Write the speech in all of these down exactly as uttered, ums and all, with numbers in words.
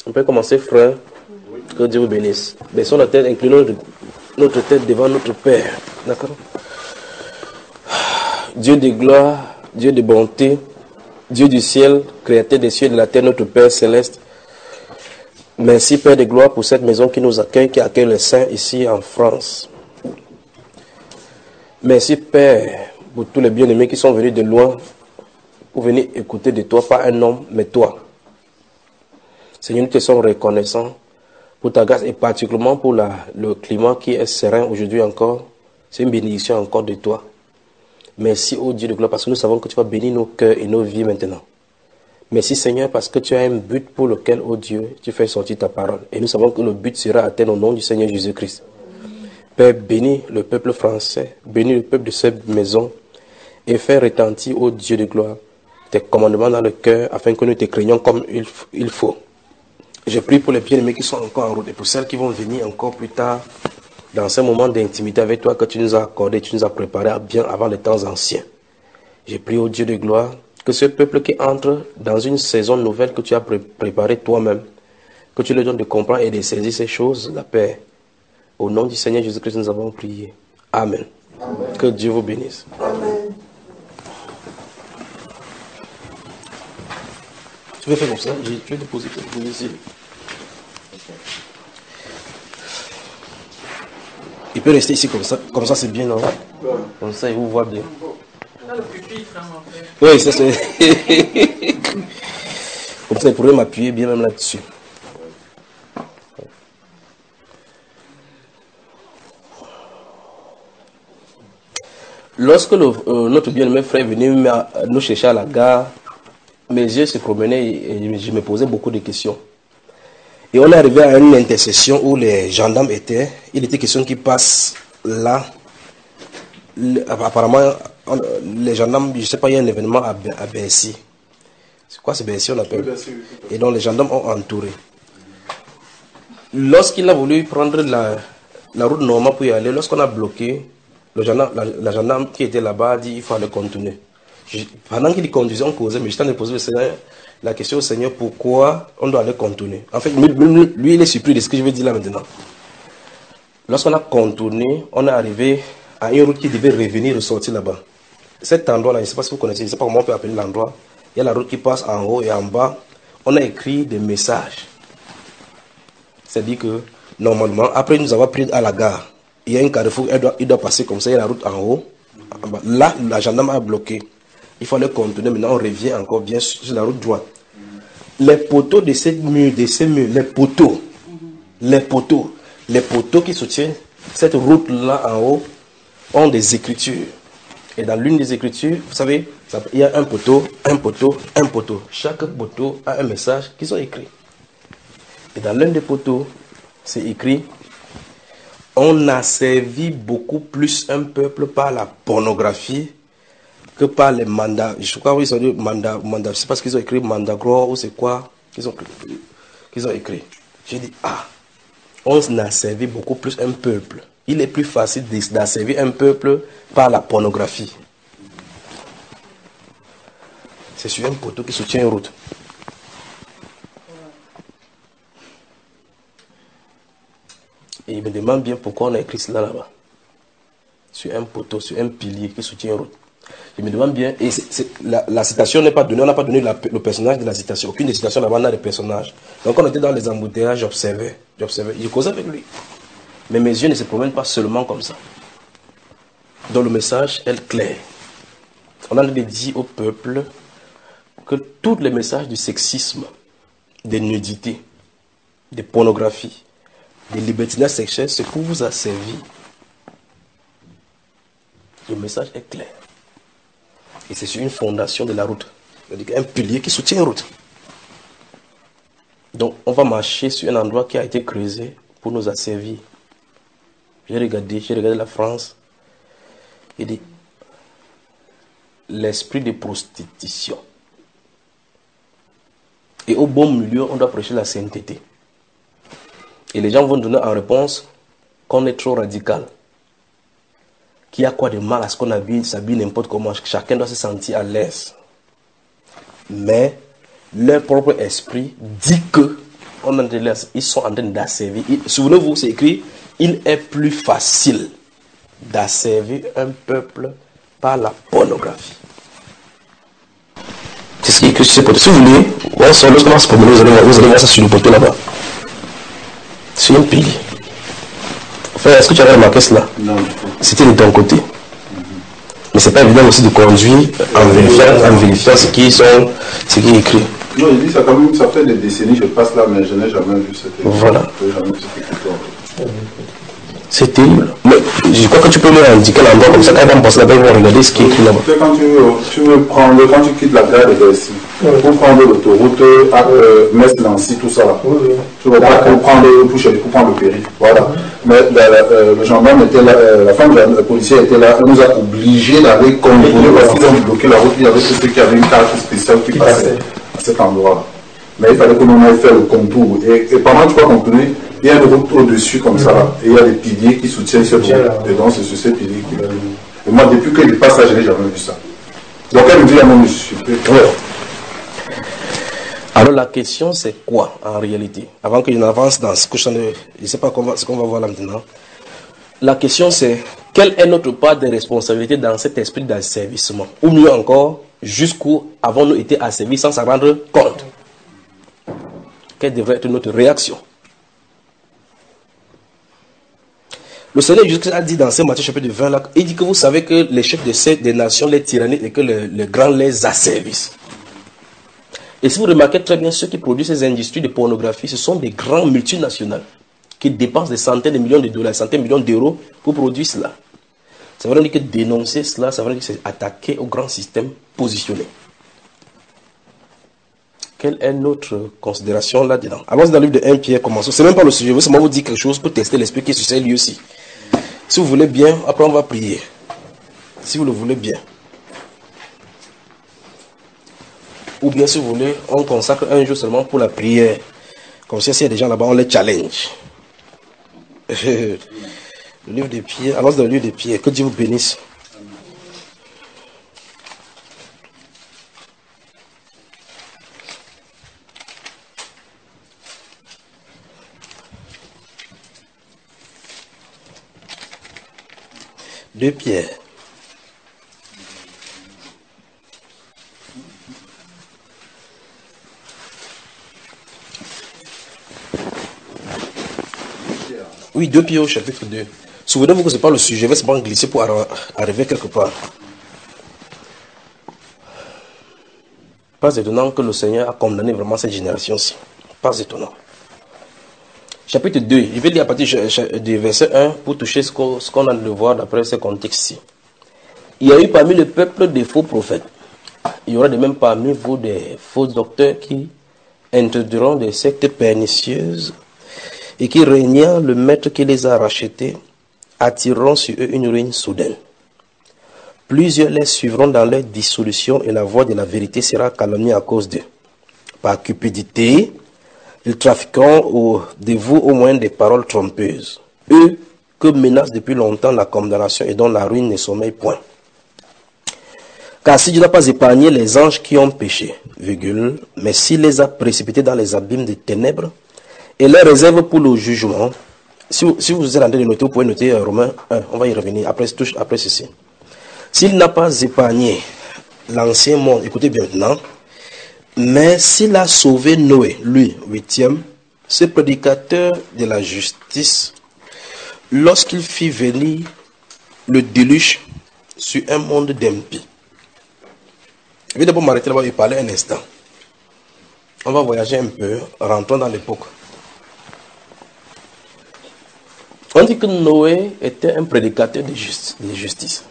On peut commencer, frère. Que Dieu vous bénisse. Baissons la tête, inclinons notre, notre tête devant notre Père. D'accord? Dieu de gloire, Dieu de bonté, Dieu du ciel, créateur des cieux et de la terre, notre Père céleste. Merci, Père de gloire, pour cette maison qui nous accueille, qui accueille les saints ici en France. Merci, Père, pour tous les bien-aimés qui sont venus de loin pour venir écouter de toi, pas un homme, mais toi. Seigneur, nous te sommes reconnaissants pour ta grâce et particulièrement pour la, le climat qui est serein aujourd'hui encore. C'est une bénédiction encore de toi. Merci, ô Dieu de gloire, parce que nous savons que tu vas bénir nos cœurs et nos vies maintenant. Merci, Seigneur, parce que tu as un but pour lequel, ô Dieu, tu fais sortir ta parole. Et nous savons que le but sera atteint au nom du Seigneur Jésus-Christ. Père, bénis le peuple français, bénis le peuple de cette maison et fais retentir, ô Dieu de gloire, tes commandements dans le cœur afin que nous te craignons comme il faut. Je prie pour les bien-aimés qui sont encore en route et pour celles qui vont venir encore plus tard dans ce moment d'intimité avec toi que tu nous as accordé, tu nous as préparé bien avant les temps anciens. Je prie au Dieu de gloire que ce peuple qui entre dans une saison nouvelle que tu as pré préparée toi-même, que tu leur donnes de comprendre et de saisir ces choses, la paix. Au nom du Seigneur Jésus-Christ, nous avons prié. Amen. Amen. Que Dieu vous bénisse. Amen. Tu veux faire comme ça? Tu veux déposer quelque chose ici. Il peut rester ici comme ça. Comme ça, c'est bien, non? Comme ça, il vous voit bien. Oui, ça c'est. Comme ça, il pourrait m'appuyer bien même là-dessus. Lorsque le, euh, notre bien-aimé frère est venu nous chercher à la gare, mes yeux se promenaient et je me posais beaucoup de questions. Et on est arrivé à une intersection où les gendarmes étaient. Il était question qu'ils passent là. Apparemment, on, les gendarmes, je ne sais pas, il y a un événement à, à Bercy. C'est quoi ce Bercy on appelle? Et donc les gendarmes ont entouré. Lorsqu'il a voulu prendre la, la route normale pour y aller, lorsqu'on a bloqué, le gendarme, la, la gendarme qui était là-bas a dit qu'il faut aller contourner. Je, pendant qu'il conduisait, on causait, mais j'étais en train de poser le Seigneur, la question au Seigneur, pourquoi on doit aller contourner. En fait, lui, il est surpris de ce que je vais dire là maintenant. Lorsqu'on a contourné, on est arrivé à une route qui devait revenir, ressortir là-bas. Cet endroit-là, je ne sais pas si vous connaissez, je ne sais pas comment on peut appeler l'endroit. Il y a la route qui passe en haut et en bas. On a écrit des messages. C'est-à-dire que, normalement, après nous avoir pris à la gare, il y a un carrefour, il doit, il doit passer comme ça, il y a la route en haut. En bas. Là, la gendarme a bloqué. Il fallait contourner, maintenant on revient encore bien sur la route droite. Les poteaux de ces murs, de ces murs, les poteaux, les poteaux, les poteaux qui soutiennent cette route-là en haut ont des écritures. Et dans l'une des écritures, vous savez, il y a un poteau, un poteau, un poteau. Chaque poteau a un message qu'ils ont écrit. Et dans l'un des poteaux, c'est écrit: on a servi beaucoup plus un peuple par la pornographie que par les mandats. Je crois qu'ils ont dit mandat, mandat. Je sais pas ce qu'ils ont écrit, mandagro ou c'est quoi qu'ils ont, qu'ils ont écrit. J'ai dit, ah, on a servi beaucoup plus un peuple. Il est plus facile d'asservir un peuple par la pornographie. C'est sur un poteau qui soutient une route. Et il me demande bien pourquoi on a écrit cela là-bas. Sur un poteau, sur un pilier qui soutient une route. Je me demande bien, et c'est, c'est, la, la citation n'est pas donnée, on n'a pas donné la, le personnage de la citation. Aucune des citations là-bas n'a de personnage. Donc on était dans les embouteillages, j'observais, j'observais, je causais avec lui. Mais mes yeux ne se promènent pas seulement comme ça. Donc le message est clair. On a dit au peuple que tous les messages du sexisme, des nudités, des pornographies, des libertinages sexuels, ce qu'on vous a servi, le message est clair. Et c'est sur une fondation de la route. C'est-à-dire un pilier qui soutient une route. Donc on va marcher sur un endroit qui a été creusé pour nous asservir. J'ai regardé, j'ai regardé la France. Il dit, l'esprit de prostitution. Et au bon milieu, on doit prêcher la sainteté. Et les gens vont donner en réponse qu'on est trop radical. Qu'il y a quoi de mal à ce qu'on habille, s'habille n'importe comment. Chacun doit se sentir à l'aise. Mais leur propre esprit dit que on a de ils sont en train d'asservir. Souvenez-vous, c'est écrit, il est plus facile d'asservir un peuple par la pornographie. C'est ce qui est écrit sur ce poteau. Si vous voulez, lorsqu'on va se promener, vous allez, vous allez voir ça sur le poteau là-bas. C'est un pilier. Enfin, est-ce que tu avais remarqué cela? Non. C'était de ton côté. Mais c'est pas évident aussi de conduire en vérifiant, en vérifiant ce qui, sont, ce qui est écrit. Non, je dis ça quand même, ça fait des décennies que je passe là, mais je n'ai jamais vu cette écriture. Voilà. C'est terrible. Mais je crois que tu peux me indiquer l'endroit comme ça, quand ils vont passer là-bas, ils vont regarder ce qui est écrit là-bas. Quand tu veux, tu veux prendre, quand tu quittes la gare de Bercy, pour prendre l'autoroute à euh, Metz-Nancy, tout ça là. Tu ne vas pas pour prendre, pour, pour prendre le périph'. Voilà. Mais la, la, euh, le gendarme était là, euh, la femme de la policier était là, elle nous a obligés d'aller contrôler parce qu'ils ont bloqué la route. Il y avait ceux qui avaient une carte spéciale qui passait à cet endroit-là. Mais il fallait qu'on aille faire le contour. Et, et pendant que tu vas contourner, il y a une route au-dessus comme ça là. Et il y a des piliers qui soutiennent cette route. Et donc c'est sur ces piliers qu'il a vu. Et moi, depuis que je passe là, je n'ai jamais vu ça. Donc elle me dit la même chose. Alors la question c'est quoi en réalité? Avant que je n'avance dans ce que je ne sais pas ce qu'on va voir là maintenant. La question c'est quelle est notre part de responsabilité dans cet esprit d'asservissement? Ou mieux encore, jusqu'où avons-nous été asservis sans s'en rendre compte? Quelle devrait être notre réaction? Le Seigneur Jésus a dit dans ce Matthieu chapitre vingt, là, il dit que vous savez que les chefs de ces des nations les tyrannisent et que les, les grands les asservissent. Et si vous remarquez très bien, ceux qui produisent ces industries de pornographie, ce sont des grands multinationales qui dépensent des centaines de millions de dollars, des centaines de millions d'euros pour produire cela. Ça veut dire que dénoncer cela, ça veut dire que c'est attaquer au grand système positionné. Quelle est notre considération là-dedans? Avant dans le livre de un Pierre, commençons. Ce n'est même pas le sujet, je veux seulement vous dire quelque chose pour tester l'esprit qui est sur ces lieux aussi. Si vous voulez bien, après on va prier. Si vous le voulez bien. Ou bien si vous voulez, on consacre un jour seulement pour la prière. Comme ça, s'il y a des gens là-bas, on les challenge. Le livre de Pierre, allons dans le livre de Pierre, que Dieu vous bénisse. Deux Pierre. Oui, deux Pierre au chapitre deux. Souvenez-vous que ce n'est pas le sujet, je vais seulement glisser pour arriver quelque part. Pas étonnant que le Seigneur a condamné vraiment cette génération-ci. Pas étonnant. Chapitre deux, je vais lire à partir du verset un pour toucher ce qu'on a de voir d'après ce contexte-ci. Il y a eu parmi le peuple des faux prophètes. Il y aura de même parmi vous des faux docteurs qui introduiront des sectes pernicieuses et qui, régnant le maître qui les a rachetés, attireront sur eux une ruine soudaine. Plusieurs les suivront dans leur dissolution et la voix de la vérité sera calomniée à cause d'eux. Par cupidité, ils trafiqueront au, de vous au moins des paroles trompeuses. Eux que menace depuis longtemps la condamnation et dont la ruine ne sommeille point. Car si Dieu n'a pas épargné les anges qui ont péché, virgule, mais s'il les a précipités dans les abîmes des ténèbres et les réserve pour le jugement, si vous, si vous êtes en train de noter, vous pouvez noter euh, Romains un, on va y revenir après, après ceci. S'il n'a pas épargné l'ancien monde, écoutez bien maintenant, mais s'il a sauvé Noé, lui, huitième, ce prédicateur de la justice, lorsqu'il fit venir le déluge sur un monde d'impies. Je vais d'abord m'arrêter là-bas et parler un instant. On va voyager un peu, rentrons dans l'époque. On dit que Noé était un prédicateur de justice. De justice.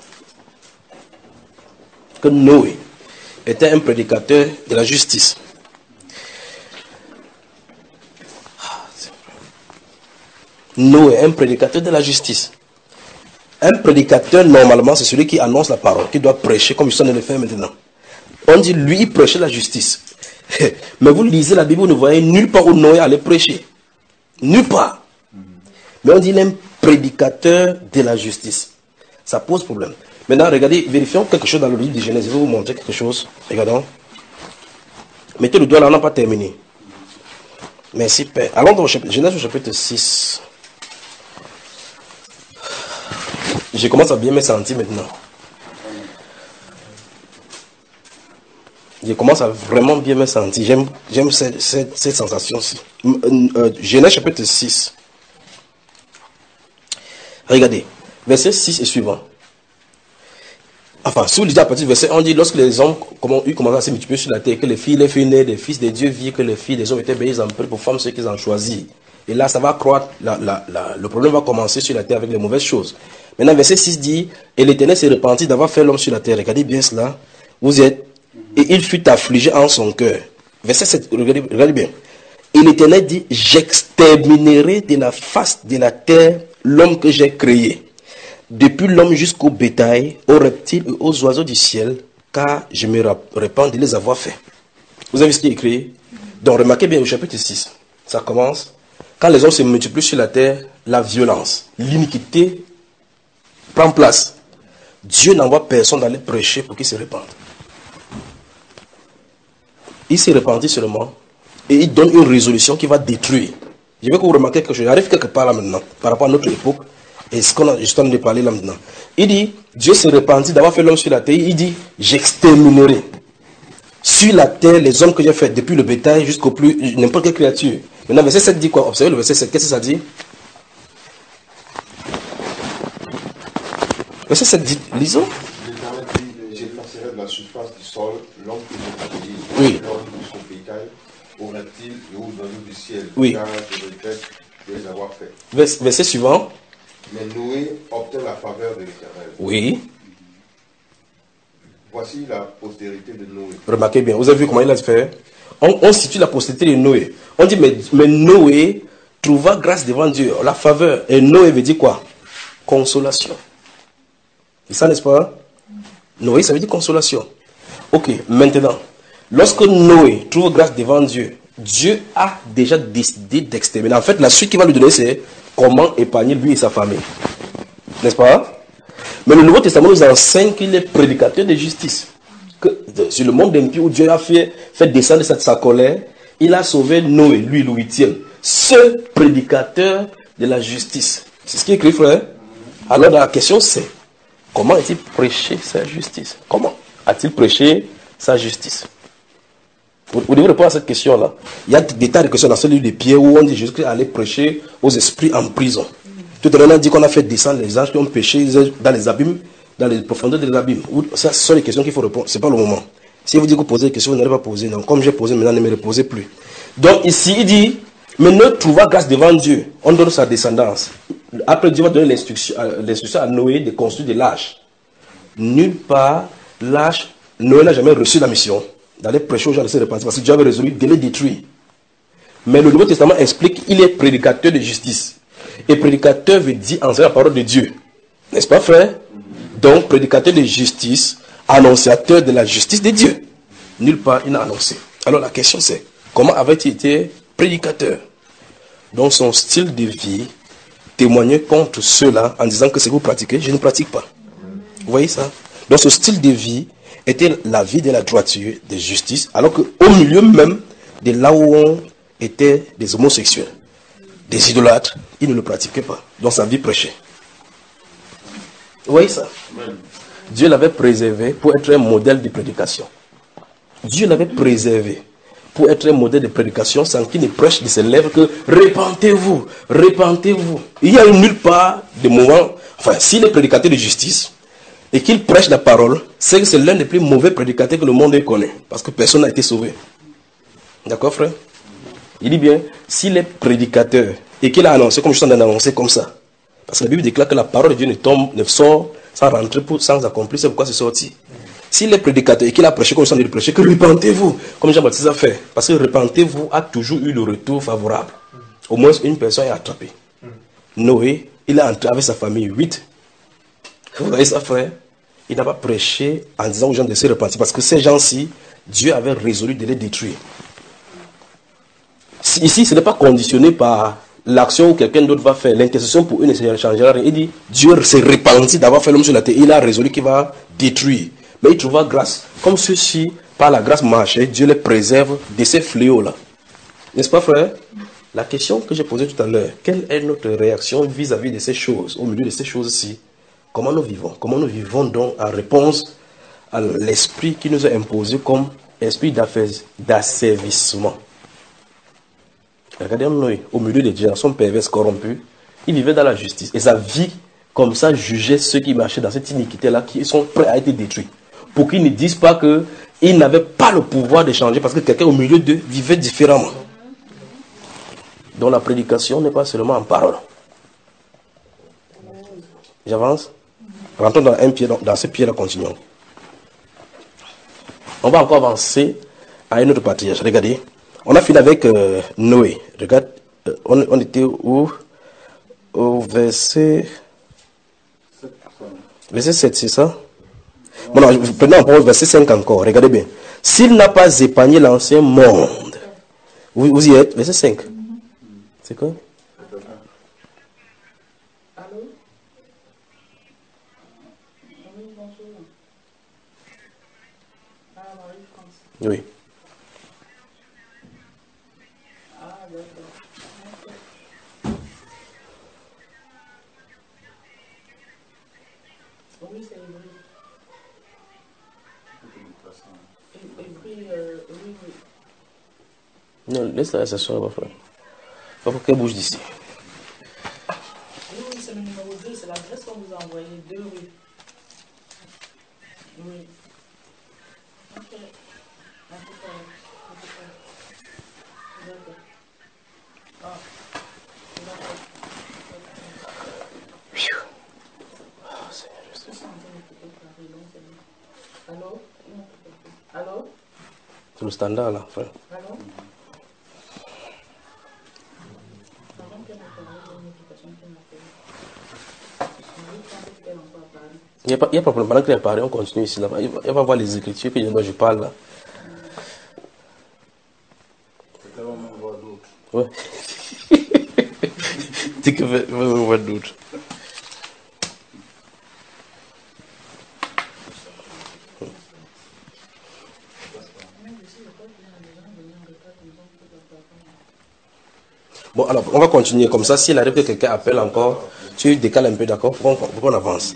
Que Noé était un prédicateur de la justice. Noé, un prédicateur de la justice. Un prédicateur, normalement, c'est celui qui annonce la parole, qui doit prêcher comme il sonne le faire maintenant. On dit, lui, il prêchait la justice. Mais vous lisez la Bible, vous ne voyez nulle part où Noé allait prêcher. Nulle part. Mais on dit, il est un prédicateur de la justice. Ça pose problème. Maintenant, regardez, vérifions quelque chose dans le livre de Genèse. Je vais vous montrer quelque chose. Regardons. Mettez le doigt là, on n'a pas terminé. Merci, Père. Allons dans Genèse au chapitre six. Je commence à bien me sentir maintenant. Je commence à vraiment bien me sentir. J'aime, j'aime cette, cette, cette sensation-ci. Euh, Genèse chapitre six. Regardez, verset six et suivant. Enfin, si vous lisez à partir du verset, on dit lorsque les hommes ont eu commencé à se multiplier sur la terre, que les filles, les filles nées des fils de Dieu virent que les filles des hommes étaient belles, ils en prirent pour femmes ceux qu'ils ont choisis. Et là, ça va croître, la, la, la, le problème va commencer sur la terre avec les mauvaises choses. Maintenant, verset six dit, et l'Éternel s'est repenti d'avoir fait l'homme sur la terre. Regardez bien cela. Vous êtes, et il fut affligé en son cœur. Verset sept, regardez, regardez bien. Et l'Éternel dit, j'exterminerai de la face de la terre l'homme que j'ai créé. Depuis l'homme jusqu'au bétail, aux reptiles et aux oiseaux du ciel, car je me répands de les avoir faits. Vous avez vu ce qui est écrit? Donc remarquez bien au chapitre six, ça commence. Quand les hommes se multiplient sur la terre, la violence, l'iniquité prend place. Dieu n'envoie personne d'aller prêcher pour qu'il se répande. Il s'est répandu seulement et il donne une résolution qui va détruire. Je veux que vous remarquiez quelque chose. J'arrive quelque part là maintenant, par rapport à notre époque. Et ce qu'on a juste en train de parler là maintenant. Il dit, Dieu s'est repenti d'avoir fait l'homme sur la terre. Il dit, j'exterminerai sur la terre les hommes que j'ai fait, depuis le bétail jusqu'au plus, n'importe quelle créature. Maintenant, verset sept dit quoi? Observez le verset sept. Qu'est-ce que ça dit? Verset sept dit, lisons. J'effacerai de la surface du sol l'homme que j'ai créé. Oui. L'homme jusqu'au bétail, aux reptiles et aux oiseaux du ciel. Oui. Car je regrette de les avoir faits. Vers, verset suivant. Mais Noé obtint la faveur de l'Éternel. Oui. Voici la postérité de Noé. Remarquez bien, vous avez vu comment il a fait? On, on situe la postérité de Noé. On dit, mais, mais Noé trouva grâce devant Dieu, la faveur. Et Noé veut dire quoi? Consolation. C'est ça, n'est-ce pas? Noé, ça veut dire consolation. Ok, maintenant, lorsque Noé trouve grâce devant Dieu, Dieu a déjà décidé d'exterminer. En fait, la suite qu'il va lui donner, c'est comment épargner lui et sa famille. N'est-ce pas? Mais le Nouveau Testament nous enseigne qu'il est prédicateur de justice. Que, sur le monde impie où Dieu a fait, fait descendre sa, sa colère, il a sauvé Noé, lui, le huitième. Ce prédicateur de la justice. C'est ce qui est écrit, frère. Alors la question c'est, comment a-t-il prêché sa justice? Comment a-t-il prêché sa justice? Vous, vous devez répondre à cette question-là. Il y a des tas de questions dans ce livre de Pierre où on dit Jésus-Christ allait prêcher aux esprits en prison. Tout à l'heure, on a dit qu'on a fait descendre les anges qui ont péché dans les abîmes, dans les profondeurs des abîmes. Ça, ce sont les questions qu'il faut répondre. Ce n'est pas le moment. Si vous dites que vous posez des questions, vous n'allez pas poser. Non, comme j'ai posé, maintenant, ne me reposez plus. Donc ici, il dit, mais ne trouva grâce devant Dieu. On donne sa descendance. Après, Dieu va donner l'instruction à Noé de construire des lâches. Nulle part, lâche, Noé n'a jamais reçu la mission d'aller prêcher aux gens de se repentir, parce que Dieu avait résolu de les détruire. Mais le Nouveau Testament explique qu'il est prédicateur de justice. Et prédicateur veut dire enseigner la parole de Dieu. N'est-ce pas, frère? Donc, prédicateur de justice, annonciateur de la justice de Dieu. Nulle part, il n'a annoncé. Alors la question c'est, comment avait-il été prédicateur? Donc son style de vie témoignait contre ceux-là en disant que ce que vous pratiquez, je ne pratique pas. Vous voyez ça? Donc ce style de vie était la vie de la droiture, de justice, alors qu'au milieu même de là où on était des homosexuels, des idolâtres, il ne le pratiquait pas. Donc sa vie prêchait. Vous voyez ça? Amen. Dieu l'avait préservé pour être un modèle de prédication. Dieu l'avait préservé pour être un modèle de prédication sans qu'il ne prêche de ses lèvres que répentez-vous, répentez-vous. Il y a nulle part de moment, enfin, s'il est prédicateur de justice et qu'il prêche la parole, c'est que c'est l'un des plus mauvais prédicateurs que le monde connaît, parce que personne n'a été sauvé. D'accord, frère? Il dit bien, s'il est prédicateur et qu'il a annoncé comme je suis en train d'annoncer comme ça, parce que la Bible déclare que la parole de Dieu ne tombe, ne sort sans rentrer, pour, sans accomplir, c'est pourquoi c'est sorti. S'il est prédicateur et qu'il a prêché comme je suis en train de prêcher, que repentez-vous, comme Jean-Baptiste a fait. Parce que repentez-vous a toujours eu le retour favorable. Au moins une personne est attrapée. Noé, il est entré avec sa famille, huit. Vous voyez ça, frère? Il n'a pas prêché en disant aux gens de se repentir, parce que ces gens-ci, Dieu avait résolu de les détruire. Ici, ce n'est pas conditionné par l'action où quelqu'un d'autre va faire. L'intercession pour eux ne changera rien. Il dit, Dieu s'est repenti d'avoir fait l'homme sur la terre. Il a résolu qu'il va détruire. Mais il trouva grâce. Comme ceux-ci, par la grâce marchait, Dieu les préserve de ces fléaux-là. N'est-ce pas, frère? La question que j'ai posée tout à l'heure, quelle est notre réaction vis-à-vis de ces choses, au milieu de ces choses-ci? Comment nous vivons? Comment nous vivons donc en réponse à l'esprit qui nous est imposé comme esprit d'asservissement? Regardez Noé, au milieu des générations perverses corrompues, il vivait dans la justice. Et sa vie, comme ça, jugeait ceux qui marchaient dans cette iniquité-là, qui sont prêts à être détruits. Pour qu'ils ne disent pas qu'ils n'avaient pas le pouvoir de changer, parce que quelqu'un au milieu d'eux vivait différemment. Donc la prédication n'est pas seulement en parole. J'avance. Rentrons dans un pied, dans ce pied-là, continuons. On va encore avancer à un autre patriarche. Regardez. On a fini avec euh, Noé. Regarde, euh, on, on était où? Au verset... Verset sept, c'est ça? Bon, non, prenons encore verset cinq encore. Regardez bien. S'il n'a pas épargné l'ancien monde. Vous, vous y êtes? Verset cinq. C'est quoi? Oui. Non, laisse la s'asseoir, ma frère. Pas pour qu'elle bouge d'ici. Oui, oui, c'est le numéro deux, c'est l'adresse qu'on vous a envoyée. deux, oui. Oui. Ok. En tout cas, en tout cas. D'accord. Ah. D'accord. Oh, Seigneur, je sais. Allô? Allô? C'est le standard, là, frère. Allô? Il n'y a, a pas de problème. Pendant qu'il est parlé, on continue ici. Là. Il, va, il va voir les écritures que, dont je parle là. C'est qu'on en voit d'autres. Ouais. Tu que on voit d'autres. Bon, alors, on va continuer comme ça. S'il arrive que quelqu'un appelle encore, tu décales un peu, d'accord, pour qu'on avance.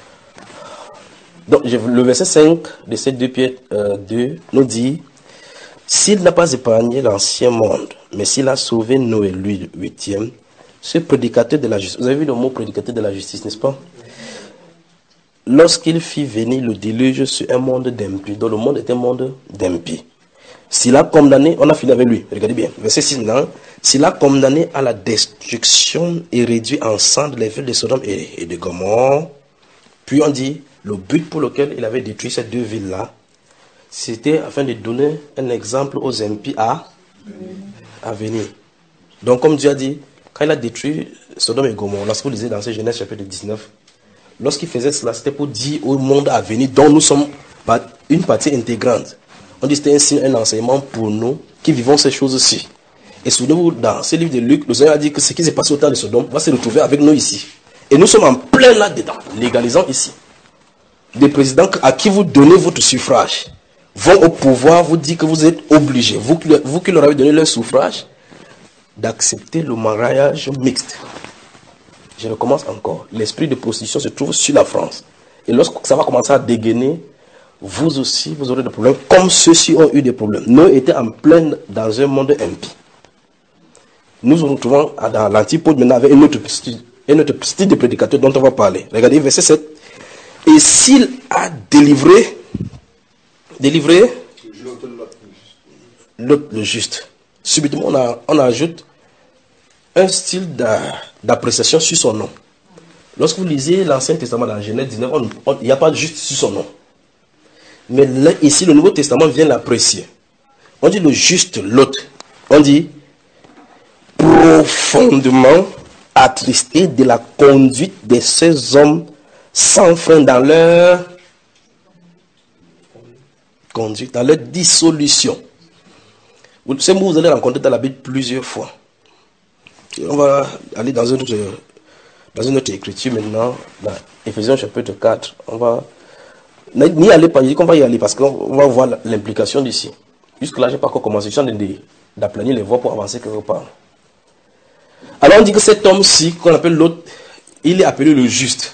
Donc, le verset cinq de ces deux pieds euh, deux nous dit, s'il n'a pas épargné l'ancien monde, mais s'il a sauvé Noé, lui, le huitième, ce prédicateur de la justice, vous avez vu le mot prédicateur de la justice, n'est-ce pas? Lorsqu'il fit venir le déluge sur un monde d'impies, dont le monde était un monde d'impies, s'il a condamné, on a fini avec lui, regardez bien, verset six, là, s'il a condamné à la destruction et réduit en cendres les villes de Sodome et, et de Gomorrhe, puis on dit, le but pour lequel il avait détruit ces deux villes-là, c'était afin de donner un exemple aux impies à, à venir. Donc comme Dieu a dit, quand il a détruit Sodome et Gomorrhe, lorsque vous lisez dans ce Genèse chapitre dix-neuf, lorsqu'il faisait cela, c'était pour dire au monde à venir, dont nous sommes une partie intégrante. On dit que c'était un signe, un enseignement pour nous qui vivons ces choses-ci. Et souvenez-vous, dans ce livre de Luc, le Seigneur a dit que ce qui s'est passé au temps de Sodome va se retrouver avec nous ici. Et nous sommes en plein là-dedans, légalisant ici. Des présidents à qui vous donnez votre suffrage vont au pouvoir vous dire que vous êtes obligés, vous, vous qui leur avez donné leur suffrage, d'accepter le mariage mixte. Je recommence encore. L'esprit de prostitution se trouve sur la France. Et lorsque ça va commencer à dégainer, vous aussi, vous aurez des problèmes, comme ceux-ci ont eu des problèmes. Nous étions en plein dans un monde impie. Nous nous retrouvons dans l'antipode maintenant avec un autre, un autre style de prédicateur dont on va parler. Regardez, verset sept. Et s'il a délivré, délivré le, le juste, subitement on, a, on ajoute un style d'appréciation sur son nom. Lorsque vous lisez l'Ancien Testament dans Genèse dix-neuf, il n'y a pas de juste sur son nom. Mais là, ici, le Nouveau Testament vient l'apprécier. On dit le juste, l'autre. On dit profondément attristé de la conduite de ces hommes sans frein dans leur conduite, dans leur dissolution. Ce mot, vous allez rencontrer dans la Bible plusieurs fois. Et on va aller dans une autre, dans une autre écriture maintenant, dans Éphésiens chapitre quatre. On va n'y aller pas, je dis qu'on va y aller parce qu'on va voir l'implication d'ici. Jusque là, je n'ai pas encore commencé. Je suis en train de d'aplanir les voies pour avancer quelque part. Alors on dit que cet homme-ci, qu'on appelle l'autre, il est appelé le juste.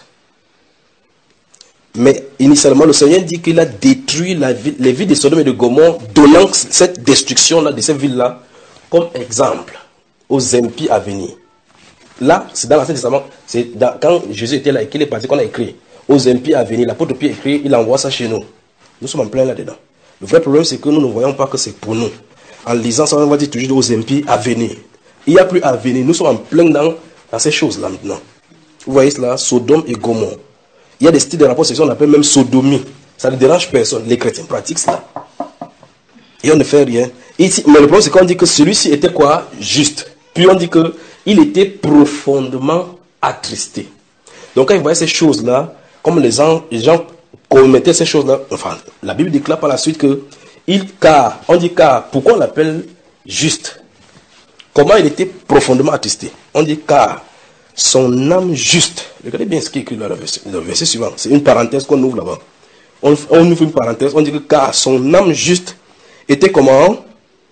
Mais initialement, le Seigneur dit qu'il a détruit la ville, les villes de Sodome et de Gomorrhe, donnant cette destruction-là de ces villes-là comme exemple aux impies à venir. Là, c'est dans l'Ancien Testament, c'est dans, quand Jésus était là et qu'il est parti, qu'on a écrit aux impies à venir. L'apôtre Pierre écrit, il envoie ça chez nous. Nous sommes en plein là-dedans. Le vrai problème, c'est que nous ne voyons pas que c'est pour nous. En lisant ça, on va dire toujours aux impies à venir. Il n'y a plus à venir. Nous sommes en plein dans, dans ces choses-là maintenant. Vous voyez cela, Sodome et Gomorrhe. Il y a des styles de rapport sexuel, on appelle même sodomie. Ça ne dérange personne. Les chrétiens pratiquent cela. Et on ne fait rien. Ici, mais le problème, c'est qu'on dit que celui-ci était quoi? Juste. Puis on dit qu'il était profondément attristé. Donc quand il voyait ces choses-là, comme les gens, les gens commettaient ces choses-là, enfin, la Bible déclare par la suite que, il, car, on dit car, pourquoi on l'appelle juste? Comment il était profondément attristé? On dit car, son âme juste, regardez bien ce qui est écrit dans le verset, le verset suivant, c'est une parenthèse qu'on ouvre là-bas. On, on ouvre une parenthèse, on dit que car son âme juste était comment?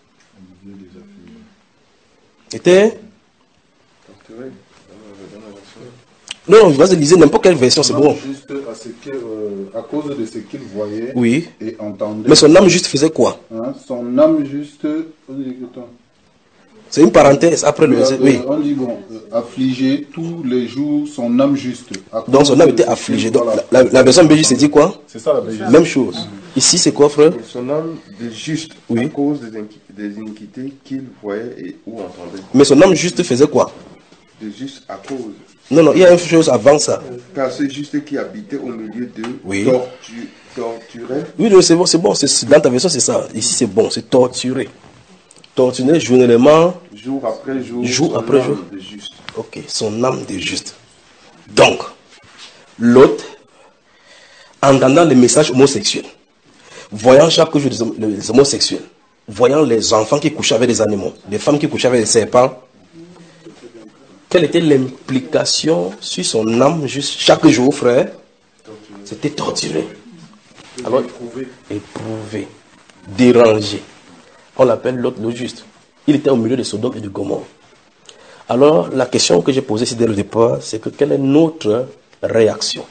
Était Non, vas-y, lisez n'importe quelle version, c'est bon. Juste à, ce que, euh, à cause de ce qu'il voyait oui. et entendait. Mais son âme juste faisait quoi? Hein, son âme juste... C'est une parenthèse après le verset. Oui. On dit bon, euh, affligé tous les jours, son âme juste. Donc son âme était affligée. Donc la, la, la version belge, c'est dit quoi? C'est ça la belge. Même chose. Mm-hmm. Ici, c'est quoi, frère? Son âme de juste oui. à cause des, des iniquités qu'il voyait et ou entendait. Mais son âme juste faisait quoi? De juste à cause. Non, non, il y a une chose avant ça. Car ce juste qui habitait au milieu de oui. tortu, torturait. Oui, c'est bon, c'est bon. C'est, dans ta version, c'est ça. Ici, c'est bon, c'est torturé. Torturé journellement. Jour après jour. Jour après jour. De juste. Ok, son âme de juste. Donc, l'autre, entendant les messages homosexuels, voyant chaque jour les homosexuels, voyant les enfants qui couchaient avec des animaux, les femmes qui couchaient avec des serpents, quelle était l'implication sur son âme juste chaque jour, frère? C'était torturé. Alors, éprouvé. éprouvé, dérangé. On l'appelle l'autre le juste. Il était au milieu de Sodome et de Gomorrhe. Alors, la question que j'ai posée ici dès le départ, c'est que quelle est notre réaction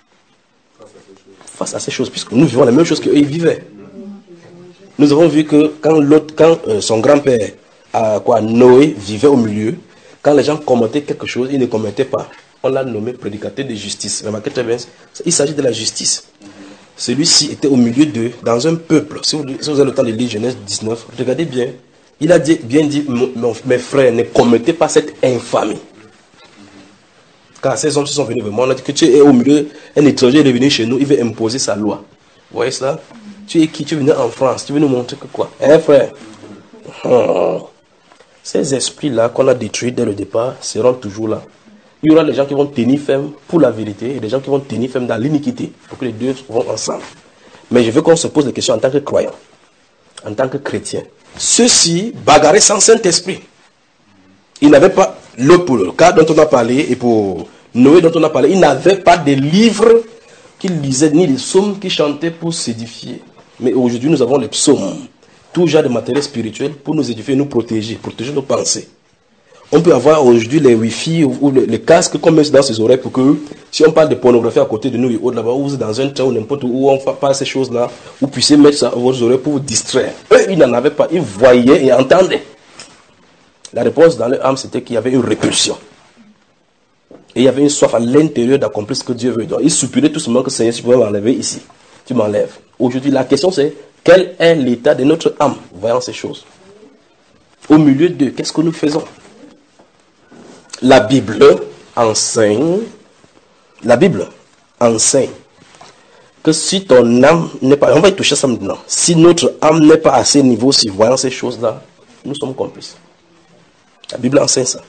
face à ces choses, puisque nous vivons la même chose qu'eux ils vivaient. Nous avons vu que quand l'autre, quand euh, son grand-père, euh, quoi, Noé, vivait au milieu, quand les gens commentaient quelque chose, ils ne commentaient pas. On l'a nommé prédicateur de justice. Remarquez très bien, il s'agit de la justice. Celui-ci était au milieu d'eux, dans un peuple. Si vous, si vous avez le temps de lire Genèse dix-neuf, regardez bien. Il a dit, bien dit, mes frères, ne commettez pas cette infamie. Car ces hommes se sont venus vers moi, on a dit que tu es au milieu, un étranger est venu chez nous, il veut imposer sa loi. Vous voyez cela? Tu es qui? Tu es venu en France, tu veux nous montrer que quoi? Hein, frère? Hum. Ces esprits-là qu'on a détruits dès le départ seront toujours là. Il y aura des gens qui vont tenir ferme pour la vérité et des gens qui vont tenir ferme dans l'iniquité pour que les deux vont ensemble. Mais je veux qu'on se pose des questions en tant que croyant, en tant que chrétien. Ceux-ci bagarraient sans Saint-Esprit. Ils n'avaient pas, le, pour le cas dont on a parlé et pour Noé dont on a parlé, ils n'avaient pas de livres qu'ils lisaient ni des psaumes qu'ils chantaient pour s'édifier. Mais aujourd'hui nous avons les psaumes, tout genre de matériel spirituel pour nous édifier, nous protéger, protéger nos pensées. On peut avoir aujourd'hui les Wi-Fi ou, ou les, les casques qu'on met dans ses oreilles pour que, si on parle de pornographie à côté de nous et autres là-bas, ou vous êtes dans un train ou n'importe où, on parle ces choses-là, vous puissiez mettre ça à vos oreilles pour vous distraire. Eux, ils n'en avaient pas, ils voyaient et entendaient. La réponse dans leur âme, c'était qu'il y avait une répulsion. Et il y avait une soif à l'intérieur d'accomplir ce que Dieu veut. Donc, ils soupiraient tout simplement que Seigneur, si tu pouvais m'enlever ici, tu m'enlèves. Aujourd'hui, la question c'est, quel est l'état de notre âme, voyant ces choses? Au milieu d'eux, qu'est-ce que nous faisons? La Bible enseigne, la Bible enseigne que si ton âme n'est pas, on va y toucher ça maintenant, si notre âme n'est pas à ce niveau, si voyant ces choses-là, nous sommes complices. La Bible enseigne ça.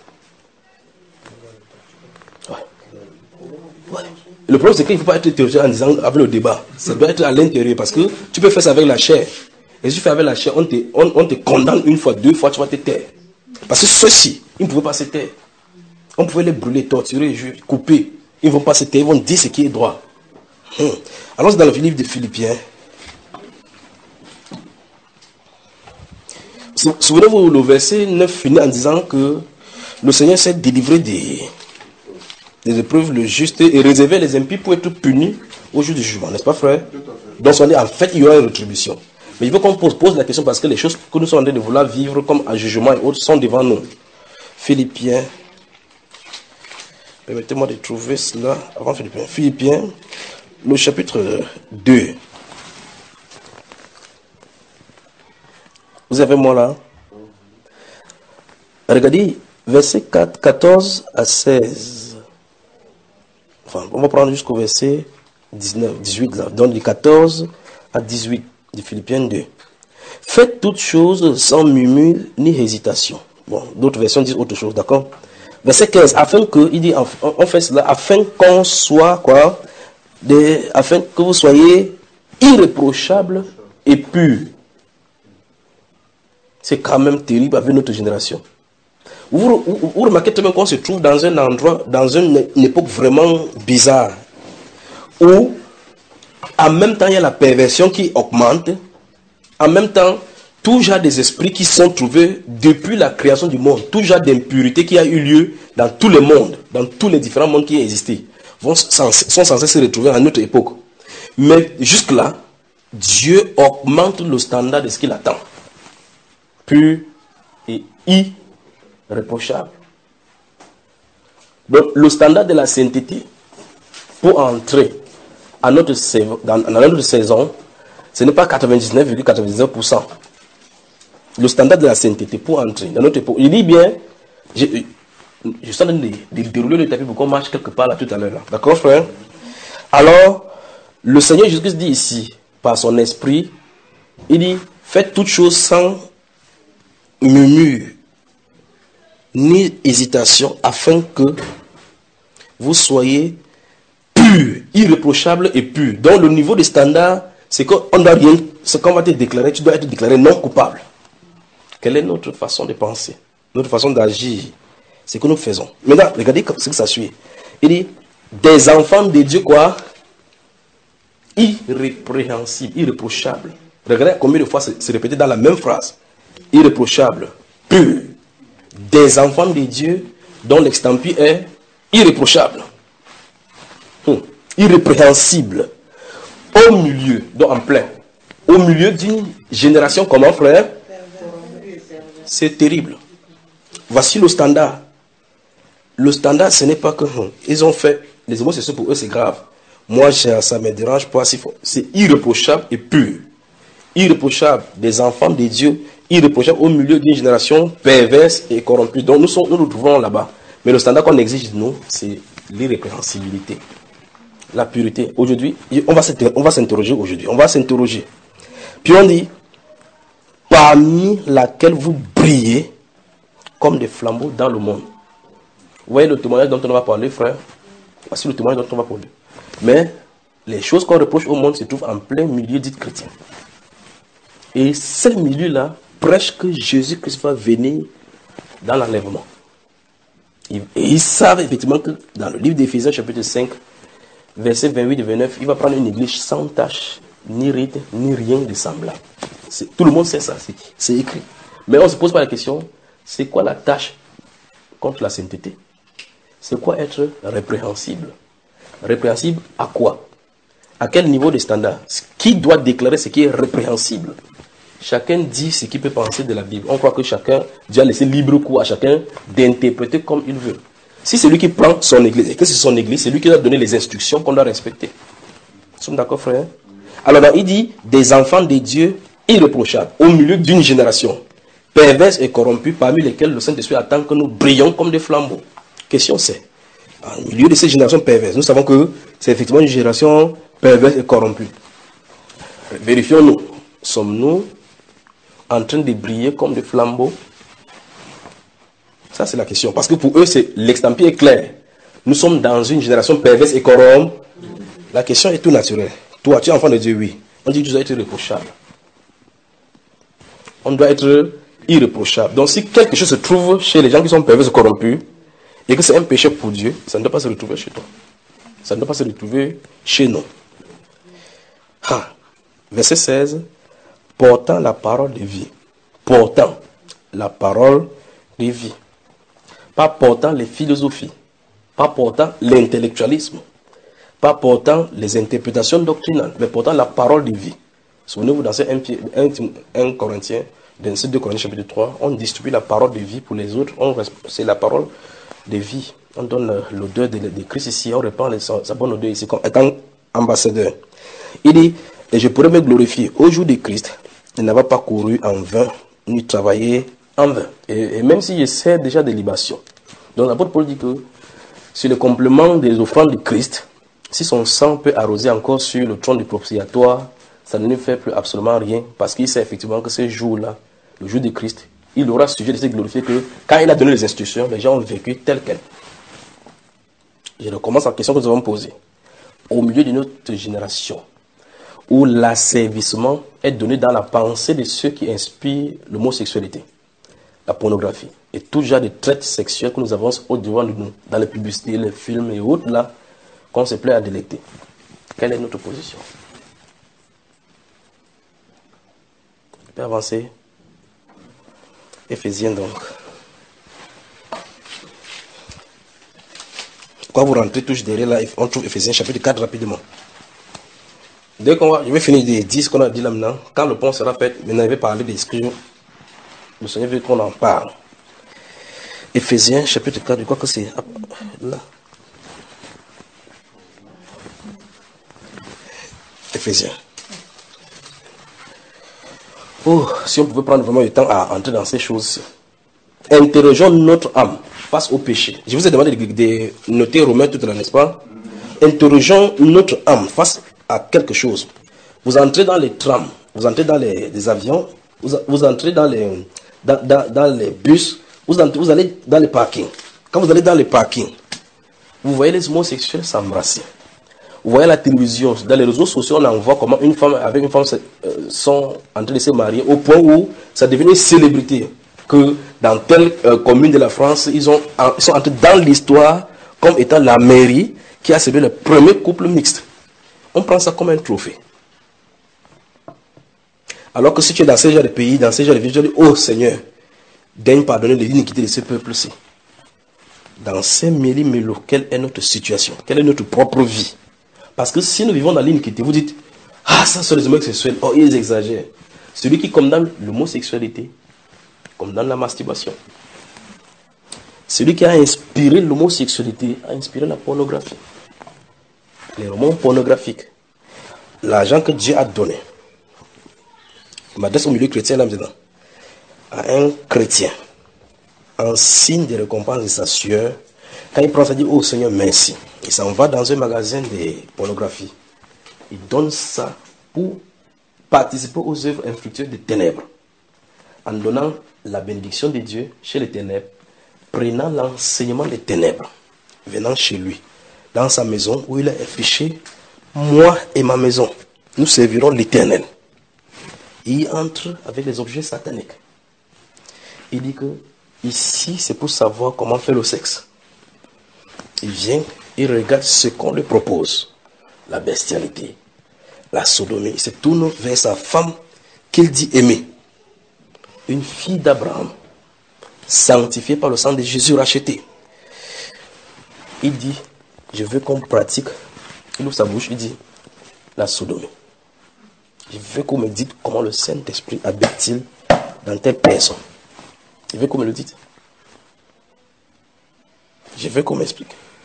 Ouais. Ouais. Le problème c'est qu'il ne faut pas être théologien en disant avec le débat, ça doit être à l'intérieur parce que tu peux faire ça avec la chair. Et si tu fais avec la chair, on te, on, on te condamne une fois, deux fois, tu vas te taire. Parce que ceux-ci, ils ne pouvaient pas se taire. On pouvait les brûler, torturer, couper. Ils ne vont pas se taire, ils vont dire ce qui est droit. Hum. Allons dans le livre de Philippiens. Vous Souvenez-vous, le verset neuf finit en disant que le Seigneur s'est délivré des, des épreuves, le juste, et réservé les impies pour être punis au jour du jugement, n'est-ce pas, frère? Donc, on dit, en fait, il y aura une rétribution. Mais il faut qu'on pose, pose la question parce que les choses que nous sommes en train de vouloir vivre comme un jugement et autres sont devant nous. Philippiens. Permettez-moi de trouver cela avant Philippiens. Philippiens, le chapitre deux. Vous avez moi là? Regardez, verset quatre, quatorze à seize. Enfin, on va prendre jusqu'au verset dix-neuf, dix-huit là. Donc, du quatorze à dix-huit de Philippiens deux. Faites toutes choses sans murmure ni hésitation. Bon, d'autres versions disent autre chose, d'accord? Verset quinze, afin que, il dit, on fait cela, afin qu'on soit, quoi, des, afin que vous soyez irréprochables et purs. C'est quand même terrible avec notre génération. Vous, vous, vous remarquez très bien qu'on se trouve dans un endroit, dans une, une époque vraiment bizarre, où, en même temps, il y a la perversion qui augmente, en même temps, tout genre des esprits qui sont trouvés depuis la création du monde, tout genre d'impurité qui a eu lieu dans tous les mondes, dans tous les différents mondes qui ont existé, vont, sont censés se retrouver à notre époque. Mais jusque-là, Dieu augmente le standard de ce qu'il attend. Pur et irréprochable. Donc, le standard de la sainteté, pour entrer à notre, dans, dans notre saison, ce n'est pas quatre-vingt-dix-neuf virgule quatre-vingt-dix-neuf pour cent. Le standard de la sainteté pour entrer dans notre époque. Il dit bien, je, je suis en train de, de dérouler le tapis pour qu'on marche quelque part là tout à l'heure. Là. D'accord, frère? Alors, le Seigneur Jésus-Christ dit ici, par son esprit, il dit, faites toutes choses sans murmure, ni hésitation, afin que vous soyez purs, irréprochables et purs. Donc, le niveau de standard, c'est qu'on doit rien, c'est qu'on va te déclarer, tu dois être déclaré non coupable. Quelle est notre façon de penser, notre façon d'agir? C'est ce que nous faisons. Maintenant, regardez ce que ça suit. Il dit, des enfants de Dieu, quoi? Irrépréhensibles, irréprochables. Regardez combien de fois c'est répété dans la même phrase. Irréprochables, purs. Des enfants de Dieu dont l'extampis est irréprochable. Hum. Irrépréhensible. Au milieu, donc en plein. Au milieu d'une génération, comment, frère? C'est terrible. Voici le standard. Le standard, ce n'est pas que hum, ils ont fait les homosexuels, pour eux c'est grave. Moi, ça ne me dérange pas. C'est irréprochable et pur. Irréprochable des enfants de Dieu, irréprochable au milieu d'une génération perverse et corrompue. Donc nous, sommes, nous nous trouvons là-bas. Mais le standard qu'on exige de nous, c'est l'irrépréhensibilité, la pureté. Aujourd'hui, on va s'interroger aujourd'hui. On va s'interroger. Puis on dit, parmi laquelle vous brillez comme des flambeaux dans le monde. Vous voyez le témoignage dont on va parler, frère? Voici le témoignage dont on va parler. Mais les choses qu'on reproche au monde se trouvent en plein milieu dit chrétien. Et ces milieux-là prêchent que Jésus-Christ va venir dans l'enlèvement. Et ils savent effectivement que dans le livre d'Éphésiens, chapitre cinq, versets vingt-huit et vingt-neuf, il va prendre une église sans tache, ni rite, ni rien de semblable. Tout le monde sait ça, c'est écrit. Mais on ne se pose pas la question, c'est quoi la tâche contre la sainteté? C'est quoi être répréhensible? Répréhensible à quoi? À quel niveau de standard? Qui doit déclarer ce qui est répréhensible? Chacun dit ce qu'il peut penser de la Bible. On croit que chacun, Dieu a laissé libre cours à chacun d'interpréter comme il veut. Si c'est lui qui prend son église, et que c'est son église, c'est lui qui doit donner les instructions qu'on doit respecter. Nous sommes d'accord, frère? Alors, il dit, des enfants de Dieu irréprochables, au milieu d'une génération perverse et corrompue, parmi lesquelles le Saint-Esprit attend que nous brillons comme des flambeaux. Question c'est, au milieu de ces générations perverses, nous savons que c'est effectivement une génération perverse et corrompue. Vérifions-nous, sommes-nous en train de briller comme des flambeaux? Ça, c'est la question. Parce que pour eux, l'extampis est clair. Nous sommes dans une génération perverse et corrompue. La question est tout naturelle. Toi, tu es enfant de Dieu, oui. On dit que tu dois être irréprochable. On doit être irréprochable. Donc, si quelque chose se trouve chez les gens qui sont pervers et corrompus, et que c'est un péché pour Dieu, ça ne doit pas se retrouver chez toi. Ça ne doit pas se retrouver chez nous. Ah. Verset seize. Portant la parole de vie. Portant. la parole de vie. Pas portant les philosophies, pas portant l'intellectualisme, pas portant les interprétations doctrinales, mais portant la parole de vie. Souvenez-vous, dans un Corinthiens, dans deux Corinthiens chapitre trois, on distribue la parole de vie pour les autres, c'est la parole de vie. On donne l'odeur de, de Christ ici, on répand les, sa bonne odeur ici, comme étant ambassadeur. Il dit, et je pourrais me glorifier au jour de Christ, il n'avait pas couru en vain, ni travaillé en vain. Et, et même si je sers déjà des libations. Donc l'apôtre Paul dit que sur le complément des offrandes de Christ, si son sang peut arroser encore sur le trône du propitiatoire, ça ne lui fait plus absolument rien, parce qu'il sait effectivement que ce jour-là, le jour de Christ, il aura sujet de se glorifier que quand il a donné les instructions, les gens ont vécu tel quel. Je recommence la question que nous avons posée. Au milieu de notre génération, où l'asservissement est donné dans la pensée de ceux qui inspirent l'homosexualité, la pornographie et tout genre de traite sexuelle que nous avons au-devant de nous, dans les publicités, les films et autres, là, qu'on se plaît à délecter. Quelle est notre position? On peut avancer. Éphésiens donc. Quand vous rentrez tous derrière là, on trouve Éphésiens chapitre quatre rapidement. Dès qu'on va, je vais finir de dire ce qu'on a dit là maintenant. Quand le pont sera fait, maintenant je vais parler des scriptures. Le Seigneur veut qu'on en parle. Éphésiens chapitre quatre, je crois que c'est là. Éphésiens. Oh, si on pouvait prendre vraiment le temps à entrer dans ces choses-ci. Interrogeons notre âme face au péché. Je vous ai demandé de, de noter Romains tout à l'heure, n'est-ce pas? Interrogeons notre âme face à quelque chose. Vous entrez dans les trams, vous entrez dans les, les avions, vous, vous entrez dans les, dans, dans, dans les bus, vous, entrez, vous allez dans les parkings. Quand vous allez dans les parkings, vous voyez les homosexuels s'embrasser. Vous voyez la télévision, dans les réseaux sociaux, on en voit comment une femme avec une femme euh, sont en train de se marier au point où ça devient une célébrité. Que dans telle euh, commune de la France, ils, ont, ils sont entrés dans l'histoire comme étant la mairie qui a célébré le premier couple mixte. On prend ça comme un trophée. Alors que si tu es dans ce genre de pays, dans ce genre de vie, tu dis, oh Seigneur, daigne pardonner l'iniquité de ce peuple-ci. Dans ces méli-mélos, quelle est notre situation? Quelle est notre propre vie? Parce que si nous vivons dans l'iniquité, vous dites, ah, ça c'est les homosexuels, oh, ils exagèrent. Celui qui condamne l'homosexualité, condamne la masturbation. Celui qui a inspiré l'homosexualité, a inspiré la pornographie. Les romans pornographiques. L'argent que Dieu a donné. Je m'adresse au milieu chrétien là maintenant. À un chrétien, en signe de récompense de sa sueur, quand il prend ça, il dit, oh Seigneur, merci. Il s'en va dans un magasin de pornographie. Il donne ça pour participer aux œuvres infructueuses des ténèbres. En donnant la bénédiction de Dieu chez les ténèbres, prenant l'enseignement des ténèbres, venant chez lui, dans sa maison où il a affiché, moi et ma maison, nous servirons l'Éternel. Il entre avec les objets sataniques. Il dit que ici, c'est pour savoir comment faire le sexe. Il vient, il regarde ce qu'on lui propose. La bestialité, la sodomie. Il se tourne vers sa femme qu'il dit aimer. Une fille d'Abraham, sanctifiée par le sang de Jésus racheté. Il dit, je veux qu'on pratique. Il ouvre sa bouche, il dit, la sodomie. Je veux qu'on me dise comment le Saint-Esprit habite-t-il dans telle personne. Je veux qu'on me le dise. Je veux qu'on m'explique.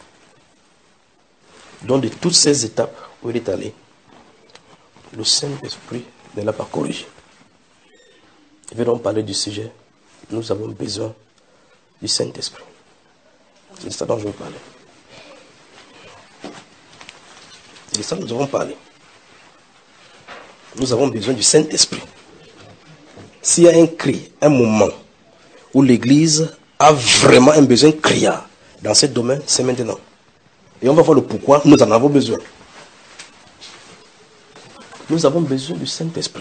Donc de toutes ces étapes où il est allé, le Saint-Esprit ne l'a pas corrigé. Je vais donc parler du sujet. Nous avons besoin du Saint-Esprit. C'est de ça dont je veux parler. C'est de ça que nous avons parlé. Nous avons besoin du Saint-Esprit. S'il y a un cri, un moment où l'Église a vraiment un besoin criard dans ce domaine, c'est maintenant. Et on va voir le pourquoi nous en avons besoin. Nous avons besoin du Saint-Esprit.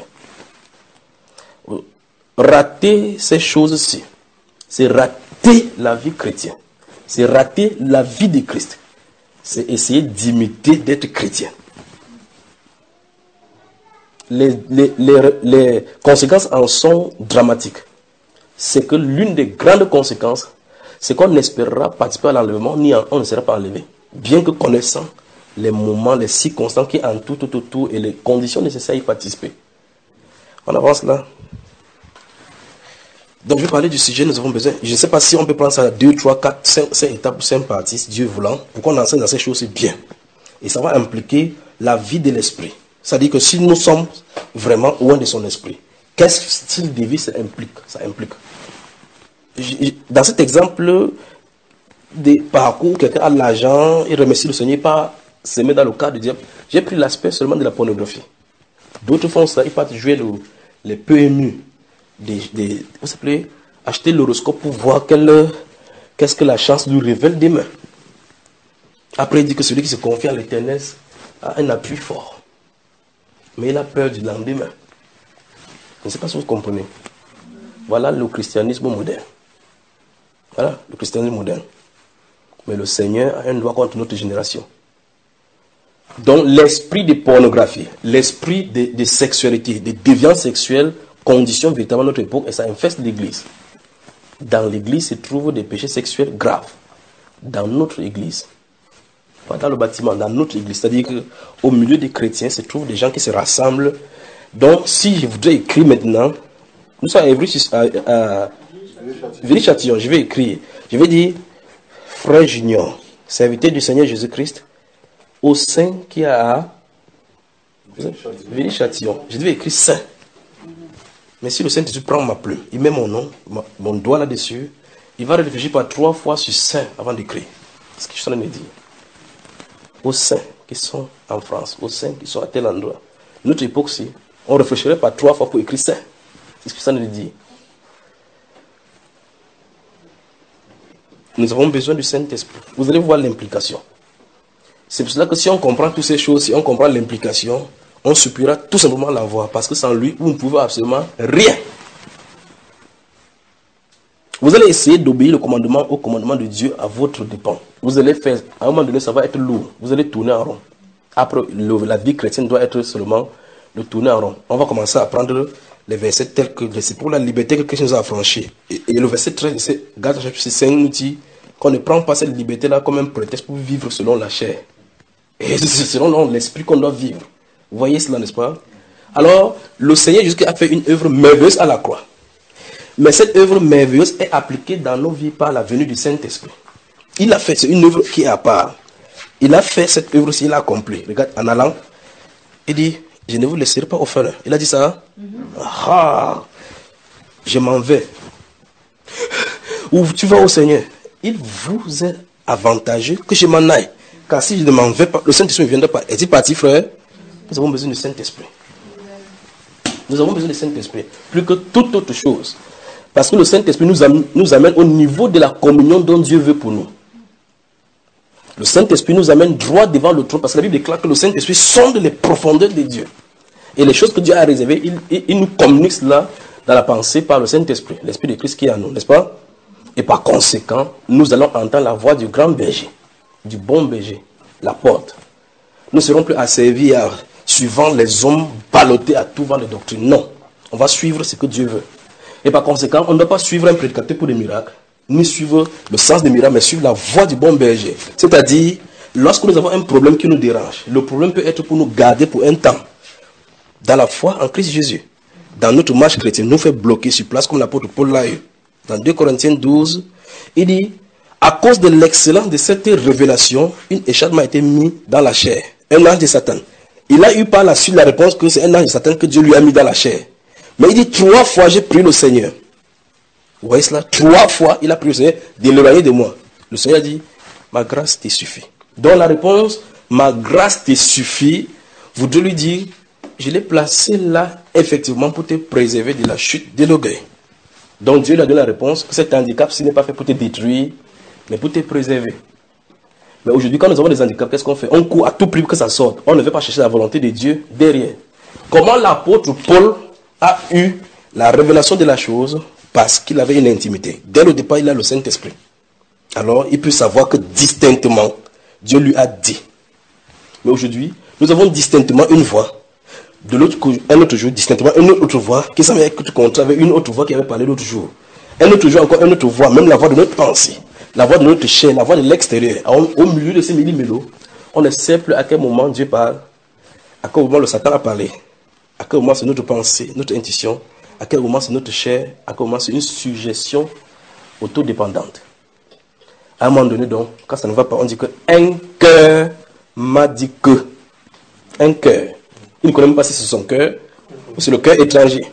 Rater ces choses-ci, c'est rater la vie chrétienne. C'est rater la vie de Christ. C'est essayer d'imiter d'être chrétien. Les, les, les, les conséquences en sont dramatiques. c'est que l'une des grandes conséquences, c'est qu'on espérera participer à l'enlèvement, ni on ne sera pas enlevé. Bien que connaissant les moments, les circonstances qui entourent tout autour et les conditions nécessaires à y participer. On avance là. Donc je vais parler du sujet, nous avons besoin. Je ne sais pas si on peut prendre ça à deux, trois, quatre, cinq, cinq étapes ou cinq parties, si Dieu voulant, pour qu'on enseigne dans ces choses bien. Et ça va impliquer la vie de l'esprit. C'est-à-dire que si nous sommes vraiment loin de son esprit, quel style de vie ça implique, ça implique. Dans cet exemple des parcours, quelqu'un a l'argent, il remercie le Seigneur, pas se met dans le cadre de dire, j'ai pris l'aspect seulement de la pornographie. D'autres font ça, ils partent jouer le, les P M U, des, des, vous savez, acheter l'horoscope pour voir quelle, qu'est-ce que la chance lui révèle demain. Après, il dit que celui qui se confie à l'Éternel a un appui fort. Mais il a peur du lendemain. Je ne sais pas si vous comprenez. Voilà le christianisme moderne. Voilà le christianisme moderne. Mais le Seigneur a un droit contre notre génération. Donc l'esprit de pornographie, l'esprit de, de sexualité, de déviance sexuelle, conditionne véritablement notre époque et ça infeste l'Église. Dans l'Église se trouvent des péchés sexuels graves. Dans notre Église. Pas dans le bâtiment, dans notre Église. C'est-à-dire qu'au milieu des chrétiens se trouvent des gens qui se rassemblent. Donc si je voudrais écrire maintenant, nous sommes à, à, à Viry-Châtillon, je vais écrire. Je vais dire, Frère Junior, serviteur du Seigneur Jésus-Christ, au sein qui a à Viry-Châtillon. Je devais écrire Saint. Mais si le Saint-Jésus prend ma plume, il met mon nom, ma, mon doigt là-dessus, il va réfléchir par trois fois sur Saint avant d'écrire. C'est ce que je suis en train de dire. Aux saints qui sont en France, aux saints qui sont à tel endroit. Notre époque-ci, on réfléchirait par trois fois pour écrire Saint. C'est ce que je suis en train de dire. Nous avons besoin du Saint-Esprit. Vous allez voir l'implication. C'est pour cela que si on comprend toutes ces choses, si on comprend l'implication, on suppliera tout simplement la voix. Parce que sans lui, vous ne pouvez absolument rien. Vous allez essayer d'obéir le commandement au commandement de Dieu à votre dépens. Vous allez faire, à un moment donné, ça va être lourd. Vous allez tourner en rond. Après, le, la vie chrétienne doit être seulement de tourner en rond. On va commencer à prendre les versets tels que c'est pour la liberté que Christ nous a affranchis. Et, et le verset treize, c'est Galates chapitre cinq nous dit qu'on ne prend pas cette liberté-là comme un prétexte pour vivre selon la chair. Et c'est selon l'esprit qu'on doit vivre. Vous voyez cela, n'est-ce pas? Alors, le Seigneur Jésus a fait une œuvre merveilleuse à la croix. Mais cette œuvre merveilleuse est appliquée dans nos vies par la venue du Saint-Esprit. Il a fait, c'est une œuvre qui est à part. Il a fait cette œuvre aussi, il l'a accomplie. Regarde, en allant, il dit, je ne vous laisserai pas orphelin. Il a dit ça. Mm-hmm. Ah, je m'en vais. Où tu vas au Seigneur? Il vous est avantageux que je m'en aille. Car si je ne m'en vais pas, le Saint-Esprit ne viendra pas. Est-il parti, frère? Nous avons besoin du Saint-Esprit. Nous avons besoin du Saint-Esprit. Plus que toute autre chose. Parce que le Saint-Esprit nous amène, nous amène au niveau de la communion dont Dieu veut pour nous. Le Saint-Esprit nous amène droit devant le trône. Parce que la Bible déclare que le Saint-Esprit sonde les profondeurs de Dieu. Et les choses que Dieu a réservées, il, il, il nous communique cela dans la pensée par le Saint-Esprit. L'Esprit de Christ qui est en nous, n'est-ce pas? Et par conséquent, nous allons entendre la voix du grand berger, du bon berger, la porte. Nous ne serons plus asservis à suivant les hommes ballottés à tout vent de doctrine. Non, on va suivre ce que Dieu veut. Et par conséquent, on ne doit pas suivre un prédicateur pour des miracles, ni suivre le sens des miracles, mais suivre la voie du bon berger. C'est-à-dire, lorsque nous avons un problème qui nous dérange, le problème peut être pour nous garder pour un temps. Dans la foi en Christ Jésus, dans notre marche chrétienne, nous fait bloquer sur place comme l'apôtre Paul l'a eu. Dans deux Corinthiens douze, il dit, à cause de l'excellence de cette révélation, une écharpe m'a été mise dans la chair. Un ange de Satan. Il a eu par la suite la réponse que c'est un ange de Satan que Dieu lui a mis dans la chair. Mais il dit, trois fois j'ai prié le Seigneur. Vous voyez cela? Trois fois il a prié le Seigneur d'éloigner de moi. Le Seigneur a dit, ma grâce te suffit. Donc la réponse, ma grâce te suffit, voudrait lui dire, je l'ai placé là, effectivement, pour te préserver de la chute de l'orgueil. Donc Dieu lui a donné la réponse, que cet handicap, ce n'est pas fait pour te détruire, mais pour te préserver. Mais aujourd'hui, quand nous avons des handicaps, qu'est-ce qu'on fait? On court à tout prix pour que ça sorte. On ne veut pas chercher la volonté de Dieu derrière. Comment l'apôtre Paul a eu la révélation de la chose? Parce qu'il avait une intimité. Dès le départ, il a le Saint-Esprit. Alors, il peut savoir que distinctement, Dieu lui a dit. Mais aujourd'hui, nous avons distinctement une voix. De l'autre, un autre jour, distinctement une autre voix qui s'en avec contre avec une autre voix qui avait parlé l'autre jour. Un autre jour encore, une autre voix, même la voix de notre pensée, la voix de notre chair, la voix de l'extérieur. Au milieu de ces millimélos, on ne sait plus à quel moment Dieu parle, à quel moment le Satan a parlé, à quel moment c'est notre pensée, notre intuition, à quel moment c'est notre chair, à quel moment c'est une suggestion autodépendante. À un moment donné, donc, quand ça ne va pas, on dit que un cœur m'a dit que. Un cœur. Il ne connaît même pas si c'est son cœur ou c'est le cœur étranger.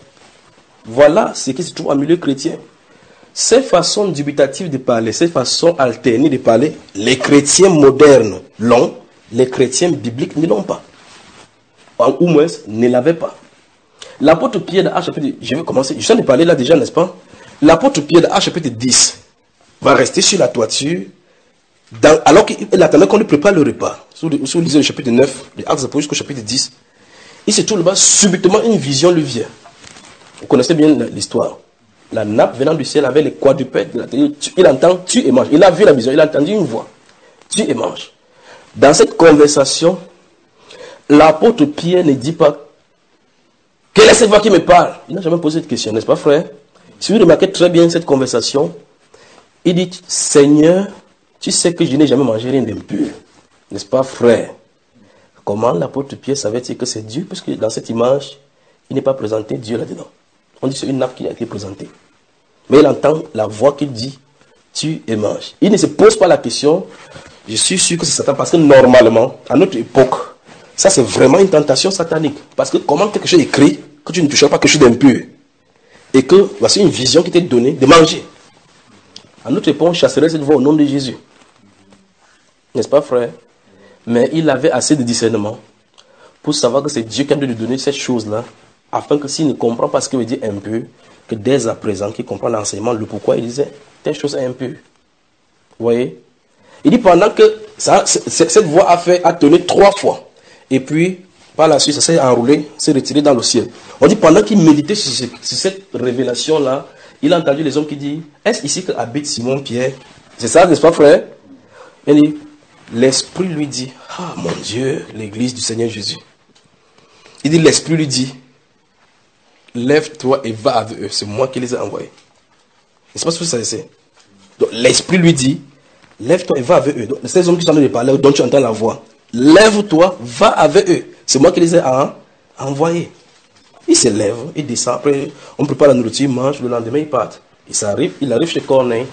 Voilà ce qui se trouve en milieu chrétien. Ces façons dubitatives de parler, ces façons alternées de parler, les chrétiens modernes l'ont, les chrétiens bibliques ne l'ont pas. Ou moins, ne l'avaient pas. L'apôtre Pierre de Actes chapitre, je vais commencer, je viens de parler là déjà, n'est-ce pas? L'apôtre Pierre de Actes chapitre dix va rester sur la toiture, dans, alors qu'il attendait qu'on lui prépare le repas. Si vous lisez le chapitre neuf, de Actes jusqu'au chapitre dix, il se trouve là-bas, subitement une vision lui vient. Vous connaissez bien l'histoire. La nappe venant du ciel avec les quadrupèdes. Il entend, tue et mange. Il a vu la vision, il a entendu une voix. Tue et mange. Dans cette conversation, l'apôtre Pierre ne dit pas quelle est cette voix qui me parle. Il n'a jamais posé cette question, n'est-ce pas, frère? Si vous remarquez très bien cette conversation, il dit Seigneur, tu sais que je n'ai jamais mangé rien d'impur. N'est-ce pas, frère? Comment l'apôtre Pierre savait-il que c'est Dieu? Puisque dans cette image, il n'est pas présenté Dieu là-dedans. On dit que c'est une nappe qui a été présentée. Mais il entend la voix qui dit tue et mange. Il ne se pose pas la question. Je suis sûr que c'est Satan parce que normalement, à notre époque, ça c'est vraiment une tentation satanique. Parce que comment quelque chose est écrit que tu ne toucheras pas quelque chose d'impur et que voici une vision qui t'est donnée de manger. À notre époque, on chasserait cette voix au nom de Jésus. N'est-ce pas, frère? Mais il avait assez de discernement pour savoir que c'est Dieu qui a dû lui donner cette chose-là, afin que s'il ne comprend pas ce que veut dire impur, que dès à présent, qu'il comprend l'enseignement, le pourquoi il disait telle chose est impure. Vous voyez? Il dit pendant que ça, cette voix a fait, a tonné trois fois. Et puis, par la suite, ça s'est enroulé, s'est retiré dans le ciel. On dit pendant qu'il méditait sur, ce, sur cette révélation-là, il a entendu les hommes qui disent, est-ce ici que habite Simon-Pierre? C'est ça, n'est-ce pas, frère? Il dit, l'Esprit lui dit, ah mon Dieu, l'église du Seigneur Jésus. Il dit, l'Esprit lui dit, lève-toi et va avec eux. C'est moi qui les ai envoyés. N'est-ce pas ce que ça c'est? Donc l'Esprit lui dit, lève-toi et va avec eux. Donc ces hommes qui sont en train de parler, dont tu entends la voix, lève-toi, va avec eux. C'est moi qui les ai envoyés. Il se lève, il descend, après on prépare la nourriture, il mange, le lendemain il part. Il s'arrive, il arrive chez Corneille.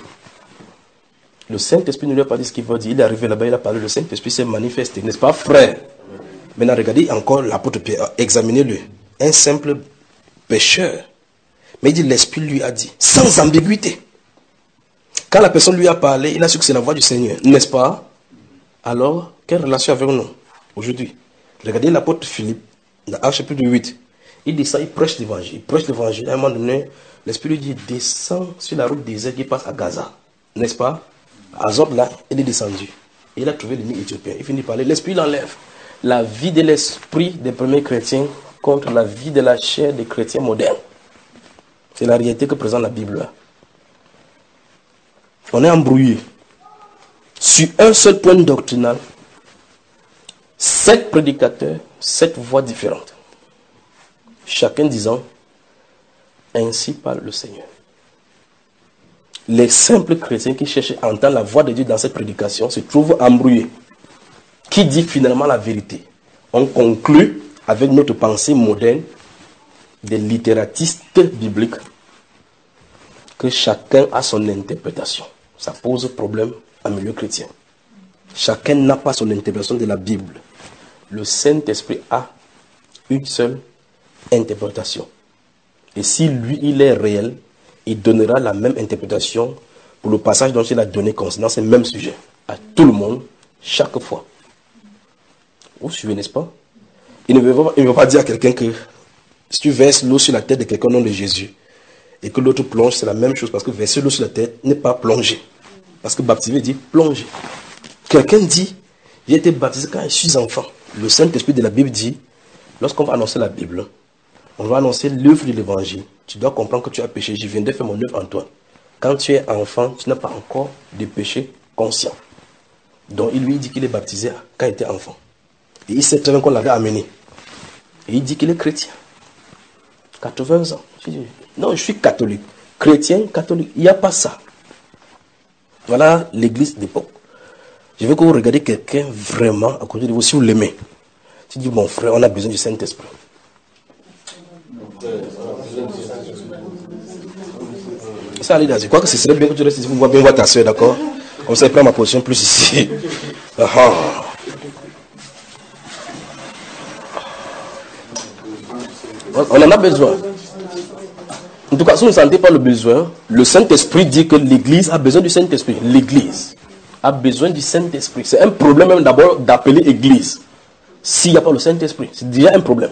Le Saint-Esprit ne lui a pas dit ce qu'il veut dire. Il est arrivé là-bas, il a parlé, le Saint-Esprit s'est manifesté. N'est-ce pas, frère? Maintenant, regardez encore l'apôtre Pierre, examinez-le. Un simple pécheur. Mais il dit, l'Esprit lui a dit, sans ambiguïté. Quand la personne lui a parlé, il a su que c'est la voix du Seigneur. N'est-ce pas? Alors, quelle relation avec nous aujourd'hui? Regardez l'apôtre Philippe, dans Actes chapitre huit. Il descend, il prêche l'évangile. Il prêche l'évangile. À un moment donné, l'Esprit lui dit, descend sur la route déserte qui passe à Gaza. N'est-ce pas? À Zob, là, il est descendu. Et il a trouvé l'ennemi éthiopien. Il finit par parler. L'Esprit l'enlève. La vie de l'esprit des premiers chrétiens contre la vie de la chair des chrétiens modernes. C'est la réalité que présente la Bible là. On est embrouillé sur un seul point doctrinal. Sept prédicateurs, sept voix différentes. Chacun disant, ainsi parle le Seigneur. Les simples chrétiens qui cherchent à entendre la voix de Dieu dans cette prédication se trouvent embrouillés. Qui dit finalement la vérité? On conclut avec notre pensée moderne des littératistes bibliques que chacun a son interprétation. Ça pose problème en milieu chrétien. Chacun n'a pas son interprétation de la Bible. Le Saint-Esprit a une seule interprétation. Et si lui, il est réel, il donnera la même interprétation pour le passage dont il a donné concernant ce même sujet à tout le monde, chaque fois. Vous suivez, n'est-ce pas? Il ne veut pas, il ne veut pas dire à quelqu'un que si tu verses l'eau sur la tête de quelqu'un au nom de Jésus et que l'autre plonge, c'est la même chose parce que verser l'eau sur la tête n'est pas plonger. Parce que baptiser dit plonger. Quelqu'un dit, j'ai été baptisé quand je suis enfant. Le Saint-Esprit de la Bible dit, lorsqu'on va annoncer la Bible, on va annoncer l'œuvre de l'évangile. Tu dois comprendre que tu as péché. Je viendrai faire mon œuvre en toi. Quand tu es enfant, tu n'as pas encore de péché conscient. Donc il lui dit qu'il est baptisé quand il était enfant. Et il sait très bien qu'on l'avait amené. Et il dit qu'il est chrétien. quatre-vingts ans. Je dis, non, je suis catholique. chrétien, catholique. Il n'y a pas ça. Voilà l'église d'époque. Je veux que vous regardiez quelqu'un vraiment à côté de vous, si vous l'aimez. Tu dis, mon frère, on a besoin du Saint-Esprit. Ça, allez, je crois que ce serait bien que tu restes ici, vous voyez bien voir ta soeur, d'accord? Comme ça, je prends ma position plus ici. Ah. On en a besoin. En tout cas, si vous ne sentez pas le besoin, le Saint-Esprit dit que l'Église a besoin du Saint-Esprit. L'Église a besoin du Saint-Esprit. C'est un problème même d'abord d'appeler Église. S'il n'y a pas le Saint-Esprit, c'est déjà un problème.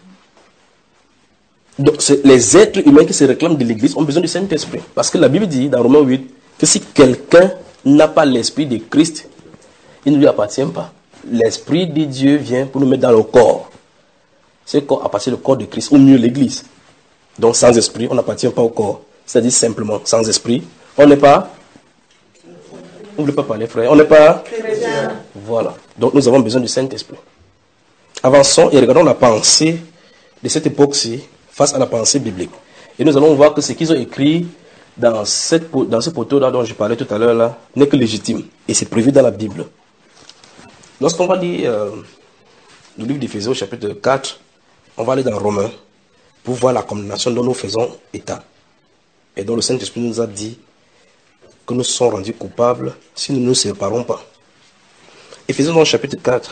Donc, les êtres humains qui se réclament de l'Église ont besoin du Saint-Esprit. Parce que la Bible dit dans Romains huit que si quelqu'un n'a pas l'Esprit de Christ, il ne lui appartient pas. L'Esprit de Dieu vient pour nous mettre dans le corps. Ce corps appartient au corps de Christ, ou mieux l'Église. Donc sans esprit, on n'appartient pas au corps. C'est-à-dire simplement, sans esprit, on n'est pas... On ne voulez pas parler, frère. On n'est pas... Voilà. Donc nous avons besoin du Saint-Esprit. Avançons et regardons la pensée de cette époque-ci face à la pensée biblique. Et nous allons voir que ce qu'ils ont écrit dans, cette, dans ce poteau-là dont je parlais tout à l'heure là n'est que légitime. Et c'est prévu dans la Bible. Lorsqu'on va lire euh, le livre d'Éphésiens au chapitre quatre, on va aller dans Romains pour voir la condamnation dont nous faisons état. Et dont le Saint-Esprit nous a dit que nous sommes rendus coupables si nous ne nous séparons pas. Éphésiens au chapitre quatre.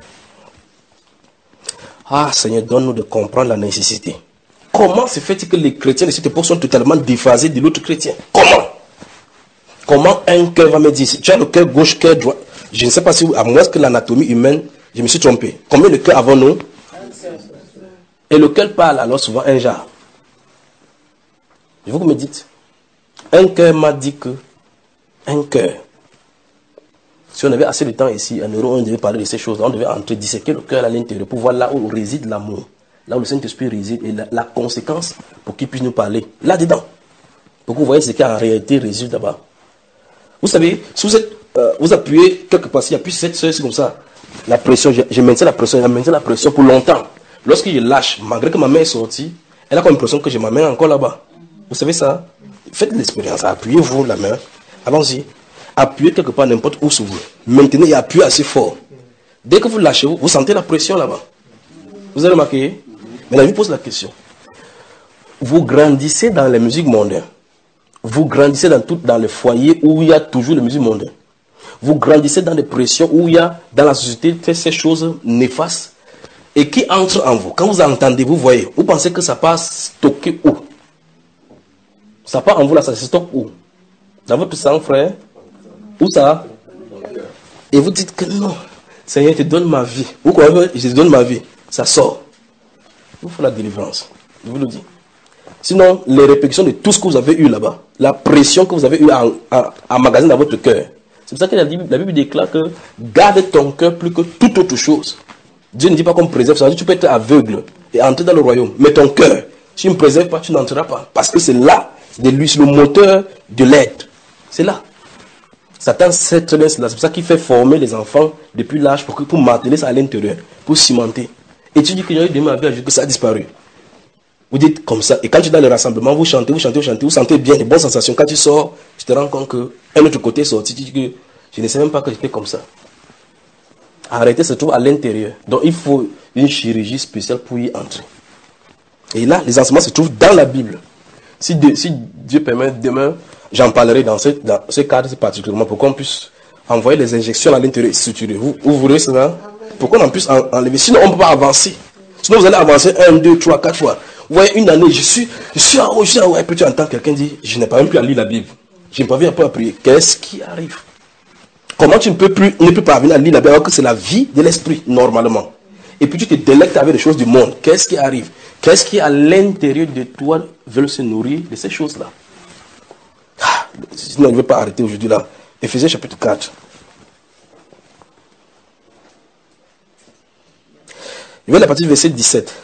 Ah Seigneur, donne-nous de comprendre la nécessité. Comment se fait-il que les chrétiens de cette époque sont totalement déphasés de l'autre chrétien? Comment? Comment un cœur va me dire, tu as le cœur gauche, cœur droit? Je ne sais pas si, à moins que l'anatomie humaine, je me suis trompé. Combien de cœurs avons-nous? Et lequel parle alors souvent un genre? Je veux que vous me dites. Un cœur m'a dit que un cœur. Si on avait assez de temps ici, en Europe, on devait parler de ces choses. On devait entrer, disséquer le cœur à l'intérieur pour voir là où réside l'amour. Là où le Saint-Esprit réside et la, la conséquence pour qu'il puisse nous parler. Là-dedans. Pour que vous voyez ce qui en réalité réside là-bas. Vous savez, si vous êtes, euh, vous appuyez quelque part, s'il y a plus cette c'est comme ça. La pression, je, je maintiens la pression, je maintiens la pression pour longtemps. Lorsque je lâche, malgré que ma main est sortie, elle a comme l'impression que j'ai ma main encore là-bas. Vous savez ça? Faites l'expérience. Appuyez-vous la main. Allons-y. Appuyez quelque part n'importe où sur vous. Maintenez et appuyez assez fort. Dès que vous lâchez, vous, vous sentez la pression là-bas. Vous avez remarqué? Maintenant, je vous pose la question. Vous grandissez dans les musiques mondaines. Vous grandissez dans, tout, dans les foyers où il y a toujours les musiques mondaines. Vous grandissez dans des pressions où il y a dans la société fait ces choses néfastes et qui entrent en vous. Quand vous entendez, vous voyez, vous pensez que ça passe stocké où? Ça part en vous là, ça se stocke où? Dans votre sang, frère? Où ça? Et vous dites que non, Seigneur, je te donne ma vie. Vous croyez que je te donne ma vie? Ça sort. Il faut la délivrance. Je vous le dis. Sinon, les répercussions de tout ce que vous avez eu là-bas, la pression que vous avez eu à, à, à magasiner dans votre cœur. C'est pour ça que la Bible, la Bible déclare que garde ton cœur plus que toute autre chose. Dieu ne dit pas qu'on préserve ça. Tu peux être aveugle et entrer dans le royaume. Mais ton cœur, si tu ne préserves pas, tu n'entreras pas. Parce que c'est là, de lui, c'est le moteur de l'être. C'est là. Satan sait très bien cela. C'est pour ça qu'il fait former les enfants depuis l'âge pour, pour maintenir ça à l'intérieur, pour cimenter. Et tu dis que j'ai eu des mains avec que ça a disparu. Vous dites comme ça. Et quand tu es dans le rassemblement, vous chantez, vous chantez, vous chantez, vous sentez bien, des bonnes sensations. Quand tu sors, tu te rends compte qu'un autre côté est sorti. Tu dis que je ne sais même pas que j'étais comme ça. Arrêter se trouve à l'intérieur. Donc il faut une chirurgie spéciale pour y entrer. Et là, les enseignements se trouvent dans la Bible. Si Dieu, si Dieu permet, demain, j'en parlerai dans ce, dans ce cadre particulièrement pour qu'on puisse envoyer les injections à l'intérieur et structurer. Vous, vous voulez cela? Pour qu'on en puisse en, enlever. Sinon, on ne peut pas avancer. Sinon, vous allez avancer un, deux, trois, quatre fois. Vous voyez, une année, je suis, je suis en haut, je suis en haut. Et puis tu entends quelqu'un dire, je n'ai pas même plus à lire la Bible. Je n'ai pas vu un peu à prier. Qu'est-ce qui arrive? Comment tu ne peux plus, ne peux pas venir à lire la Bible alors que c'est la vie de l'esprit, normalement. Et puis tu te délectes avec les choses du monde. Qu'est-ce qui arrive? Qu'est-ce qui à l'intérieur de toi veut se nourrir de ces choses-là? Ah, sinon, je ne veux pas arrêter aujourd'hui là. Éphésiens chapitre quatre. Je vais la partie du verset dix-sept.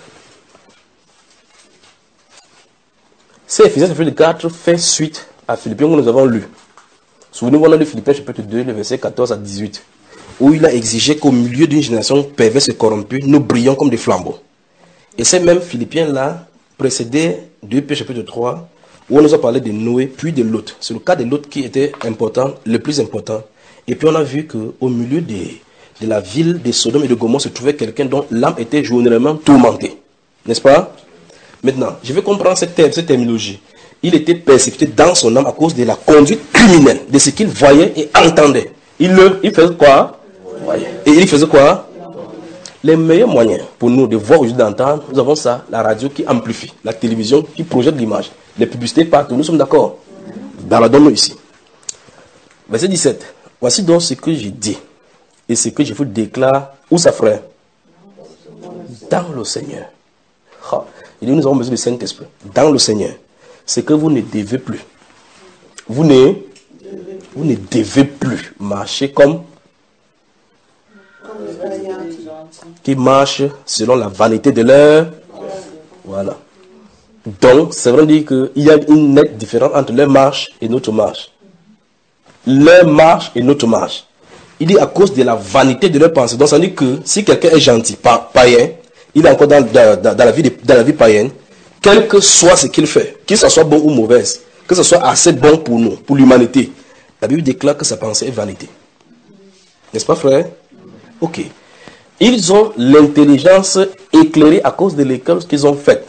C'est Éphésiens chapitre quatre fait suite à Philippiens que nous avons lu. Souvenez-vous, on a lu Philippiens chapitre deux, le verset quatorze à dix-huit, où il a exigé qu'au milieu d'une génération perverse et corrompue, nous brillons comme des flambeaux. Et ces mêmes Philippiens-là précédaient deux Pierre chapitre trois, où on nous a parlé de Noé, puis de Lot. C'est le cas de Lot qui était important, le plus important. Et puis on a vu qu'au milieu de, de la ville de Sodome et de Gomorrhe se trouvait quelqu'un dont l'âme était journellement tourmentée. N'est-ce pas? Maintenant, je vais comprendre cette, terme, cette terminologie. Il était persécuté dans son âme à cause de la conduite criminelle, de ce qu'il voyait et entendait. Il, le, il faisait quoi? Et il faisait quoi? Les meilleurs moyens pour nous de voir ou d'entendre, nous avons ça, la radio qui amplifie, la télévision qui projette l'image, les publicités partout, nous sommes d'accord? Dans la donne ici. Verset dix-sept. Voici donc ce que j'ai dit et ce que je vous déclare. Où ça, frère? Dans le Seigneur. Oh. Il dit, nous avons besoin du Saint-Esprit. Dans le Seigneur. C'est que vous ne devez plus. Vous ne, vous ne devez plus marcher comme qui marchent selon la vanité de leur. Voilà. Donc, ça veut dire qu'il y a une nette différence entre leur marche et notre marche. Leur marche et notre marche. Il dit à cause de la vanité de leur pensée. Donc, ça veut dire que si quelqu'un est gentil, pa païen, il est encore dans, dans, dans, la vie de, dans la vie païenne, quel que soit ce qu'il fait, que ce soit bon ou mauvais, que ce soit assez bon pour nous, pour l'humanité, la Bible déclare que sa pensée est vanité. N'est-ce pas, frère? Ok. Ils ont l'intelligence éclairée à cause de l'école qu'ils ont faite.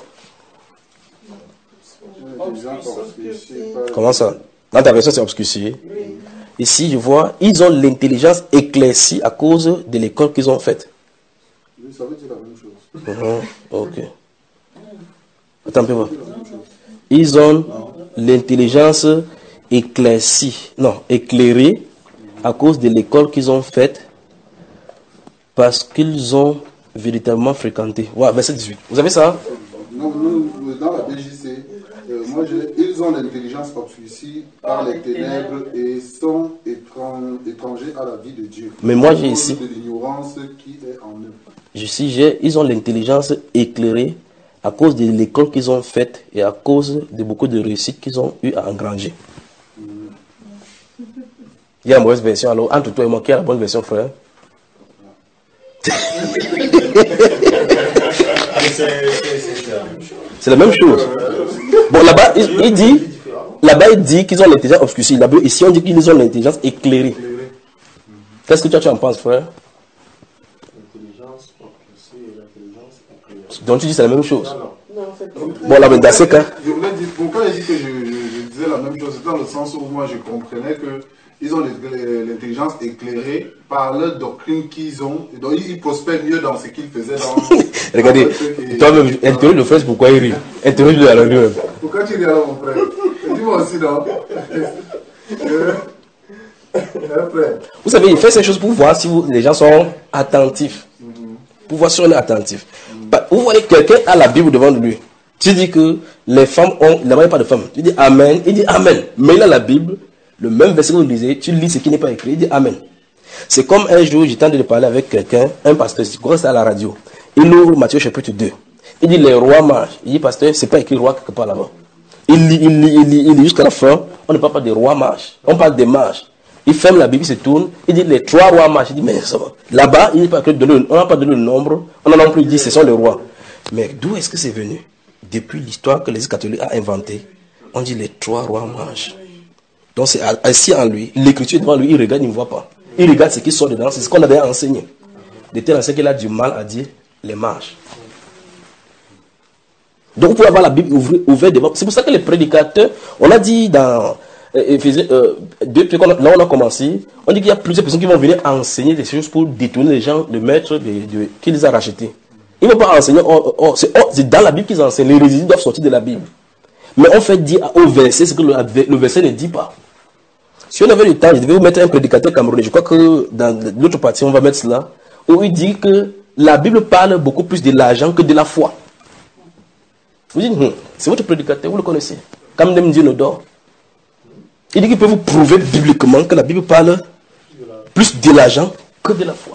Comment ça? Dans ta version, c'est obscurci. Ici, je vois, ils ont l'intelligence éclaircie à cause de l'école qu'ils ont faite. Oui, ça veut dire la même chose. Uh-huh. Ok. Attends un peu. Voir. Ils ont l'intelligence éclaircie, non, éclairée à cause de l'école qu'ils ont faite parce qu'ils ont véritablement fréquenté. Ouais, verset dix-huit. Vous avez ça? Non, nous, dans la B J C, euh, moi, ils ont l'intelligence obscurcie par les ténèbres et sont étrangers à la vie de Dieu. Mais moi, j'ai ici. De l'ignorance qui est en eux. Ici, j'ai, ils ont l'intelligence éclairée à cause de l'école qu'ils ont faite et à cause de beaucoup de réussites qu'ils ont eu à engranger. Mm. Il y a une mauvaise version. Alors, entre toi et moi, qui a la bonne version, frère? C'est la même chose. Bon, là-bas, il, il dit, là-bas, il dit qu'ils ont l'intelligence obscurcie. Là-bas, ici, on dit qu'ils ont l'intelligence éclairée. Qu'est-ce que toi, tu en penses, frère? L'intelligence obscurcie et l'intelligence éclairée. Donc, tu dis c'est la même chose. Non, non. Bon, là, mais dans ce cas. Je voulais dire, pourquoi il dit que je, je, je disais la même chose? C'est dans le sens où moi, je comprenais que ils ont l'intelligence éclairée par leur doctrine qu'ils ont. Et donc, ils prospèrent mieux dans ce qu'ils faisaient dans... Regardez, toi-même, interroge le frère, pourquoi il rit. Interroge-le à lui-même. Pourquoi tu ris alors, mon frère? Dis-moi aussi, non? Vous savez, il fait ces choses pour voir si vous, les gens sont attentifs. Pour voir si on est attentif. Vous voyez quelqu'un a la Bible devant lui. Tu dis que les femmes ont... Là-bas, il n'y a pas de femmes. Tu dis Amen. Il dit Amen. Mais il a la Bible. Le même verset que vous lisez, tu lis ce qui n'est pas écrit, il dit Amen. C'est comme un jour, j'étais en train de parler avec quelqu'un, un pasteur, je crois que c'est à la radio. Il ouvre Matthieu chapitre deux. Il dit les rois marchent. Il dit pasteur, c'est pas écrit roi quelque part là-bas. Il lit, il lit, il lit, il lit jusqu'à la fin. On ne parle pas des rois marches. On parle des marches. Il ferme la Bible, il se tourne. Il dit les trois rois marchent. Il dit mais ça va. Là-bas, il n'est pas écrit de le, on n'a pas donné le nombre. On n'a non plus dit ce sont les rois. Mais d'où est-ce que c'est venu? Depuis l'histoire que l'Église catholique a inventée, on dit les trois rois marchent. Donc c'est assis en lui, l'écriture est devant lui, il regarde, il ne voit pas. Il regarde ce qui sort dedans, c'est ce qu'on avait enseigné. De tel enseigne qu'il a du mal à dire les marches. Donc vous pouvez avoir la Bible ouverte devant. C'est pour ça que les prédicateurs, on a dit dans Éphésiens euh, deux, là on a commencé, on dit qu'il y a plusieurs personnes qui vont venir enseigner des choses pour détourner les gens, le maître de, de, qui les a rachetés. Ils ne vont pas enseigner, oh, oh, c'est oh, dans la Bible qu'ils enseignent, les résidus doivent sortir de la Bible. Mais on fait dire au verset ce que le, le verset ne dit pas. Si on avait le temps, je devais vous mettre un prédicateur camerounais. Je crois que dans l'autre partie, on va mettre cela. Où il dit que la Bible parle beaucoup plus de l'argent que de la foi. Vous dites, hm, c'est votre prédicateur, vous le connaissez. Comme même Dieu nous dort. Il dit qu'il peut vous prouver bibliquement que la Bible parle plus de l'argent que de la foi.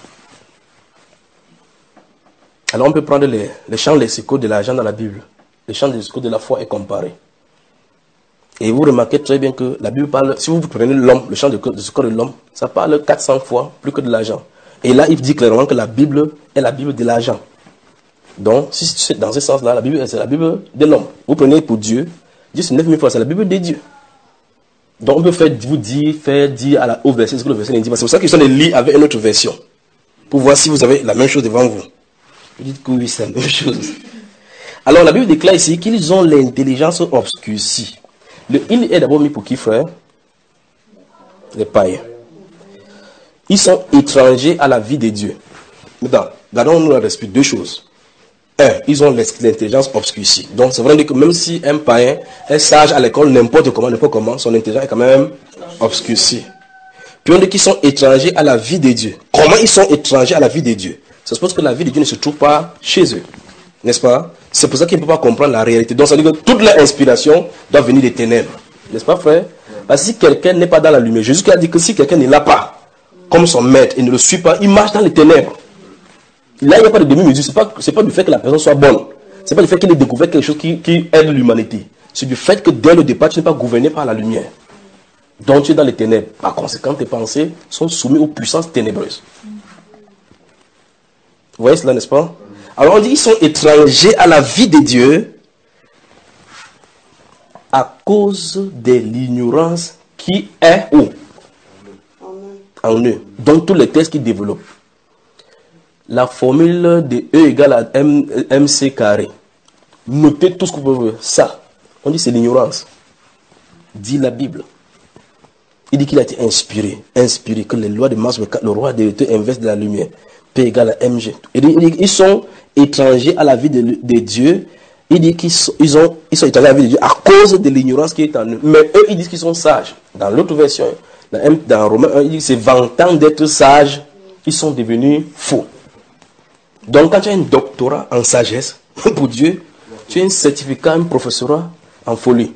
Alors on peut prendre les, les champs lexicaux de l'argent dans la Bible. Les champs lexicaux de la foi est comparé. Et vous remarquez très bien que la Bible parle, si vous prenez l'homme, le champ de, de ce corps de l'homme, ça parle quatre cents fois plus que de l'argent. Et là, il dit clairement que la Bible est la Bible de l'argent. Donc, si c'est dans ce sens-là, la Bible, c'est la Bible de l'homme. Vous prenez pour Dieu, Dieu c'est neuf mille fois, c'est la Bible de Dieu. Donc on peut faire, vous dire, faire dire à la, au verset ce que le verset dit. C'est pour ça qu'ils sont les lits avec une autre version. Pour voir si vous avez la même chose devant vous. Vous dites que oui, c'est la même chose. Alors la Bible déclare ici qu'ils ont l'intelligence obscurcie. Le il est d'abord mis pour qui, frère? Les païens. Ils sont étrangers à la vie de Dieu. Maintenant, gardons-nous à l'esprit deux choses. Un, ils ont l'intelligence obscurcie. Donc c'est vrai que même si un païen est sage à l'école, n'importe comment, n'importe comment, son intelligence est quand même obscurcie. Puis on dit qu'ils sont étrangers à la vie de Dieu. Comment ils sont étrangers à la vie de Dieu? Ça suppose que la vie de Dieu ne se trouve pas chez eux. N'est-ce pas? C'est pour ça qu'ils ne peuvent pas comprendre la réalité. Donc ça veut dire que toute leur inspiration doit venir des ténèbres. N'est-ce pas, frère? Parce que si quelqu'un n'est pas dans la lumière, Jésus qui a dit que si quelqu'un ne l'a pas, comme son maître, il ne le suit pas, il marche dans les ténèbres. Là, il n'y a pas de demi-mesure. Ce n'est pas, c'est pas du fait que la personne soit bonne. Ce n'est pas du fait qu'il ait découvert quelque chose qui, qui aide l'humanité. C'est du fait que dès le départ, tu n'es pas gouverné par la lumière. Donc tu es dans les ténèbres. Par conséquent, tes pensées sont soumises aux puissances ténébreuses. Vous voyez cela, n'est-ce pas? Alors on dit qu'ils sont étrangers à la vie de Dieu à cause de l'ignorance qui est où? En eux. Donc tous les tests qu'ils développent. La formule de E égale à M, MC carré. Notez tout ce que vous pouvez. Ça, on dit c'est l'ignorance. Dit la Bible. Il dit qu'il a été inspiré. Inspiré, que les lois de Mars, le roi de l'été inverse de la lumière. P égale à M G. Il dit qu'ils sont étrangers à la vie de, de Dieu. Il dit qu'ils sont, ils ont, ils sont étrangers à la vie de Dieu à cause de l'ignorance qui est en eux. Mais eux, ils disent qu'ils sont sages. Dans l'autre version, dans, dans Romains un, il dit que c'est vantant d'être sages, ils sont devenus faux. Donc quand tu as un doctorat en sagesse, pour Dieu, tu as un certificat, un professorat en folie.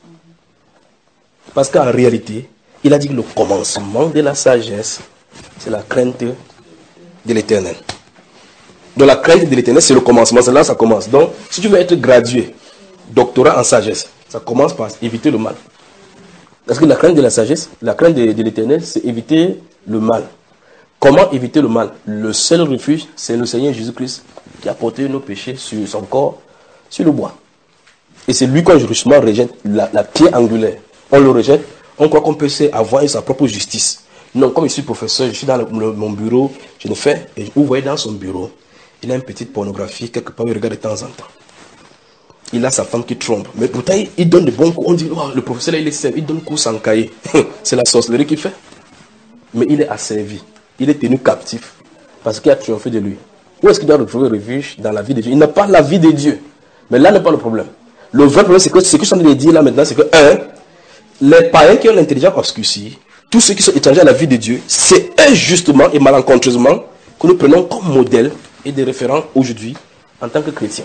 Parce qu'en réalité, il a dit que le commencement de la sagesse, c'est la crainte de l'éternel. Donc la crainte de l'éternel, c'est le commencement, c'est là que ça commence. Donc, si tu veux être gradué, doctorat en sagesse, ça commence par éviter le mal. Parce que la crainte de la sagesse, la crainte de, de l'éternel, c'est éviter le mal. Comment éviter le mal? Le seul refuge, c'est le Seigneur Jésus-Christ qui a porté nos péchés sur son corps, sur le bois. Et c'est lui qu'on justement rejette, la, la pierre angulaire. On le rejette, on croit qu'on peut avoir sa propre justice. Non, comme je suis professeur, je suis dans le, le, mon bureau, je ne fais, et vous voyez dans son bureau, il a une petite pornographie, quelque part, il regarde de temps en temps. Il a sa femme qui trompe. Mais pourtant, il, il donne de bons coups. On dit, oh, le professeur, là, il est servi, il donne coups sans cahier. C'est la sorcellerie qu'il fait. Mais il est asservi. Il est tenu captif parce qu'il a triomphé de lui. Où est-ce qu'il doit retrouver refuge? Dans la vie de Dieu. Il n'a pas la vie de Dieu. Mais là n'est pas le problème. Le vrai problème, c'est que ce que je suis en train de dire là maintenant, c'est que, un, les païens qui ont l'intelligence obscurcie, tous ceux qui sont étrangers à la vie de Dieu, c'est eux justement et malencontreusement que nous prenons comme modèle et des référents aujourd'hui en tant que chrétiens.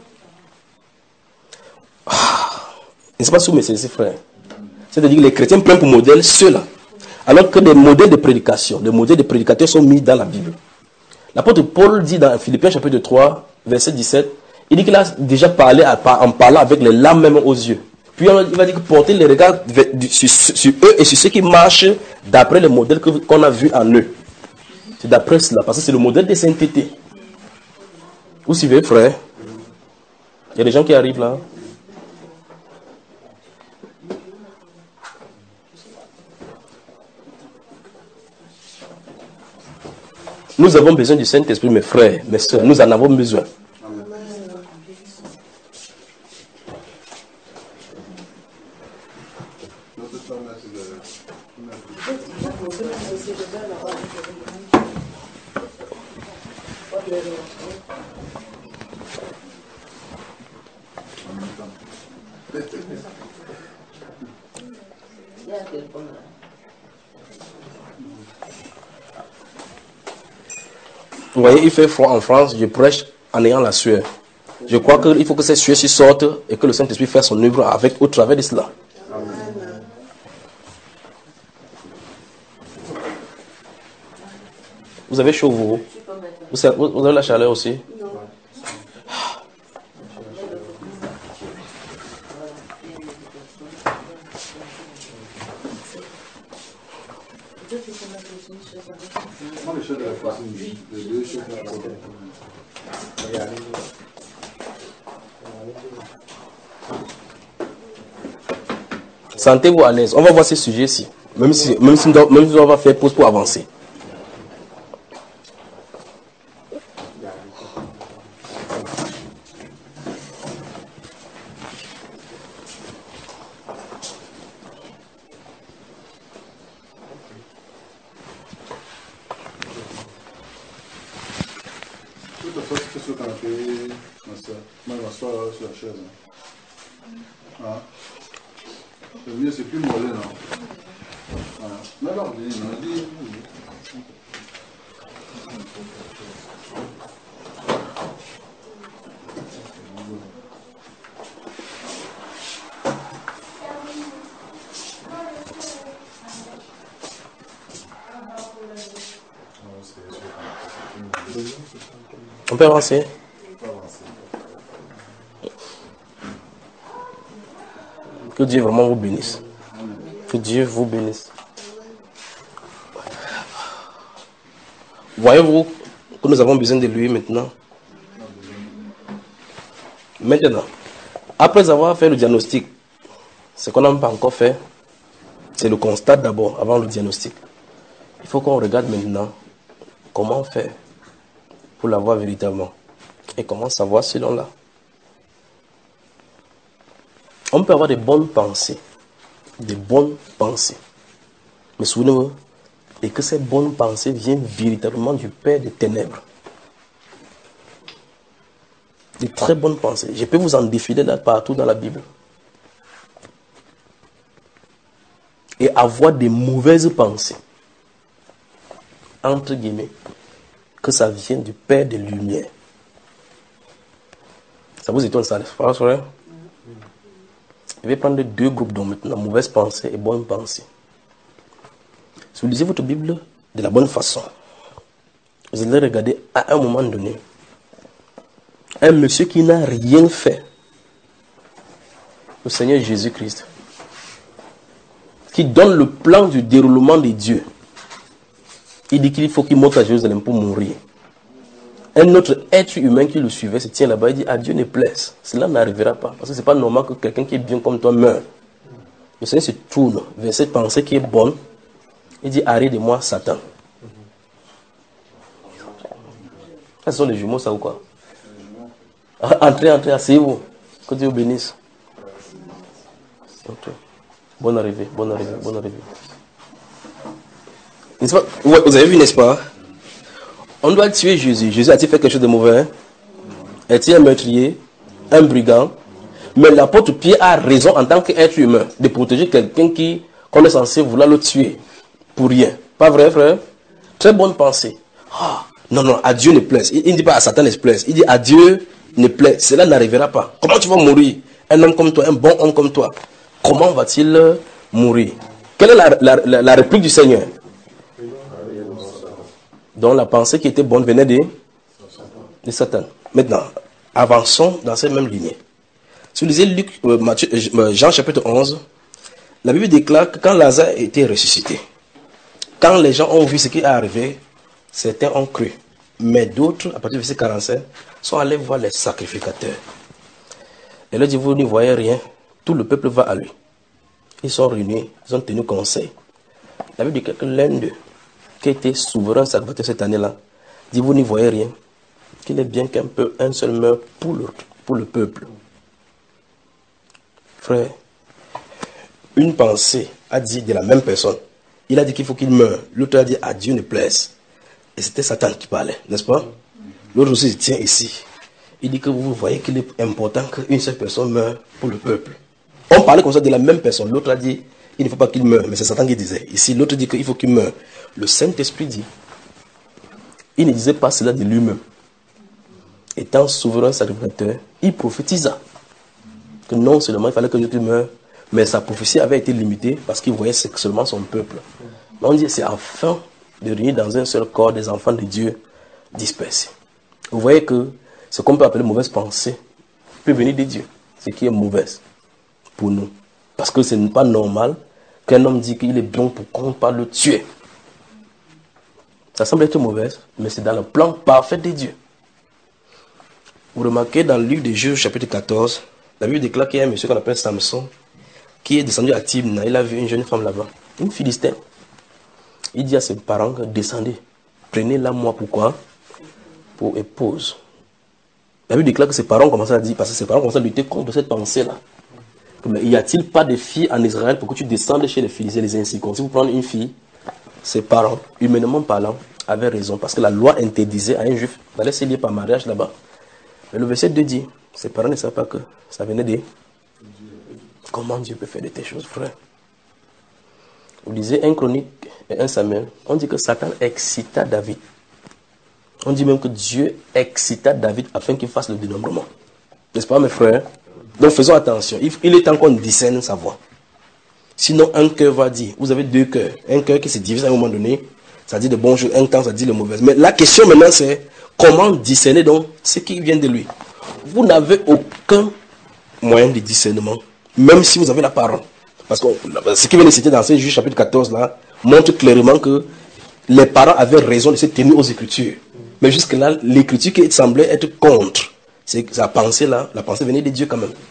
Ah, n'est-ce pas sous mes frères? C'est-à-dire que les chrétiens prennent pour modèle ceux-là. Alors que des modèles de prédication, des modèles de prédicateurs sont mis dans la Bible. L'apôtre Paul dit dans Philippiens chapitre trois, verset dix-sept, il dit qu'il a déjà parlé en parlant avec les larmes même aux yeux. Puis il va dire que porter les regards sur, sur eux et sur ceux qui marchent d'après les modèles qu'on a vus en eux. C'est d'après cela, parce que c'est le modèle de sainteté. Vous suivez, frère? Il y a des gens qui arrivent là. Nous avons besoin du Saint-Esprit, mes frères, mes soeurs. Nous en avons besoin. Vous voyez, il fait froid en France, je prêche en ayant la sueur. Je crois qu'il faut que cette sueur sorte et que le Saint-Esprit fasse son œuvre avec, au travers de cela. Amen. Vous avez chaud, vous? Vous avez, vous avez la chaleur aussi? Non. Sentez-vous à l'aise. On va voir ces sujets-ci. Même si, même si, même si on va faire pause pour avancer. Le mieux, c'est plus mollet, non? Voilà. Non, non, dis, non, dis. On peut avancer. Que Dieu vraiment vous bénisse. Que Dieu vous bénisse. Voyez-vous que nous avons besoin de lui maintenant. Maintenant, après avoir fait le diagnostic, ce qu'on n'a pas encore fait, c'est le constat d'abord, avant le diagnostic. Il faut qu'on regarde maintenant comment faire pour l'avoir véritablement. Et comment savoir si l'on l'a. On peut avoir des bonnes pensées. Des bonnes pensées. Mais souvenez-vous, et que ces bonnes pensées viennent véritablement du Père des ténèbres. Des très bonnes pensées. Je peux vous en défiler là partout dans la Bible. Et avoir des mauvaises pensées. Entre guillemets. Que ça vient du Père des Lumières. Ça vous étonne ça, n'est-ce pas, frère? Je vais prendre deux groupes donc maintenant, mauvaise pensée et bonne pensée. Si vous lisez votre Bible de la bonne façon, vous allez regarder à un moment donné un monsieur qui n'a rien fait, le Seigneur Jésus-Christ, qui donne le plan du déroulement de Dieu. Il dit qu'il faut qu'il monte à Jérusalem pour mourir. Un autre être humain qui le suivait se tient là-bas et dit, à Dieu ne plaise. Cela n'arrivera pas. Parce que ce n'est pas normal que quelqu'un qui est bien comme toi meure. Le Seigneur se tourne vers cette pensée qui est bonne. Il dit, arrête de moi, Satan. Ce sont les jumeaux, ça ou quoi? Entrez, entrez, asseyez-vous. Que Dieu vous bénisse. Okay. Bonne arrivée, bonne arrivée, bonne arrivée. Vous avez vu, n'est-ce pas? On doit tuer Jésus. Jésus a-t-il fait quelque chose de mauvais? Hein? Est-il un meurtrier? Un brigand? Mais l'apôtre Pierre a raison en tant qu'être humain de protéger quelqu'un qui, qu'on est censé vouloir le tuer. Pour rien. Pas vrai, frère? Très bonne pensée. Ah, non, non, à Dieu ne plaise. Il ne dit pas à Satan ne plaise. Il dit à Dieu ne plaise. Cela n'arrivera pas. Comment tu vas mourir? Un homme comme toi, un bon homme comme toi. Comment va-t-il mourir? Quelle est la, la, la, la réplique du Seigneur? Donc la pensée qui était bonne venait de, de Satan. Maintenant, avançons dans cette même lignée. Si vous lisez Luc, euh, Matthieu, euh, Jean chapitre onze, la Bible déclare que quand Lazare a été ressuscité, quand les gens ont vu ce qui est arrivé, certains ont cru. Mais d'autres, à partir du verset quarante-cinq, sont allés voir les sacrificateurs. Et leur dit, vous n'y voyez rien, tout le peuple va à lui. Ils sont réunis, ils ont tenu conseil. La Bible dit que l'un d'eux, qui était souverain sacrificateur cette année-là, dit, vous n'y voyez rien, qu'il est bien qu'un peu, un seul meurt pour le, pour le peuple. Frère, une pensée a dit de la même personne, il a dit qu'il faut qu'il meure, l'autre a dit, à Dieu ne plaise. Et c'était Satan qui parlait, n'est-ce pas? L'autre aussi tient ici. Il dit que vous voyez qu'il est important qu'une seule personne meure pour le peuple. On parlait comme ça de la même personne, l'autre a dit, il ne faut pas qu'il meure, mais c'est Satan qui disait. Ici, l'autre dit qu'il faut qu'il meure. Le Saint-Esprit dit, il ne disait pas cela de lui-même. Étant souverain sacrificateur, il prophétisa que non seulement il fallait que Jésus meure, mais sa prophétie avait été limitée parce qu'il voyait seulement son peuple. Mais on dit c'est afin de réunir dans un seul corps des enfants de Dieu dispersés. Vous voyez que ce qu'on peut appeler mauvaise pensée peut venir de Dieu, ce qui est mauvaise pour nous. Parce que ce n'est pas normal qu'un homme dise qu'il est bon pour qu'on ne pas le tuer. Ça semble être mauvaise, mais c'est dans le plan parfait de Dieu. Vous remarquez dans le livre de Juges, chapitre quatorze, la Bible déclare qu'il y a un monsieur qu'on appelle Samson, qui est descendu à Timna, il a vu une jeune femme là-bas, une Philistine. Il dit à ses parents, descendez, prenez-la moi, pourquoi? Pour épouse. La Bible déclare que ses parents commencent à dire, parce que ses parents commencent à lutter contre cette pensée-là. Mais y a-t-il pas de filles en Israël pour que tu descendes chez les Philistins, les incirconcis, vous prenez une fille? Ses parents, humainement parlant, avaient raison, parce que la loi interdisait à un juif d'aller se lier par mariage là-bas. Mais le verset deux dit, ses parents ne savaient pas que ça venait de... Comment Dieu peut faire de telles choses, frère? Vous lisez un Chronique et un Samuel, on dit que Satan excita David. On dit même que Dieu excita David afin qu'il fasse le dénombrement. N'est-ce pas, mes frères? Donc faisons attention. Il est temps qu'on discerne sa voix. Sinon, un cœur va dire, vous avez deux cœurs. Un cœur qui se divise à un moment donné, ça dit de bonnes choses, un temps ça dit de mauvaises. Mais la question maintenant c'est, comment discerner donc ce qui vient de lui? Vous n'avez aucun moyen de discernement, même si vous avez la parole. Parce que ce qui vient de citer dans ce Juge chapitre quatorze là, montre clairement que les parents avaient raison de se tenir aux Écritures. Mais jusque-là, l'Écriture qui semblait être contre, c'est sa pensée là, la pensée venait de Dieu quand même.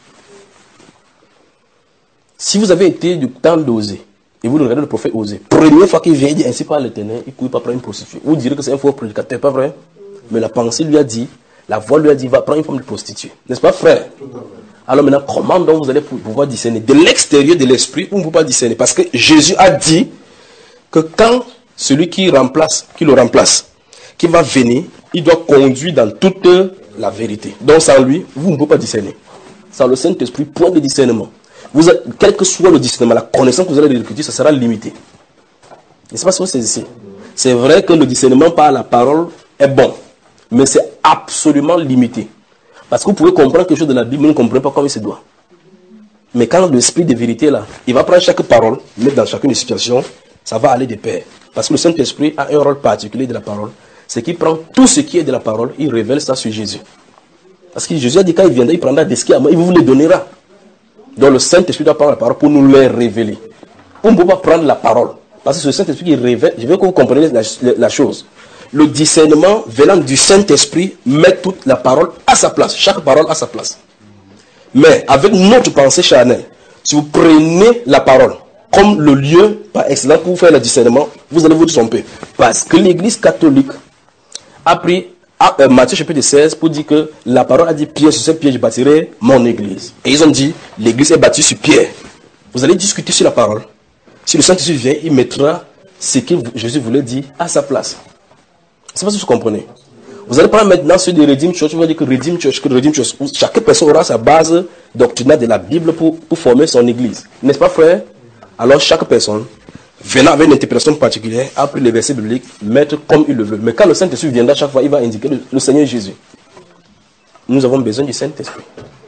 Si vous avez été du temps d'Osée, et vous regardez le prophète Osée, première fois qu'il vient, il dit ainsi par l'Éternel, il ne pouvait pas prendre une prostituée. Vous direz que c'est un faux prédicateur, pas vrai? Mais la pensée lui a dit, la voix lui a dit, va prendre une forme de prostituée. N'est-ce pas, frère? Alors maintenant, comment donc vous allez pouvoir discerner? De l'extérieur de l'esprit, vous ne pouvez pas discerner. Parce que Jésus a dit que quand celui qui remplace, qui le remplace, qui va venir, il doit conduire dans toute la vérité. Donc sans lui, vous ne pouvez pas discerner. Sans le Saint-Esprit, point de discernement. Vous avez, quel que soit le discernement, la connaissance que vous avez de l'Écriture, ça sera limité. N'est-ce pas ce que c'est ici? C'est vrai que le discernement par la parole est bon, mais c'est absolument limité. Parce que vous pouvez comprendre quelque chose de la Bible, mais vous ne comprenez pas comme il se doit. Mais quand l'esprit de vérité là, il va prendre chaque parole, mettre dans chacune des situations, ça va aller de pair. Parce que le Saint-Esprit a un rôle particulier de la parole. C'est qu'il prend tout ce qui est de la parole, il révèle ça sur Jésus. Parce que Jésus a dit quand il viendra, il prendra des ce qu'il y a, il vous les donnera. Donc le Saint-Esprit doit prendre la parole pour nous les révéler. On ne peut pas prendre la parole. Parce que c'est le Saint-Esprit qui révèle. Je veux que vous compreniez la, la, la chose. Le discernement venant du Saint-Esprit met toute la parole à sa place. Chaque parole à sa place. Mais avec notre pensée charnelle, si vous prenez la parole comme le lieu par excellence pour faire le discernement, vous allez vous tromper. Parce que l'Église catholique a pris à, euh, Matthieu chapitre seize pour dire que la parole a dit Pierre, sur cette pierre je bâtirai mon Église. Et ils ont dit l'Église est bâtie sur pierre. Vous allez discuter sur la parole. Si le Saint-Esprit vient, il mettra ce que Jésus voulait dire à sa place. C'est pas si vous comprenez. Vous allez prendre maintenant ceux de Redeem Church, vous allez dire que Redeem Church, que Redeem Church, chaque personne aura sa base doctrinale de la Bible pour, pour former son église. N'est-ce pas, frère? Alors chaque personne, venant avec une interprétation particulière, a pris les versets bibliques, mettre comme il le veut. Mais quand le Saint-Esprit viendra chaque fois, il va indiquer le, le Seigneur Jésus. Nous avons besoin du Saint-Esprit.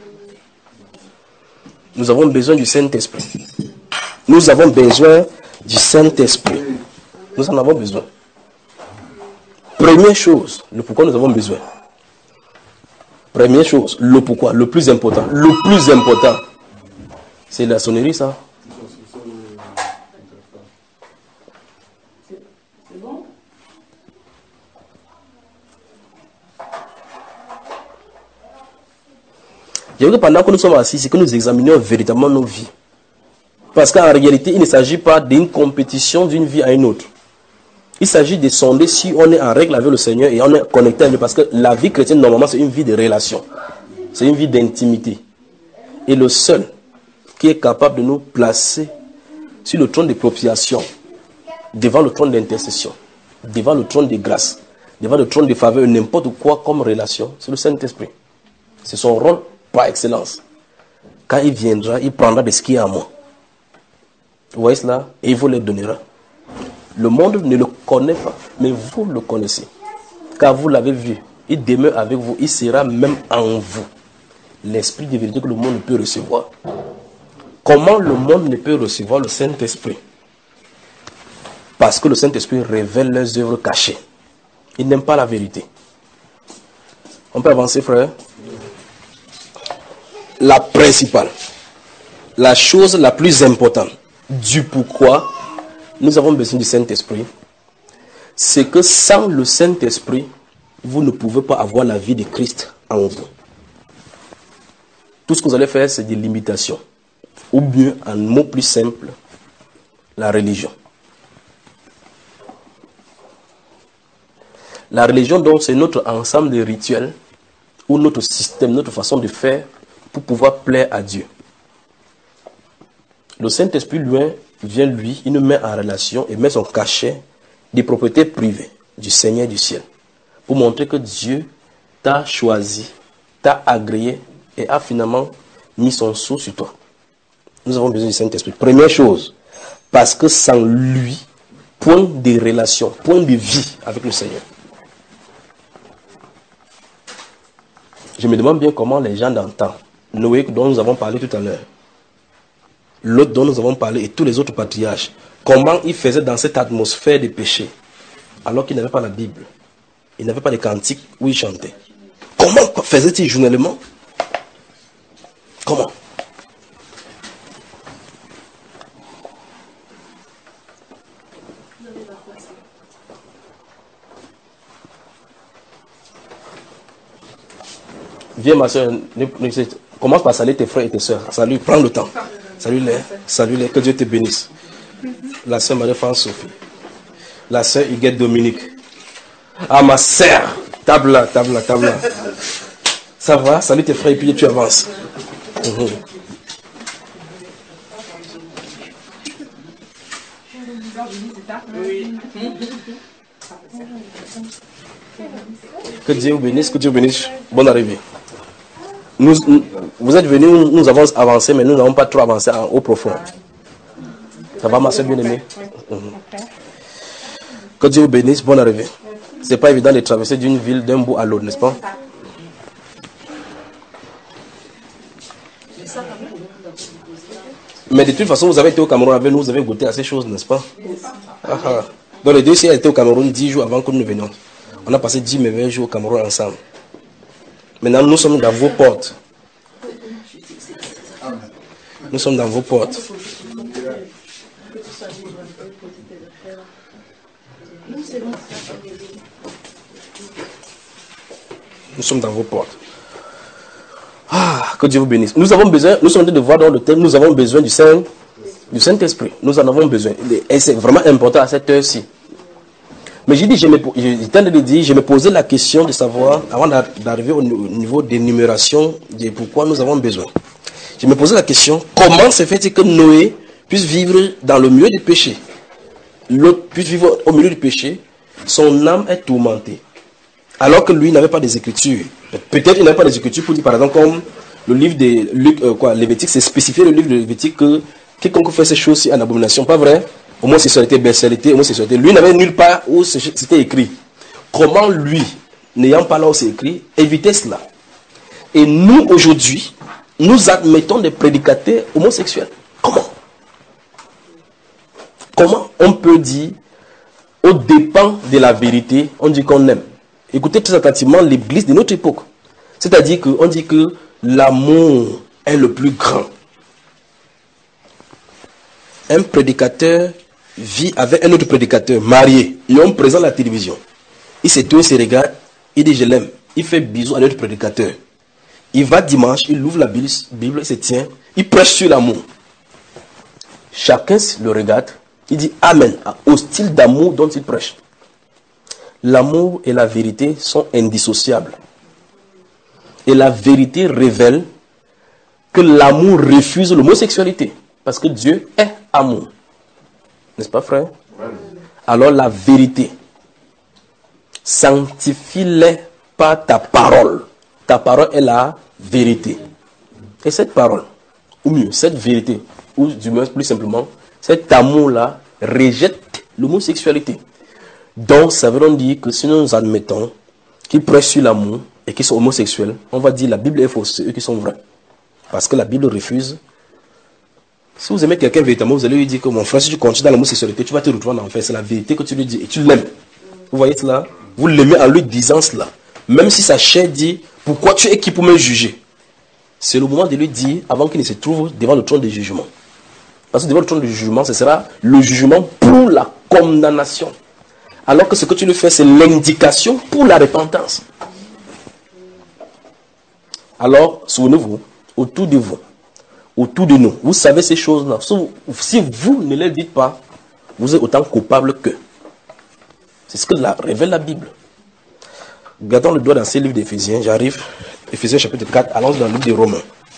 Nous avons besoin du Saint-Esprit. Nous avons besoin du Saint-Esprit. Nous en avons besoin. Première chose, le pourquoi nous avons besoin. Première chose, le pourquoi, le plus important. Le plus important, c'est la sonnerie, ça. C'est bon? Je veux que pendant que nous sommes assis, c'est que nous examinions véritablement nos vies. Parce qu'en réalité, il ne s'agit pas d'une compétition d'une vie à une autre. Il s'agit de sonder si on est en règle avec le Seigneur et on est connecté à lui. Parce que la vie chrétienne, normalement, c'est une vie de relation. C'est une vie d'intimité. Et le seul qui est capable de nous placer sur le trône de propitiation, devant le trône d'intercession, devant le trône de grâce, devant le trône de faveur, n'importe quoi comme relation, c'est le Saint-Esprit. C'est son rôle par excellence. Quand il viendra, il prendra de ce qui est à moi. Vous voyez cela? Et il vous le donnera. Le monde ne le connaît pas, mais vous le connaissez. Car vous l'avez vu. Il demeure avec vous. Il sera même en vous. L'esprit de vérité que le monde ne peut recevoir. Comment le monde ne peut recevoir le Saint-Esprit? Parce que le Saint-Esprit révèle leurs œuvres cachées. Il n'aime pas la vérité. On peut avancer, frère? La principale, la chose la plus importante du pourquoi nous avons besoin du Saint-Esprit, c'est que sans le Saint-Esprit, vous ne pouvez pas avoir la vie de Christ en vous. Tout ce que vous allez faire, c'est des limitations. ou mieux, en mot plus simple, la religion. La religion, donc, c'est notre ensemble de rituels ou notre système, notre façon de faire pour pouvoir plaire à Dieu. Le Saint-Esprit, lui, vient, lui, il nous met en relation et met son cachet des propriétés privées du Seigneur du ciel pour montrer que Dieu t'a choisi, t'a agréé et a finalement mis son sceau sur toi. Nous avons besoin du Saint-Esprit. Première chose, parce que sans lui, point de relation, point de vie avec le Seigneur. Je me demande bien comment les gens d'antan, Noé dont nous avons parlé tout à l'heure, l'autre dont nous avons parlé et tous les autres patriarches, comment ils faisaient dans cette atmosphère de péché, alors qu'ils n'avaient pas la Bible, ils n'avaient pas les cantiques où ils chantaient. Comment faisaient-ils journellement? Comment? Viens ma soeur, commence par saluer tes frères et tes soeurs. Salut, prends le temps. Salut-les, salut-les, que Dieu te bénisse. La soeur Marie-France Sophie. La soeur Huguette Dominique. Ah ma soeur, table là, table là, table là. Ça va, salut tes frères et puis tu avances. Mmh. Que Dieu vous bénisse, que Dieu vous bénisse. Bonne arrivée. Nous, vous êtes venus, nous avons avancé, mais nous n'avons pas trop avancé en haut profond. Ça va, ma soeur bien-aimée? Mmh. Que Dieu vous bénisse, bonne arrivée. Ce n'est pas évident de traverser d'une ville, d'un bout à l'autre, n'est-ce pas? Mais de toute façon, vous avez été au Cameroun avec nous, vous avez goûté à ces choses, n'est-ce pas? Ah, ah. Donc les deux ici étaient au Cameroun dix jours avant que nous venions. On a passé dix merveilleux jours au Cameroun ensemble. Maintenant, nous sommes dans vos portes. Nous sommes dans vos portes. Nous sommes dans vos portes. Ah, que Dieu vous bénisse. Nous avons besoin, nous sommes en train de voir dans le thème, nous avons besoin du Saint, du Saint-Esprit. Nous en avons besoin. Et c'est vraiment important à cette heure-ci. Mais j'ai dit, je me, je, de dire, je me posais la question de savoir, avant d'arriver au niveau d'énumération de pourquoi nous avons besoin. Je me posais la question, comment se fait-il que Noé puisse vivre dans le milieu du péché? L'autre puisse vivre au milieu du péché, son âme est tourmentée. Alors que lui n'avait pas des écritures. Peut-être il n'avait pas des écritures pour dire, par exemple, comme le livre de Luc, euh, quoi, Lévitique, c'est spécifié le livre de Lévitique que quiconque fait ces choses-ci en abomination, pas vrai? Homosexualité, bestialité, homosexualité. Lui n'avait nulle part où c'était écrit. Comment lui, n'ayant pas là où c'est écrit, éviter cela? Et nous, aujourd'hui, nous admettons des prédicateurs homosexuels. Comment? Comment on peut dire, au dépens de la vérité, on dit qu'on aime? Écoutez très attentivement l'église de notre époque. C'est-à-dire qu'on dit que l'amour est le plus grand. Un prédicateur vit avec un autre prédicateur marié. Et on présente la télévision. Il se tourne, il se regarde, il dit je l'aime. Il fait bisous à l'autre prédicateur. Il va dimanche, il ouvre la Bible, Bible, il se tient, il prêche sur l'amour. Chacun le regarde, il dit amen au style d'amour dont il prêche. L'amour et la vérité sont indissociables. Et la vérité révèle que l'amour refuse l'homosexualité. Parce que Dieu est amour. N'est-ce pas, frère? Ouais. Alors la vérité. Sanctifie-les par ta parole. Ta parole est la vérité. Et cette parole, ou mieux, cette vérité, ou du moins plus simplement, cet amour-là rejette l'homosexualité. Donc, ça veut donc dire que si nous admettons qu'ils prêchent sur l'amour et qu'ils sont homosexuels, on va dire la Bible est fausse, c'est eux qui sont vrais. Parce que la Bible refuse. Si vous aimez quelqu'un véritablement, vous allez lui dire que mon frère, si tu continues dans l'homosexualité, tu vas te retrouver en enfer. C'est la vérité que tu lui dis et tu l'aimes. Vous voyez cela? Vous l'aimez en lui disant cela. Même si sa chair dit, pourquoi tu es qui pour me juger? C'est le moment de lui dire, avant qu'il ne se trouve devant le trône du jugement. Parce que devant le trône du jugement, ce sera le jugement pour la condamnation. Alors que ce que tu lui fais, c'est l'indication pour la repentance. Alors, souvenez-vous, autour de vous, autour de nous. Vous savez ces choses-là. Si vous ne les dites pas, vous êtes autant coupable qu'eux. C'est ce que la, révèle la Bible. Gardons le doigt dans ces livres d'Éphésiens. J'arrive. Éphésiens chapitre quatre. Allons dans le livre des Romains.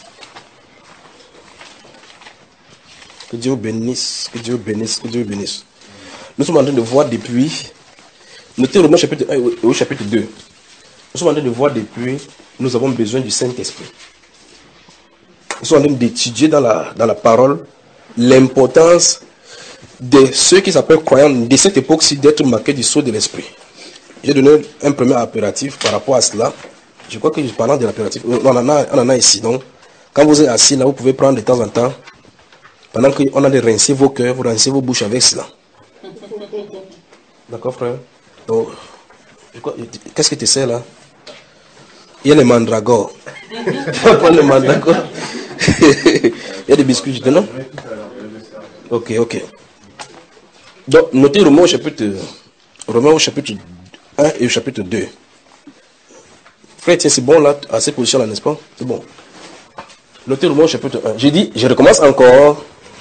Que Dieu bénisse. Que Dieu bénisse. Que Dieu bénisse. Nous sommes en train de voir depuis. Notez Romains chapitre un et au chapitre deux. Nous sommes en train de voir depuis. Nous avons besoin du Saint-Esprit. Nous sommes en train d'étudier dans la, dans la parole l'importance de ceux qui s'appellent croyants de cette époque-ci d'être marqués du sceau de l'Esprit. J'ai donné un premier impératif par rapport à cela. Je crois que je parle de l'impératif. On en a, on en a ici. Donc, quand vous êtes assis là, vous pouvez prendre de temps en temps, pendant qu'on a de rincer vos cœurs, vous rincez vos bouches avec cela. D'accord, frère? Donc, qu'est-ce que tu sais là? Il y a les mandragores. Tu vas prendre les mandragores. Il y a des biscuits, je te non? Ok, ok. Donc, notez Romains au chapitre, Romains au chapitre un et au chapitre deux. Frère, tiens, c'est bon là, à cette position-là, n'est-ce pas? C'est bon. Notez Romains au chapitre un. J'ai dit, je recommence encore.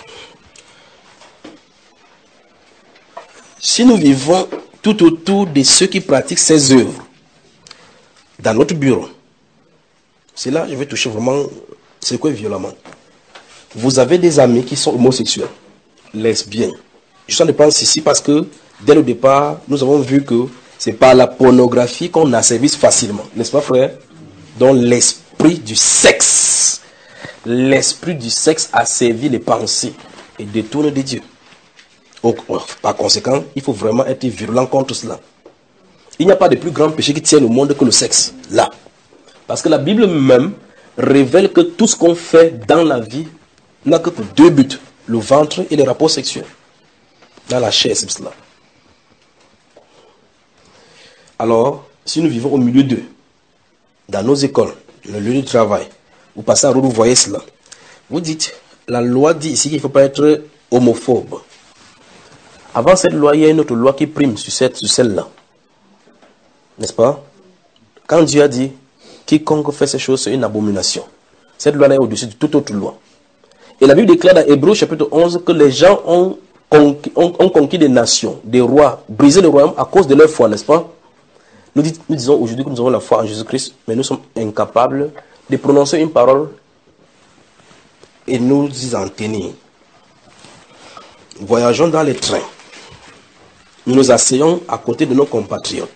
Si nous vivons tout autour de ceux qui pratiquent ces œuvres, dans notre bureau, c'est là que je vais toucher vraiment, c'est quoi violemment? Vous avez des amis qui sont homosexuels, lesbiens. Je ne pense ici parce que dès le départ, nous avons vu que c'est par la pornographie qu'on asservisse facilement. N'est-ce pas, frère? Donc l'esprit du sexe. L'esprit du sexe a servi les pensées et détourne de Dieu. Donc, par conséquent, il faut vraiment être virulent contre cela. Il n'y a pas de plus grand péché qui tienne au monde que le sexe. Là. Parce que la Bible même révèle que tout ce qu'on fait dans la vie n'a que pour deux buts. Le ventre et les rapports sexuels. Dans la chair, c'est cela. Alors, si nous vivons au milieu d'eux, dans nos écoles, le lieu de travail, vous passez à route, vous voyez cela. Vous dites, la loi dit ici qu'il ne faut pas être homophobe. Avant cette loi, il y a une autre loi qui prime sur, cette, sur celle-là. N'est-ce pas? Quand Dieu a dit, quiconque fait ces choses, c'est une abomination. Cette loi-là est au-dessus de toute autre loi. Et la Bible déclare dans Hébreux chapitre onze que les gens ont conquis, ont, ont conquis des nations, des rois, brisé le royaume à cause de leur foi, n'est-ce pas? Nous, dit, nous disons aujourd'hui que nous avons la foi en Jésus-Christ, mais nous sommes incapables de prononcer une parole et nous y en tenir. Voyageons dans les trains. Nous nous asseyons à côté de nos compatriotes.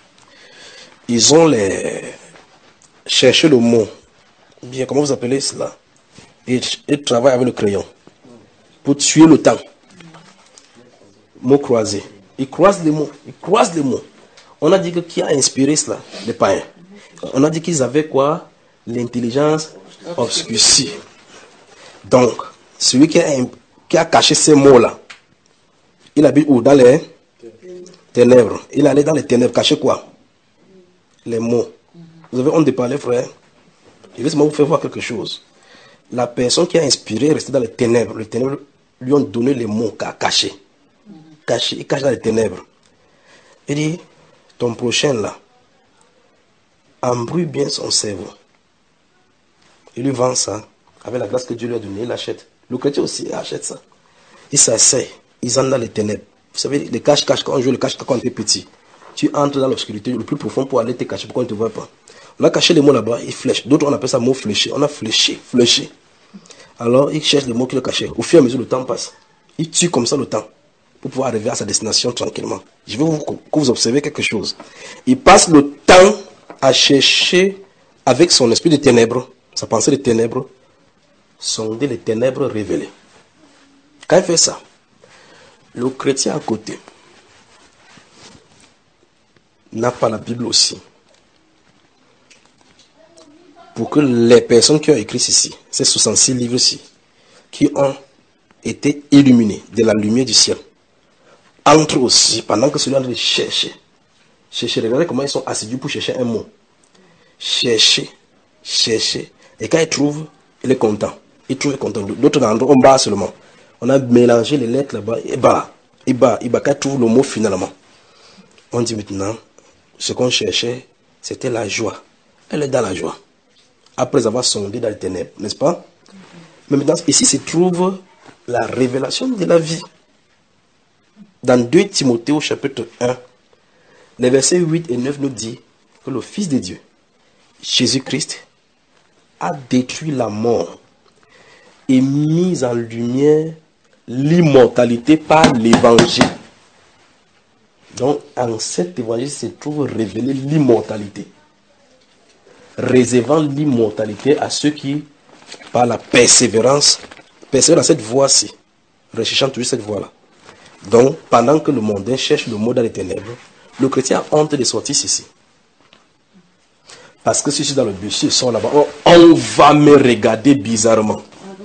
Ils ont les... cherché le mot. Bien, comment vous appelez cela? Ils, ils travaillent avec le crayon. Pour tuer le temps. Mots croisés. Ils croisent les mots. Ils croisent les mots. On a dit que qui a inspiré cela? Les païens. On a dit qu'ils avaient quoi? L'intelligence obscurcie. Donc, celui qui a, qui a caché ces mots-là, il habite où? Dans les ténèbres. Il allait dans les ténèbres. Cacher quoi? Les mots. Vous avez honte de parler, frère? Et laissez-moi vous faire voir quelque chose. La personne qui a inspiré est restée dans les ténèbres. Les ténèbres lui ont donné les mots qu'a caché. Caché. Il cache dans les ténèbres. Il dit, ton prochain là, embrouille bien son cerveau. Il lui vend ça. Avec la grâce que Dieu lui a donnée, il achète. Le chrétien aussi achète ça. Il s'asseye. Ils entrent dans les ténèbres. Vous savez, les cache-cache, quand on joue le cache-cache quand on est petit, tu entres dans l'obscurité le plus profond pour aller te cacher, pour qu'on ne te voit pas. On a caché les mots là-bas, ils flèchent. D'autres, on appelle ça mot fléché. On a fléché, fléché. Alors, ils cherchent les mots qui le cachaient. Au fur et à mesure, le temps passe. Ils tuent comme ça le temps pour pouvoir arriver à sa destination tranquillement. Je veux vous, que vous observez quelque chose. Il passe le temps à chercher avec son esprit de ténèbres, sa pensée de ténèbres, sonder les ténèbres révélées. Quand il fait ça, le chrétien à côté n'a pas la Bible aussi. Pour que les personnes qui ont écrit ceci, ces soixante-six livres-ci, qui ont été illuminés de la lumière du ciel, entrent aussi, pendant que celui-là les cherche, chercher, regardez comment ils sont assidus pour chercher un mot. Chercher, chercher, et quand ils trouvent, il est content. Il trouve content. D'autres endroits, on bat seulement. On a mélangé les lettres là-bas, et bah, et bah, et bah, quand il trouve le mot finalement, on dit maintenant, ce qu'on cherchait, c'était la joie. Elle est dans la joie. Après avoir sondé dans les ténèbres, n'est-ce pas? Mais maintenant, ici se trouve la révélation de la vie. Dans deux Timothée au chapitre un, les versets huit et neuf nous dit que le Fils de Dieu, Jésus-Christ, a détruit la mort et mis en lumière l'immortalité par l'évangile. Donc, en cet évangile se trouve révélée l'immortalité, réservant l'immortalité à ceux qui, par la persévérance, persévèrent dans cette voie-ci, recherchant toujours cette voie-là. Donc, pendant que le mondain cherche le mot dans les ténèbres, le chrétien a honte de sortir ici. Parce que si je suis dans le bus, ils sont là-bas, on, on va me regarder bizarrement.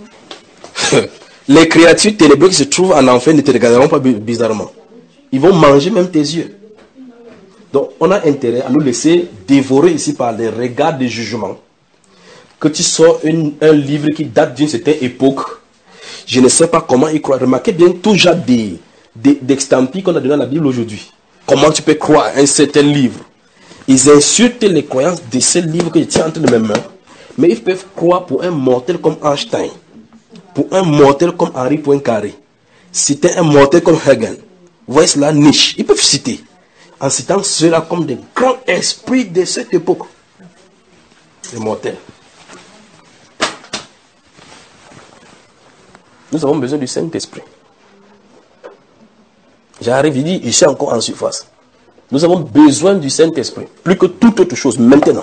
Les créatures ténébreuses qui se trouvent en enfer ne te regarderont pas bizarrement. Ils vont manger même tes yeux. Donc, on a intérêt à nous laisser dévorer ici par les regards de jugement. Que tu sors une, un livre qui date d'une certaine époque, je ne sais pas comment y croire. Remarquez bien tout genre des, des, d'extampis qu'on a donné à la Bible aujourd'hui. Comment tu peux croire à un certain livre? Ils insultent les croyances de ce livre que je tiens entre mes mains. Mais ils peuvent croire pour un mortel comme Einstein, pour un mortel comme Henri Poincaré, citer un mortel comme Hegel. Vous voyez cela, Nietzsche. Ils peuvent citer, en citant cela comme des grands esprits de cette époque. Les mortels. Nous avons besoin du Saint-Esprit. J'arrive, il dit, ici encore en surface. Nous avons besoin du Saint-Esprit, plus que toute autre chose, maintenant.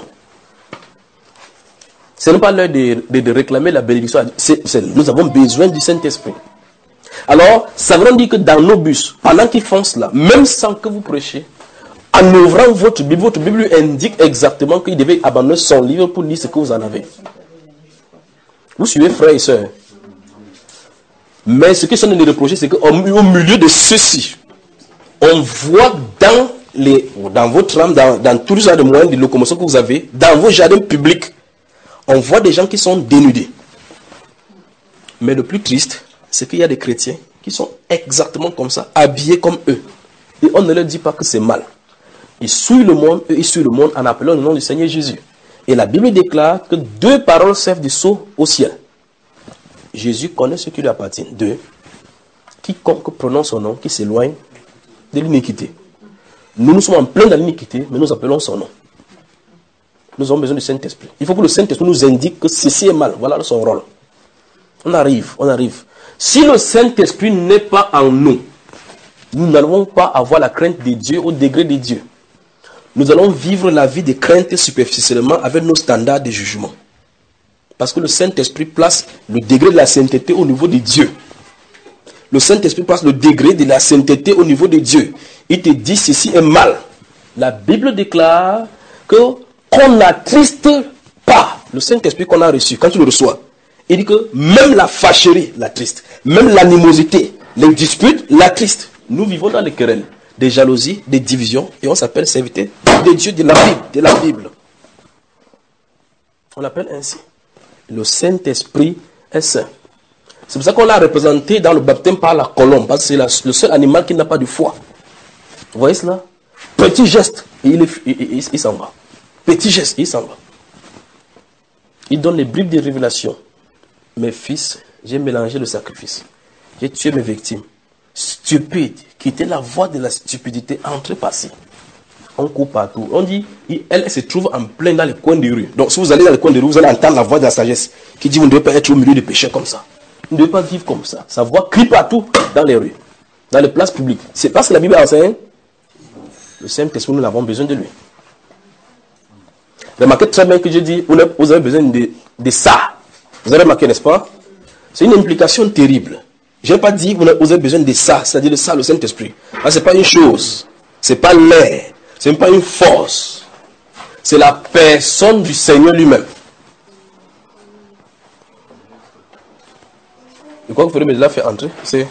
Ce n'est pas l'heure de, de, de réclamer la bénédiction. C'est, c'est, nous avons besoin du Saint-Esprit. Alors, ça veut dire que dans nos bus, pendant qu'ils font cela, même sans que vous prêchiez, en ouvrant votre Bible, votre Bible lui indique exactement qu'il devait abandonner son livre pour lire ce que vous en avez. Vous suivez, frères et sœurs. Mais ce que je suis de reprocher, c'est qu'au milieu de ceci, on voit dans, les, dans votre âme, dans, dans tous les genres de moyens de locomotion que vous avez, dans vos jardins publics, on voit des gens qui sont dénudés. Mais le plus triste, c'est qu'il y a des chrétiens qui sont exactement comme ça, habillés comme eux. Et on ne leur dit pas que c'est mal. Ils souillent le monde, eux ils souillent le monde en appelant le nom du Seigneur Jésus. Et la Bible déclare que deux paroles servent de sceau au ciel. Jésus connaît ce qui lui appartient. Deux, quiconque prononce son nom, qui s'éloigne de l'iniquité. Nous, nous sommes en plein dans l'iniquité, mais nous appelons son nom. Nous avons besoin du Saint-Esprit. Il faut que le Saint-Esprit nous indique que ceci est mal. Voilà son rôle. On arrive, on arrive. Si le Saint-Esprit n'est pas en nous, nous n'allons pas avoir la crainte de Dieu au degré de Dieu. Nous allons vivre la vie de crainte superficiellement avec nos standards de jugement. Parce que le Saint-Esprit place le degré de la sainteté au niveau de Dieu. Le Saint-Esprit place le degré de la sainteté au niveau de Dieu. Il te dit ceci est mal. La Bible déclare que qu'on n'attriste pas le Saint-Esprit qu'on a reçu. Quand tu le reçois, il dit que même la fâcherie l'attriste. Même l'animosité, les disputes l'attriste. Nous vivons dans les querelles, des jalousies, des divisions, et on s'appelle serviteur de Dieu de la Bible. De la Bible. On l'appelle ainsi. Le Saint-Esprit est saint. C'est pour ça qu'on l'a représenté dans le baptême par la colombe, parce que c'est la, le seul animal qui n'a pas de foi. Vous voyez cela? Petit geste, et il, est, il, il, il s'en va. Petit geste, il s'en va. Il donne les bribes de révélation. Mes fils, j'ai mélangé le sacrifice. J'ai tué mes victimes. Stupide, quitter la voie de la stupidité, entrer par-ci. On court partout. On dit, elle se trouve en plein dans les coins des rues. Donc si vous allez dans les coins des rues, vous allez entendre la voix de la sagesse qui dit, vous ne devez pas être au milieu des pécheurs comme ça. Vous ne devez pas vivre comme ça. Sa voix crie partout dans les rues, dans les places publiques. C'est parce que la Bible enseigne. Le Saint-Esprit, nous avons besoin de lui. Remarquez très bien que je dis, vous avez besoin de, de ça. Vous avez remarqué, n'est-ce pas? C'est une implication terrible. Je n'ai pas dit, vous avez besoin de ça, c'est-à-dire de ça, le Saint-Esprit. Ce n'est pas une chose. Ce n'est pas l'air. Ce n'est pas une force. C'est la personne du Seigneur lui-même. Et quoi que vous ferez, mais là, faire entrer, c'est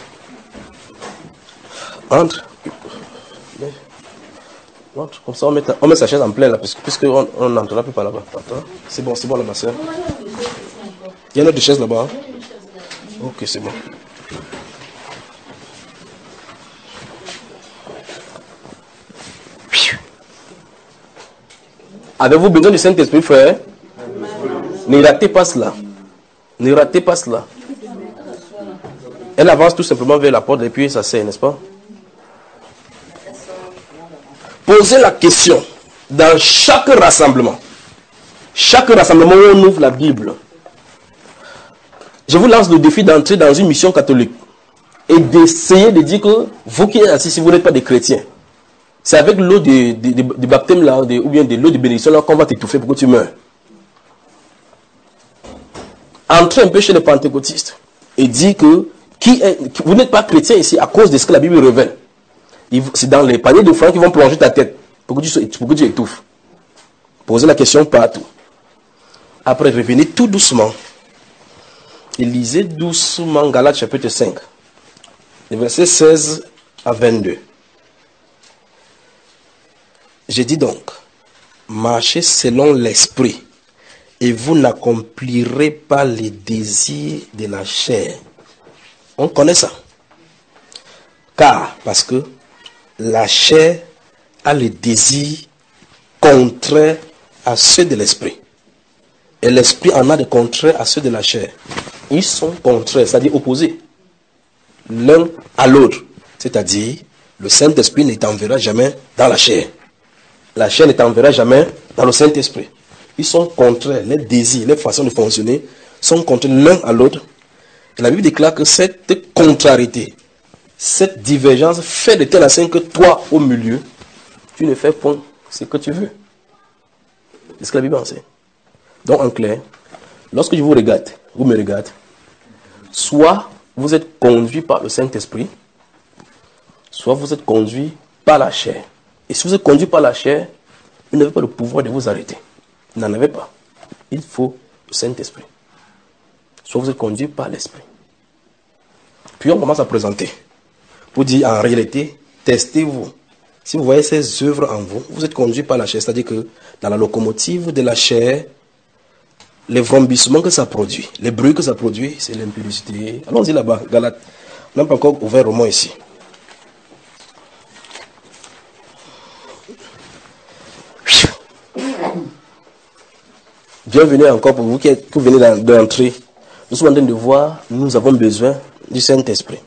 entre. Entre. Comme ça, on met, on met sa chaise en plein là, puisqu'on on n'entrera plus par là-bas. C'est bon, c'est bon là-bas, sœur. Il y a une autre chaise là-bas. Ok, c'est bon. Avez-vous besoin du Saint-Esprit, frère? Ne ratez pas cela. Ne ratez pas cela. Elle avance tout simplement vers la porte et puis ça s'assied, n'est-ce pas? Posez la question dans chaque rassemblement. Chaque rassemblement où on ouvre la Bible. Je vous lance le défi d'entrer dans une mission catholique et d'essayer de dire que vous qui êtes assis, si vous n'êtes pas des chrétiens, c'est avec l'eau de, de, de, de baptême là, de, ou bien de l'eau de bénédiction là qu'on va t'étouffer pour que tu meurs. Entrez un peu chez les pentecôtistes et dire que qui est, vous n'êtes pas chrétien ici à cause de ce que la Bible révèle. C'est dans les paniers de francs qu'ils vont plonger ta tête pour que tu, pour que tu étouffes. Posez la question partout. Après, revenez tout doucement et lisez doucement Galates chapitre cinq, les versets seize à vingt-deux. J'ai dit donc, marchez selon l'esprit et vous n'accomplirez pas les désirs de la chair. On connaît ça. Car, parce que la chair a les désirs contraires à ceux de l'esprit. Et l'esprit en a des contraires à ceux de la chair. Ils sont contraires, c'est-à-dire opposés. L'un à l'autre. C'est-à-dire, le Saint-Esprit ne t'enverra jamais dans la chair. La chair ne t'enverra jamais dans le Saint-Esprit. Ils sont contraires, les désirs, les façons de fonctionner sont contraires l'un à l'autre. Et la Bible déclare que cette contrariété, cette divergence fait de telle façon que toi, au milieu, tu ne fais point ce que tu veux. C'est ce que la Bible enseigne. Donc, en clair, lorsque je vous regarde, vous me regardez, soit vous êtes conduit par le Saint-Esprit, soit vous êtes conduit par la chair. Et si vous êtes conduit par la chair, vous n'avez pas le pouvoir de vous arrêter. Vous n'en avez pas. Il faut le Saint-Esprit. Soit vous êtes conduit par l'Esprit. Puis on commence à présenter. Pour dire, en réalité, testez-vous. Si vous voyez ces œuvres en vous, vous êtes conduit par la chair. C'est-à-dire que dans la locomotive de la chair, les vrombissements que ça produit, les bruits que ça produit, c'est l'impudicité. Allons-y là-bas, Galates. On n'a pas encore ouvert au moins ici. Bienvenue encore pour vous qui êtes, vous venez d'entrer. Nous sommes en train de voir, nous avons besoin du Saint-Esprit.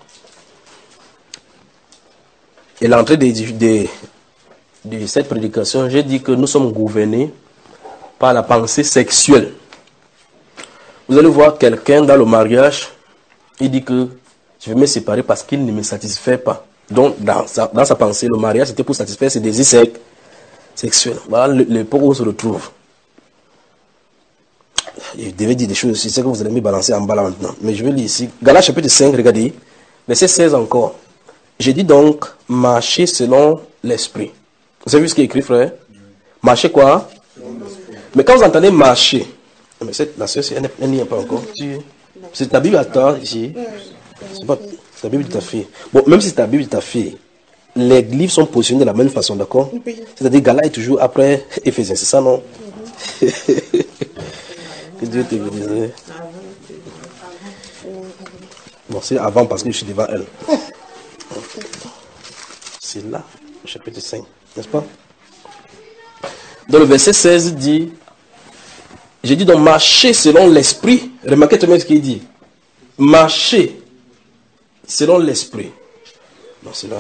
Et l'entrée de, de, de cette prédication, j'ai dit que nous sommes gouvernés par la pensée sexuelle. Vous allez voir quelqu'un dans le mariage, il dit que je vais me séparer parce qu'il ne me satisfait pas. Donc, dans sa, dans sa pensée, le mariage c'était pour satisfaire ses désirs sex, sexuels. Voilà l'époque où on se retrouve. Je devais dire des choses, je sais que vous allez me balancer en bas là maintenant. Mais je vais lire ici. Galates chapitre cinq, regardez. Verset seize encore. J'ai dit donc, marchez selon l'esprit. Vous avez vu ce qui est écrit, frère? Marchez quoi? Mais quand vous entendez marcher, mais cette, la sœur, elle n'y est pas encore. C'est ta Bible à toi ici. C'est pas c'est ta Bible de ta fille. Bon, même si c'est ta Bible de ta fille, les livres sont positionnés de la même façon, d'accord? C'est-à-dire Galates est toujours après Éphésiens, c'est ça, non? Que Dieu te bénisse. Bon, c'est avant parce que je suis devant elle. C'est là, chapitre cinq, n'est-ce pas? Dans le verset seize, il dit, j'ai dit donc marcher selon l'esprit. Remarquez tout de même ce qu'il dit. Marcher selon l'esprit. Non, c'est là.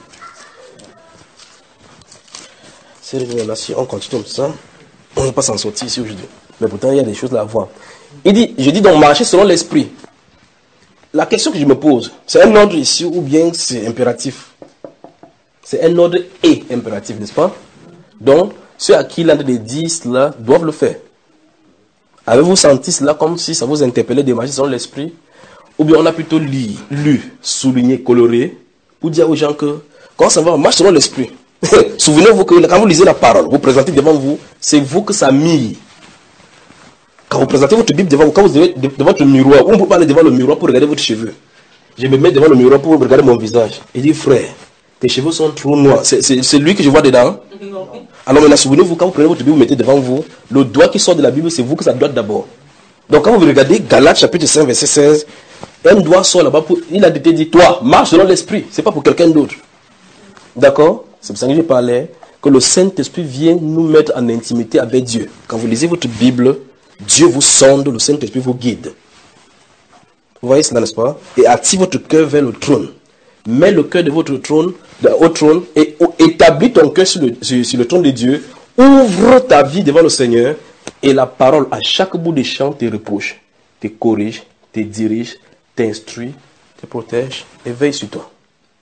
C'est là, si on continue comme ça, on ne va pas s'en sortir ici aujourd'hui. Mais pourtant, il y a des choses là à voir. Il dit, je dis donc marcher selon l'esprit. La question que je me pose, c'est un ordre ici ou bien c'est impératif? C'est un ordre et impératif, n'est-ce pas? Donc, ceux à qui l'ordre de dire cela doivent le faire. Avez-vous senti cela comme si ça vous interpellait de marcher selon l'esprit? Ou bien on a plutôt lu, lu, souligné, coloré, pour dire aux gens que quand ça va, marche selon l'esprit. Souvenez-vous que quand vous lisez la parole, vous présentez devant vous, c'est vous que ça mille. Quand vous présentez votre Bible devant vous, quand vous êtes devant votre miroir, on ne peut pas aller devant le miroir pour regarder votre cheveux. Je me mets devant le miroir pour regarder mon visage. Il dit, frère, tes cheveux sont trop noirs. C'est lui que je vois dedans. Non. Alors maintenant, souvenez-vous, quand vous prenez votre Bible, vous mettez devant vous, le doigt qui sort de la Bible, c'est vous que ça doit d'abord. Donc quand vous regardez Galates chapitre cinq, verset seize, un doigt sort là-bas, pour, il a été dit, toi, marche selon l'esprit. Ce n'est pas pour quelqu'un d'autre. D'accord? C'est pour ça que je parlais, que le Saint-Esprit vient nous mettre en intimité avec Dieu. Quand vous lisez votre Bible, Dieu vous sonde, le Saint-Esprit vous guide. Vous voyez cela, n'est-ce pas? Et attire votre cœur vers le trône. Mets le cœur de votre trône au trône et établis ton cœur sur le, sur, sur le trône de Dieu. Ouvre ta vie devant le Seigneur et la parole à chaque bout des champs te reproche, te corrige, te dirige, t'instruit, te protège et veille sur toi.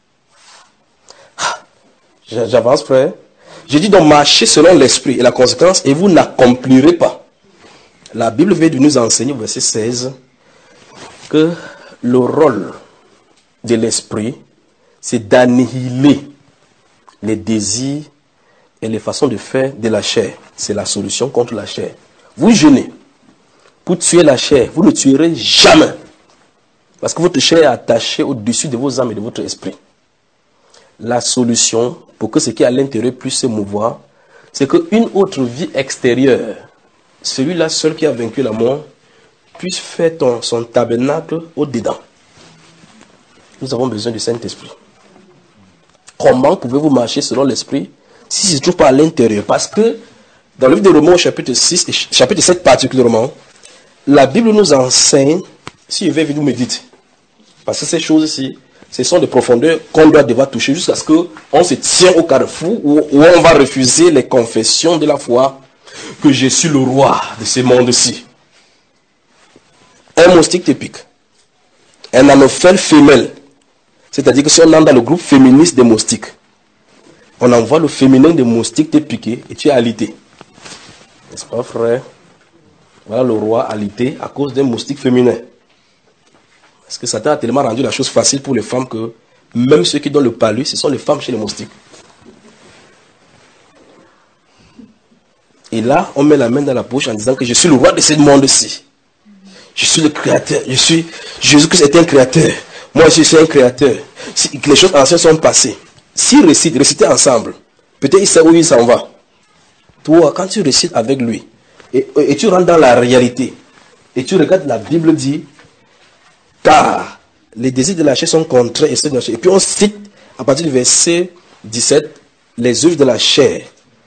Ah, j'avance, frère. J'ai dit donc marchez selon l'esprit et la conséquence et vous n'accomplirez pas. La Bible vient de nous enseigner au verset seize que le rôle de l'esprit, c'est d'annihiler les désirs et les façons de faire de la chair. C'est la solution contre la chair. Vous jeûnez pour tuer la chair, vous ne tuerez jamais. Parce que votre chair est attachée au-dessus de vos âmes et de votre esprit. La solution pour que ce qui est à l'intérieur puisse se mouvoir, c'est qu'une autre vie extérieure, celui-là seul qui a vaincu la mort, puisse faire ton, son tabernacle au-dedans. Nous avons besoin du Saint-Esprit. Comment pouvez-vous marcher selon l'Esprit si ce ne se trouve pas à l'intérieur? Parce que dans le livre de Romains au chapitre six, et chapitre sept particulièrement, la Bible nous enseigne, si je vais vous me dites, parce que ces choses-ci, ce sont des profondeurs qu'on doit devoir toucher jusqu'à ce qu'on se tient au carrefour où, où on va refuser les confessions de la foi que je suis le roi de ce monde-ci. Un moustique te pique. Un anophèle femelle. C'est-à-dire que si on entre dans le groupe féministe des moustiques, on envoie le féminin des moustiques te piquer et tu es alité. N'est-ce pas, frère? Voilà le roi alité à cause d'un moustique féminin. Parce que Satan a tellement rendu la chose facile pour les femmes que même ceux qui donnent le palu, ce sont les femmes chez les moustiques. Et là, on met la main dans la bouche en disant que je suis le roi de ce monde-ci. Je suis le créateur. Je suis Jésus-Christ est un créateur. Moi aussi, je suis un créateur. Si les choses anciennes sont passées. S'il récite, récitez ensemble. Peut-être il sait où il s'en va. Toi, quand tu récites avec lui, et, et tu rentres dans la réalité, et tu regardes la Bible dit, car les désirs de la chair sont contraires et ceux de la chair. Et puis on cite, à partir du verset dix-sept, les œuvres de la chair.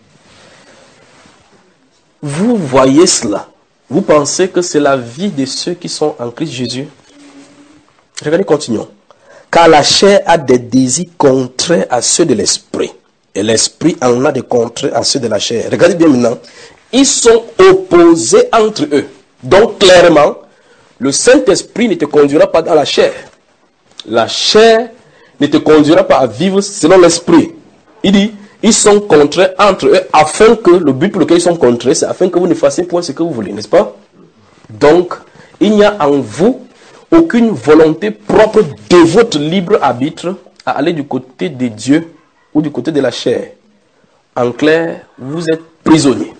Vous voyez cela. Vous pensez que c'est la vie de ceux qui sont en Christ Jésus? Regardez, continuons. Car la chair a des désirs contraires à ceux de l'esprit. Et l'esprit en a des contraires à ceux de la chair. Regardez bien maintenant. Ils sont opposés entre eux. Donc clairement, le Saint-Esprit ne te conduira pas dans la chair. La chair ne te conduira pas à vivre selon l'esprit. Il dit, ils sont contraires entre eux afin que, le but pour lequel ils sont contraires, c'est afin que vous ne fassiez point ce que vous voulez, n'est-ce pas? Donc, il n'y a en vous aucune volonté propre de votre libre arbitre à aller du côté de Dieu ou du côté de la chair. En clair, vous êtes prisonnier.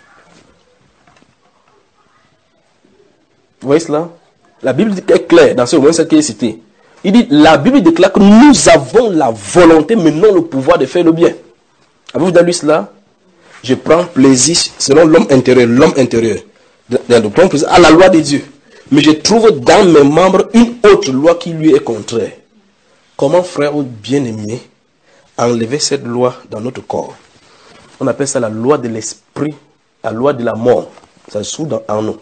Vous voyez cela? La Bible est claire dans ce moment qui est cité. Il dit, la Bible déclare que nous avons la volonté, mais non le pouvoir de faire le bien. Avez-vous déjà lu cela? Je prends plaisir selon l'homme intérieur, l'homme intérieur, à la loi de Dieu. Mais je trouve dans mes membres une autre loi qui lui est contraire. Comment, frère ou bien-aimé, enlever cette loi dans notre corps? On appelle ça la loi de l'esprit, la loi de la mort. Ça se trouve en nous.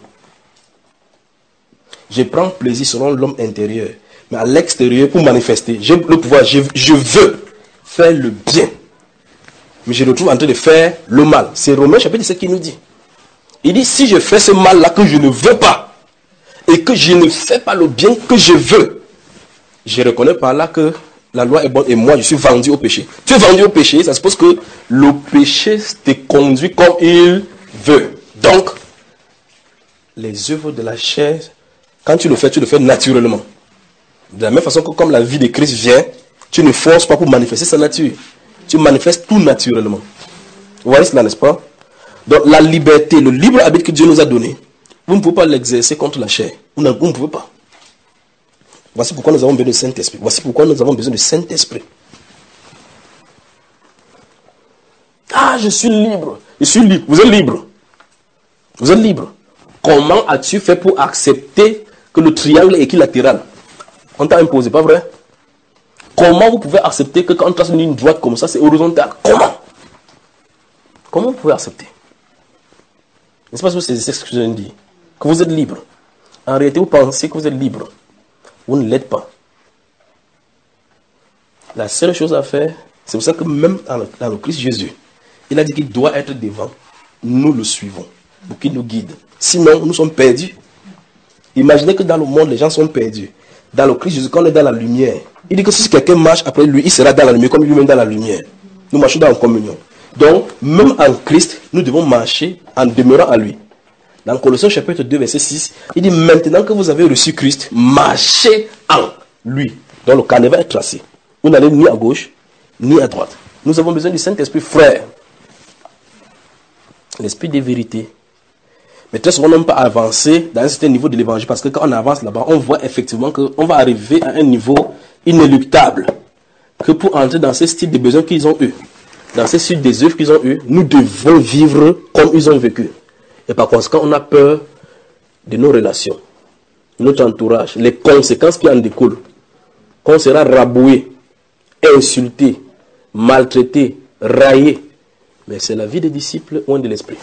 Je prends plaisir selon l'homme intérieur. Mais à l'extérieur, pour manifester, j'ai le pouvoir, je, je veux faire le bien. Mais je me trouve en train de faire le mal. C'est Romains chapitre sept qui nous dit. Il dit, si je fais ce mal-là que je ne veux pas, et que je ne fais pas le bien que je veux, je reconnais par là que la loi est bonne et moi je suis vendu au péché. Tu es vendu au péché, ça suppose que le péché te conduit comme il veut. Donc, les œuvres de la chair, quand tu le fais, tu le fais naturellement. De la même façon que comme la vie de Christ vient, tu ne forces pas pour manifester sa nature. Tu manifestes tout naturellement. Vous voyez cela, n'est-ce pas? Donc la liberté, le libre arbitre que Dieu nous a donné, vous ne pouvez pas l'exercer contre la chair. Vous ne, vous ne pouvez pas. Voici pourquoi nous avons besoin du Saint-Esprit. Voici pourquoi nous avons besoin du Saint-Esprit. Ah, je suis libre. Je suis libre. Vous êtes libre. Vous êtes libre. Comment as-tu fait pour accepter que le triangle est équilatéral? On t'a imposé, pas vrai? Comment vous pouvez accepter que quand on trace une ligne droite comme ça, c'est horizontal? Comment? Comment vous pouvez accepter? N'est-ce pas ce que c'est ce que je viens de dire? Que vous êtes libre. En réalité, vous pensez que vous êtes libre. vous ne l'êtes pas. La seule chose à faire, c'est pour ça que même dans le, dans le Christ Jésus, il a dit qu'il doit être devant. Nous le suivons pour qu'il nous guide. Sinon, nous sommes perdus. Imaginez que dans le monde, les gens sont perdus. Dans le Christ Jésus, quand on est dans la lumière, il dit que si quelqu'un marche après lui, il sera dans la lumière comme lui-même dans la lumière. Nous marchons dans la communion. Donc, même en Christ, nous devons marcher en demeurant à lui. Dans Colossiens chapitre deux, verset six, il dit maintenant que vous avez reçu Christ, marchez en lui. Donc le carnaval est tracé. Vous n'allez ni à gauche, ni à droite. Nous avons besoin du Saint-Esprit, frère. L'esprit des vérités. Mais très souvent, on n'a pas avancé dans un certain niveau de l'évangile parce que quand on avance là-bas, on voit effectivement qu'on va arriver à un niveau inéluctable. Que pour entrer dans ce style de besoins qu'ils ont eu, dans ce style des œuvres qu'ils ont eu, nous devons vivre comme ils ont vécu. Et par conséquent, on a peur de nos relations, notre entourage, les conséquences qui en découlent. Qu'on sera raboué, insulté, maltraité, raillé. Mais c'est la vie des disciples loin de l'esprit.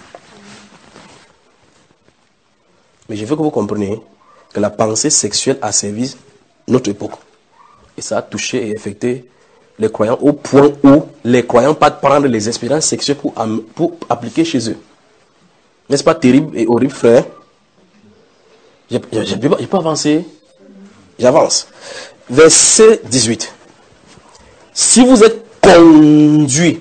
Mais je veux que vous compreniez que la pensée sexuelle a servi notre époque. Et ça a touché et affecté les croyants au point où les croyants partent prendre les expériences sexuelles pour, pour appliquer chez eux. N'est-ce pas terrible et horrible, frère? Je ne peux avancer. J'avance. Verset dix-huit. Si vous êtes conduit,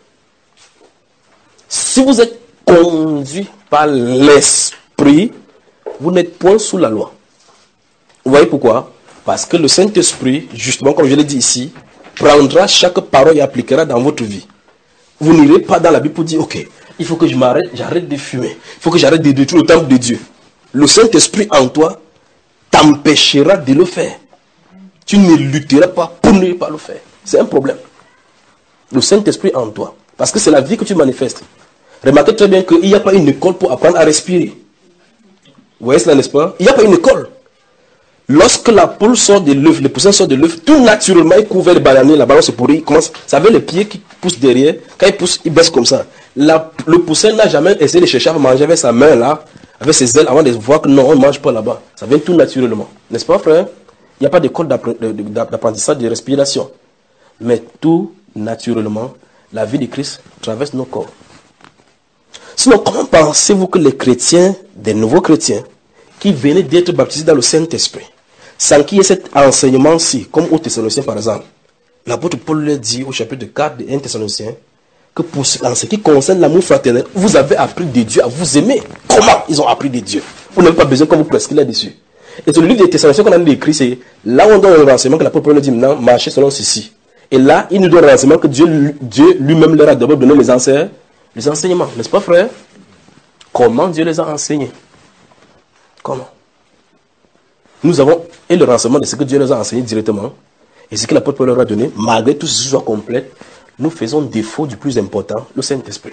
si vous êtes conduit par l'Esprit, vous n'êtes point sous la loi. Vous voyez pourquoi? Parce que le Saint-Esprit, justement, comme je l'ai dit ici, prendra chaque parole et appliquera dans votre vie. Vous n'irez pas dans la Bible pour dire, ok, il faut que je m'arrête, j'arrête de fumer. Il faut que j'arrête de détruire le temple de Dieu. Le Saint-Esprit en toi t'empêchera de le faire. Tu ne lutteras pas pour ne pas le faire. C'est un problème. Le Saint-Esprit en toi. Parce que c'est la vie que tu manifestes. Remarquez très bien qu'il n'y a pas une école pour apprendre à respirer. Vous voyez cela, n'est-ce pas? Il n'y a pas une école. Lorsque la poule sort de l'œuf, le poussin sort de l'œuf, tout naturellement, il couvre le bananier, la balance se pourrit, il commence. Ça veut les pieds qui poussent derrière. Quand il pousse, il baisse comme ça. La, le poussin n'a jamais essayé de chercher à manger avec sa main là, avec ses ailes, avant de voir que non, on ne mange pas là-bas. Ça vient tout naturellement. N'est-ce pas, frère? Il n'y a pas d'école d'apprentissage de respiration. Mais tout naturellement, la vie de Christ traverse nos corps. Sinon, comment pensez-vous que les chrétiens, des nouveaux chrétiens, qui venaient d'être baptisés dans le Saint-Esprit, sans qu'il y ait cet enseignement-ci, comme aux Thessaloniciens par exemple, l'apôtre Paul leur dit au chapitre quatre de un Thessaloniciens, que pour ce, en ce qui concerne l'amour fraternel, vous avez appris de Dieu à vous aimer. Comment ils ont appris de Dieu? Vous n'avez pas besoin qu'on vous prescrive là-dessus. Et sur le livre des Thessaloniciens qu'on a écrit, c'est là où on donne le renseignement que l'apôtre Paul leur dit maintenant, marchez selon ceci. Et là, il nous donne le renseignement que Dieu, Dieu lui-même leur a d'abord donné les enseignements, les enseignements, n'est-ce pas, frère? Comment Dieu les a enseignés? Comment? Nous avons et le renseignement de ce que Dieu nous a enseigné directement, et ce que l'apôtre Paul leur a donné, malgré tout ce soit complet, nous faisons défaut du plus important, le Saint-Esprit.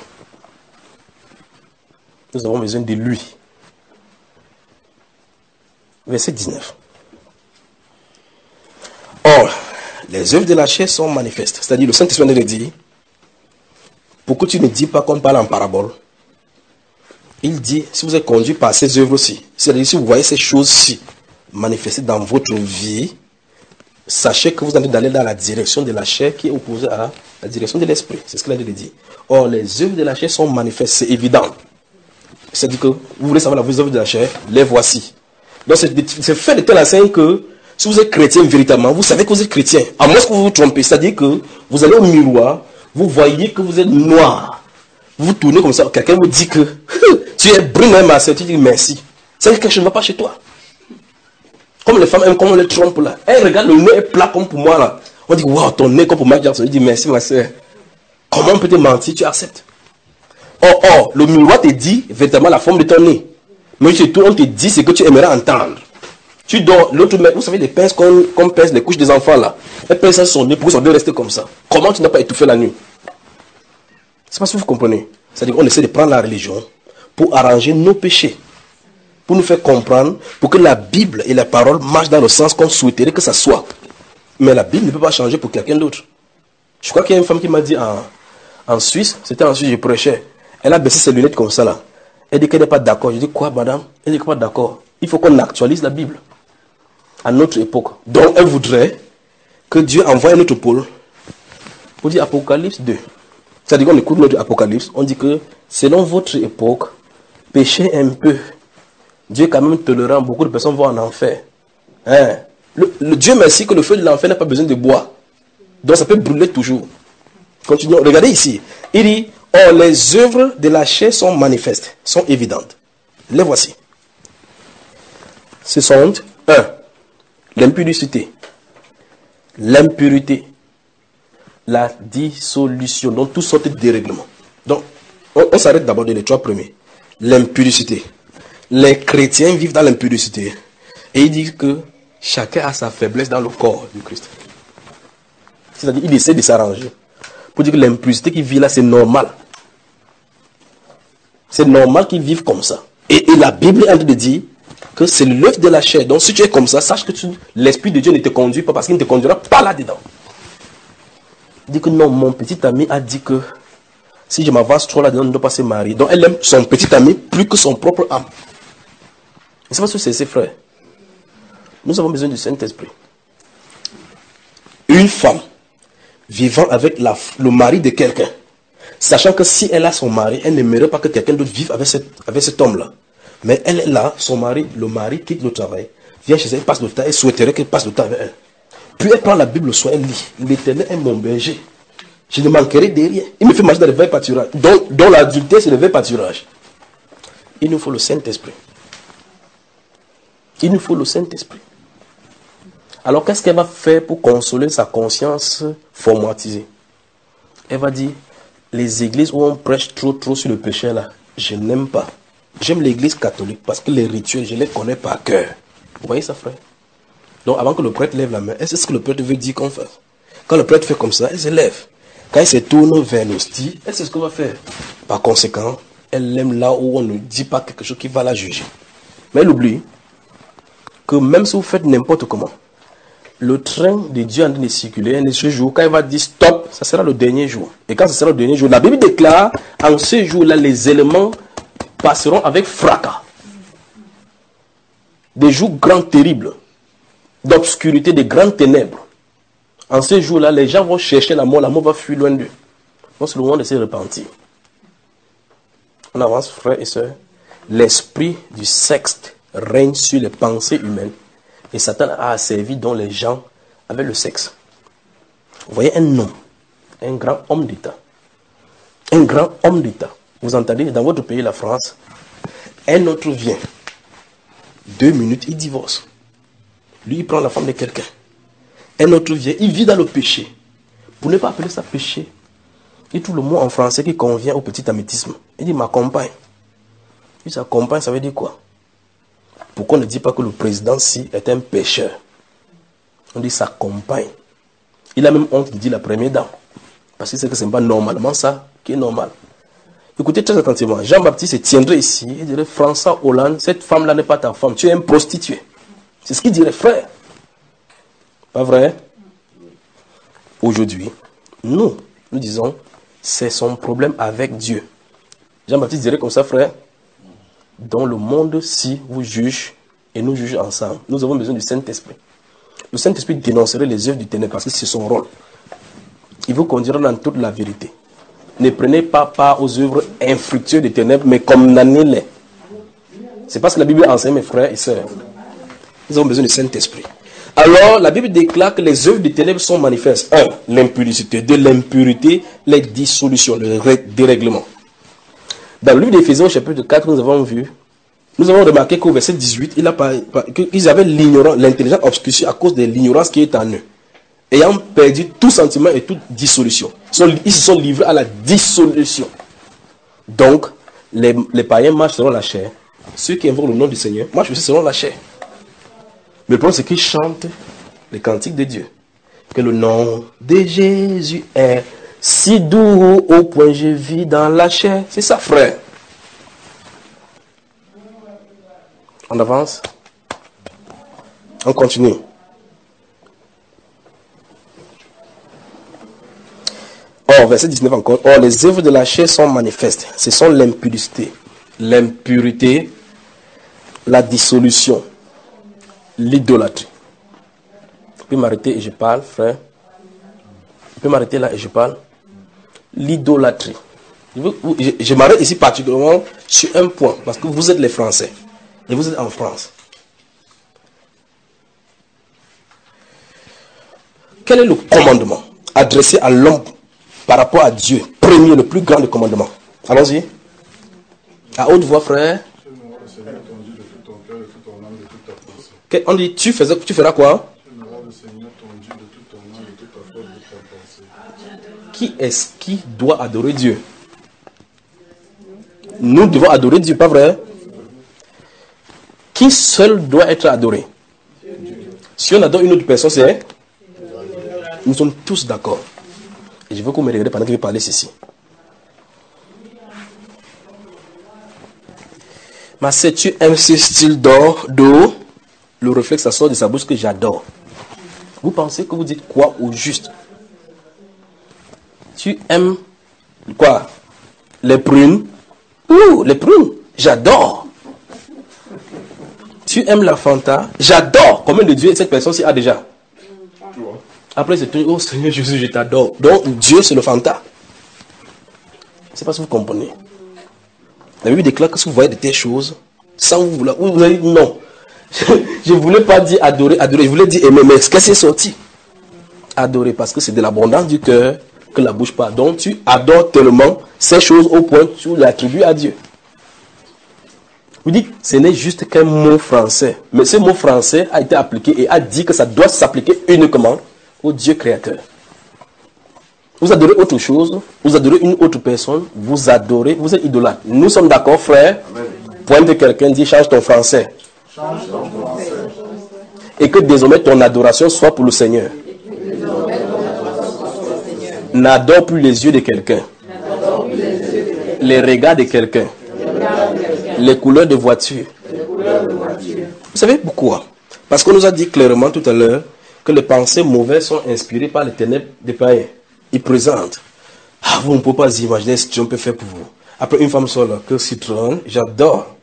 Nous avons besoin de lui. Verset dix-neuf. Or, les œuvres de la chair sont manifestes. C'est-à-dire, le Saint-Esprit nous dit, pour que tu ne dis pas qu'on parle en parabole, il dit, si vous êtes conduit par ces œuvres-ci, c'est-à-dire si vous voyez ces choses-ci manifestées dans votre vie, sachez que vous allez aller dans la direction de la chair qui est opposée à la direction de l'esprit. C'est ce qu'il a dit. Or, les œuvres de la chair sont manifestes, c'est évident. C'est-à-dire que vous voulez savoir les œuvres de la chair, les voici. Donc, c'est fait de telle enseigne que si vous êtes chrétien véritablement, vous savez que vous êtes chrétien. À moins que vous vous trompez, c'est-à-dire que vous allez au miroir, vous voyez que vous êtes noir. Vous vous tournez comme ça, quelqu'un vous dit que tu es brun, même à tu dis merci. C'est que quelque chose ne va pas chez toi. Comme les femmes aiment, comme on les trompe là. Elles regardent, le nez est plat comme pour moi là. On dit, waouh, ton nez comme pour Mike Jackson. Il dit, merci ma soeur. Comment on peut te mentir, tu acceptes? Oh, oh, le miroir te dit véritablement la forme de ton nez. Mais surtout, on te dit ce que tu aimerais entendre. Tu dors, l'autre, vous savez, les pinces qu'on qu'on pince les couches des enfants là. Elles pincent ça sur son nez pour qu'ils doivent rester comme ça. Comment tu n'as pas étouffé la nuit? C'est pas ce que vous comprenez. C'est-à-dire qu'on essaie de prendre la religion pour arranger nos péchés. Pour nous faire comprendre, pour que la Bible et la parole marchent dans le sens qu'on souhaiterait que ça soit. Mais la Bible ne peut pas changer pour quelqu'un d'autre. Je crois qu'il y a une femme qui m'a dit en, en Suisse, c'était en Suisse, je prêchais. Elle a baissé ses lunettes comme ça là. Elle dit qu'elle n'est pas d'accord. Je dis quoi, madame? Elle dit qu'elle n'est pas d'accord. Il faut qu'on actualise la Bible. à notre époque. Donc, elle voudrait que Dieu envoie un autre pôle pour dire Apocalypse deux. C'est-à-dire qu'on écoute notre Apocalypse, on dit que selon votre époque, péchez un peu. Dieu est quand même tolérant, beaucoup de personnes vont en enfer. Hein? Le, le Dieu merci que le feu de l'enfer n'a pas besoin de bois. Donc ça peut brûler toujours. Continuons. Regardez ici. Il dit, or les œuvres de la chair sont manifestes, sont évidentes. Les voici. Ce sont, un, l'impudicité, l'impurité, la dissolution, donc toutes sortes de dérèglements. Donc, on, on s'arrête d'abord de les trois premiers. L'impudicité. Les chrétiens vivent dans l'impudicité. Et il dit que chacun a sa faiblesse dans le corps du Christ. C'est-à-dire qu'il essaie de s'arranger. Pour dire que l'impudicité qu'il vit là, c'est normal. C'est normal qu'ils vivent comme ça. Et, et la Bible est en train de dire que c'est l'œuvre de la chair. Donc si tu es comme ça, sache que tu, l'Esprit de Dieu ne te conduit pas parce qu'il ne te conduira pas là-dedans. Il dit que non, mon petit ami a dit que si je m'avance trop là-dedans, je ne dois pas se marier. Donc elle aime son petit ami plus que son propre âme. Et c'est pas ce que c'est, ses frères. Nous avons besoin du Saint-Esprit. Une femme vivant avec la, le mari de quelqu'un, sachant que si elle a son mari, elle n'aimerait pas que quelqu'un d'autre vive avec, cette, avec cet homme-là. Mais elle est là, son mari, le mari quitte le travail, vient chez elle, passe le temps, elle souhaiterait qu'elle passe le temps avec elle. Puis elle prend la Bible le soir, elle lit. L'Éternel est mon berger. Je ne manquerai de rien. Il me fait marcher dans le vrai pâturage. Donc, dans l'adultère, c'est le vrai pâturage. Il nous faut le Saint-Esprit. Il nous faut le Saint-Esprit. Alors, qu'est-ce qu'elle va faire pour consoler sa conscience formatisée? Elle va dire, les églises où on prêche trop trop sur le péché là, je n'aime pas. J'aime l'église catholique parce que les rituels, je les connais par cœur. Vous voyez ça, frère? Donc, avant que le prêtre lève la main, est-ce que le prêtre veut dire qu'on fasse? Quand le prêtre fait comme ça, elle se lève. Quand elle se tourne vers l'hostie, elle sait ce qu'on va faire. Par conséquent, elle aime là où on ne dit pas quelque chose qui va la juger. Mais elle oublie que même si vous faites n'importe comment, le train de Dieu est en train de circuler, un de ce jour, quand il va dire stop, ça sera le dernier jour. Et quand ce sera le dernier jour, la Bible déclare, en ce jour-là, les éléments passeront avec fracas. Des jours grands, terribles, d'obscurité, de grandes ténèbres. En ce jour-là, les gens vont chercher la mort, la mort va fuir loin d'eux. Donc c'est le moment de se repentir. On avance, frères et sœurs. L'esprit du sexe règne sur les pensées humaines. Et Satan a asservi donc les gens avec le sexe. Vous voyez un homme, un grand homme d'État. Un grand homme d'État. Vous entendez, dans votre pays, la France, un autre vient. Deux minutes, il divorce. Lui, il prend la femme de quelqu'un. Un autre vient, il vit dans le péché. Pour ne pas appeler ça péché, il trouve le mot en français qui convient au petit amétisme. Il dit ma compagne. Il dit sa compagne, ça veut dire quoi? Pourquoi on ne dit pas que le président-ci est un pécheur? On dit sa compagne. Il a même honte de dire la première dame. Parce que c'est que ce n'est pas normalement ça qui est normal. Écoutez très attentivement. Jean-Baptiste se tiendrait ici et dirait François Hollande, cette femme-là n'est pas ta femme, tu es un prostitué. C'est ce qu'il dirait, frère. Pas vrai? Aujourd'hui, nous, nous disons, c'est son problème avec Dieu. Jean-Baptiste dirait comme ça, frère. Dans le monde, si vous jugez et nous jugeons ensemble, nous avons besoin du Saint-Esprit. Le Saint-Esprit dénoncerait les œuvres du ténèbre parce que c'est son rôle. Il vous conduira dans toute la vérité. Ne prenez pas part aux œuvres infructueuses des ténèbres, mais condamnez-les. C'est parce que la Bible enseigne, mes frères et sœurs. Nous avons besoin du Saint-Esprit. Alors, la Bible déclare que les œuvres des ténèbres sont manifestes. Un, l'impudicité. Deux, l'impurité, les dissolutions, le dérèglement. Dans le livre d'Éphésiens, chapitre quatre, nous avons vu, nous avons remarqué qu'au verset dix-huit, il a pas, qu'ils avaient l'ignorance, l'intelligence obscurcie à cause de l'ignorance qui est en eux. Ayant perdu tout sentiment et toute dissolution. Ils se sont livrés à la dissolution. Donc, les, les païens marchent selon la chair. Ceux qui invoquent le nom du Seigneur marchent aussi selon la chair. Mais le problème, c'est qu'ils chantent les cantiques de Dieu. Que le nom de Jésus est si doux au point je vis dans la chair. C'est ça, frère. On avance. On continue. Or, verset dix-neuf encore. Or, les œuvres de la chair sont manifestes. Ce sont l'impudicité, l'impureté, la dissolution, l'idolâtrie, peux m'arrêter et je parle, frère. Je peux m'arrêter là et je parle. L'idolâtrie. Je, je, je m'arrête ici particulièrement sur un point, parce que vous êtes les Français. Et vous êtes en France. Quel est le commandement adressé à l'homme par rapport à Dieu? Premier, le plus grand des commandements. Allons-y. À haute voix, frère. On dit, tu, faisais, tu feras quoi? Qui est-ce qui doit adorer Dieu? Nous devons adorer Dieu, pas vrai? Qui seul doit être adoré? Si on adore une autre personne, c'est... Nous sommes tous d'accord. Et je veux qu'on me regarde pendant que je vais parler ceci. Ma sœur, tu aimes ce style d'or, d'eau? Le réflexe, ça sort de sa bouche que j'adore. Vous pensez que vous dites quoi au juste? Tu aimes quoi? Les prunes? Ouh, les prunes, j'adore. Tu aimes la Fanta? J'adore. Combien de dieux cette personne-ci a déjà? Après, c'est tout. Oh Seigneur Jésus, je t'adore. Donc, Dieu, c'est le Fanta. Je ne sais pas si vous comprenez. La Bible déclare que si vous voyez de telles choses, sans vous vouloir, vous allez dire non. Je ne voulais pas dire adorer, adorer. Je voulais dire aimer. Mais qu'est-ce qui est sorti? Adorer, parce que c'est de l'abondance du cœur que la bouche parle. Donc, tu adores tellement ces choses au point que tu l'attribues à Dieu. Vous dites, ce n'est juste qu'un mot français. Mais ce mot français a été appliqué et a dit que ça doit s'appliquer uniquement au Dieu créateur. Vous adorez autre chose, vous adorez une autre personne, vous adorez, vous êtes idolâtre. Nous sommes d'accord, frère? Pointe quelqu'un, dit, change ton français. Change ton français. Et que désormais ton adoration soit pour le Seigneur. N'adore plus les yeux de quelqu'un, les regards de quelqu'un, les couleurs de voiture. Vous savez pourquoi? Parce qu'on nous a dit clairement tout à l'heure que les pensées mauvaises sont inspirées par les ténèbres des païens. Ils présentent. Ah, vous ne pouvez pas imaginer ce qu'on peut faire pour vous. Après, une femme soit là, que Citroën, j'adore.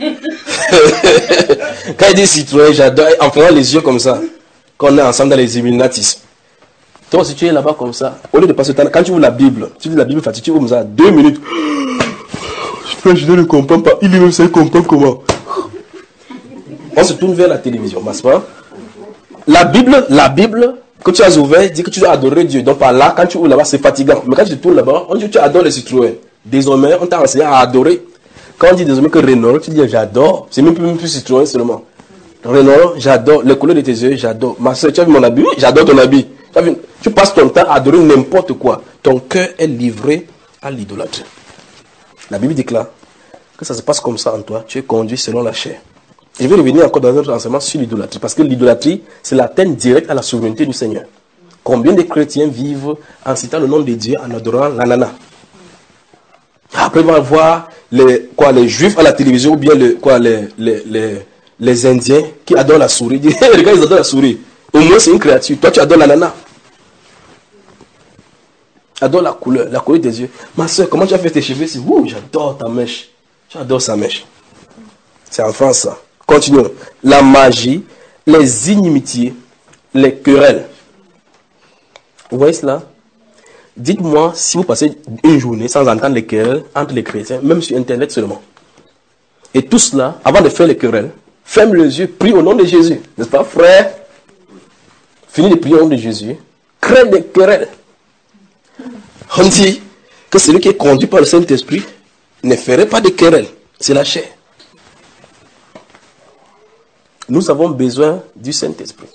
Quand il dit Citroën, j'adore. En faisant les yeux comme ça, quand on est ensemble dans les Illuminatis. Toi, si tu es là-bas comme ça, au lieu de passer le temps, quand tu ouvres la Bible, tu lis la Bible fatiguée, tu ouvres ça, deux minutes. Je ne comprends pas. Il ne sait comprendre comment. On se tourne vers la télévision, n'est-ce pas? La Bible, la Bible, que tu as ouvert, dit que tu dois adorer Dieu. Donc par là, quand tu ouvres là-bas, c'est fatigant. Mais quand tu te tournes là-bas, on dit que tu adores les Citroën. Désormais, on t'a enseigné à adorer. Quand on dit désormais que Renault, tu dis j'adore. C'est même plus, même plus Citroën seulement. Renault, j'adore. Les couleurs de tes yeux, j'adore. Ma soeur, tu as vu mon habit? Oui, j'adore ton habit. Tu as vu? Tu passes ton temps à adorer n'importe quoi. Ton cœur est livré à l'idolâtrie. La Bible déclare que ça se passe comme ça en toi. Tu es conduit selon la chair. Je vais revenir encore dans notre enseignement sur l'idolâtrie. Parce que l'idolâtrie, c'est l'atteinte directe à la souveraineté du Seigneur. Combien de chrétiens vivent en citant le nom de Dieu, en adorant l'ananas? Après, on va voir les, quoi, les juifs à la télévision ou bien le, quoi, les, les, les, les Indiens qui adorent la souris. Ils disent, hey, regarde, ils adorent la souris. Au moins, c'est une créature. Toi, tu adores l'ananas. Adore la couleur, la couleur des yeux. Ma soeur, comment tu as fait tes cheveux? C'est, ouh, j'adore ta mèche. J'adore sa mèche. C'est en France, ça. Continuons. La magie, les inimitiés, les querelles. Vous voyez cela? Dites-moi si vous passez une journée sans entendre les querelles entre les chrétiens, même sur Internet seulement. Et tout cela, avant de faire les querelles, ferme les yeux, prie au nom de Jésus. N'est-ce pas, frère? Finis de prier au nom de Jésus. Crée des querelles. On dit que celui qui est conduit par le Saint-Esprit ne ferait pas de querelles. C'est la chair. Nous avons besoin du Saint-Esprit.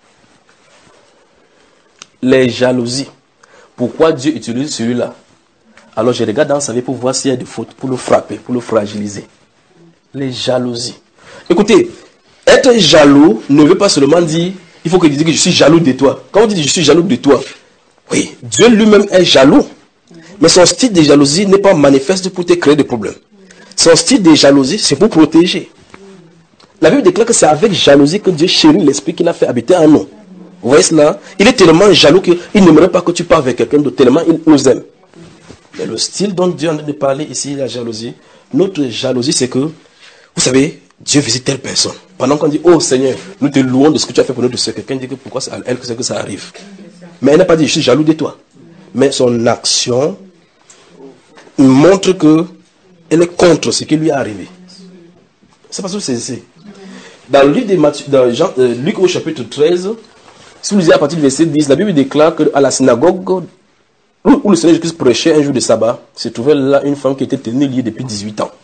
Les jalousies. Pourquoi Dieu utilise celui-là? Alors je regarde dans sa vie pour voir s'il y a des fautes, pour le frapper, pour le fragiliser. Les jalousies. Écoutez, être jaloux ne veut pas seulement dire, il faut que tu dises que je suis jaloux de toi. Quand on dit je suis jaloux de toi, oui, Dieu lui-même est jaloux. Mais son style de jalousie n'est pas manifeste pour te créer des problèmes. Son style de jalousie, c'est pour protéger. La Bible déclare que c'est avec jalousie que Dieu chérit l'esprit qu'il a fait habiter en nous. Vous voyez cela? Il est tellement jaloux qu'il n'aimerait pas que tu parles avec quelqu'un d'autre, tellement il nous aime. Mais le style dont Dieu en train de parler ici, la jalousie, notre jalousie, c'est que, vous savez, Dieu visite telle personne. Pendant qu'on dit, oh Seigneur, nous te louons de ce que tu as fait pour nous, de ce quelqu'un dit que pourquoi c'est à elle que c'est que ça arrive. Mais elle n'a pas dit, je suis jaloux de toi. Mais son action montre que elle est contre ce qui lui est arrivé. C'est parce que c'est... Dans le livre de Matthieu, dans Jean, euh, Luc au chapitre treize, si vous lisez à partir du verset dix, la Bible déclare qu'à la synagogue, où, où le Seigneur Jésus prêchait un jour de sabbat, se trouvait là une femme qui était tenue liée depuis dix-huit ans.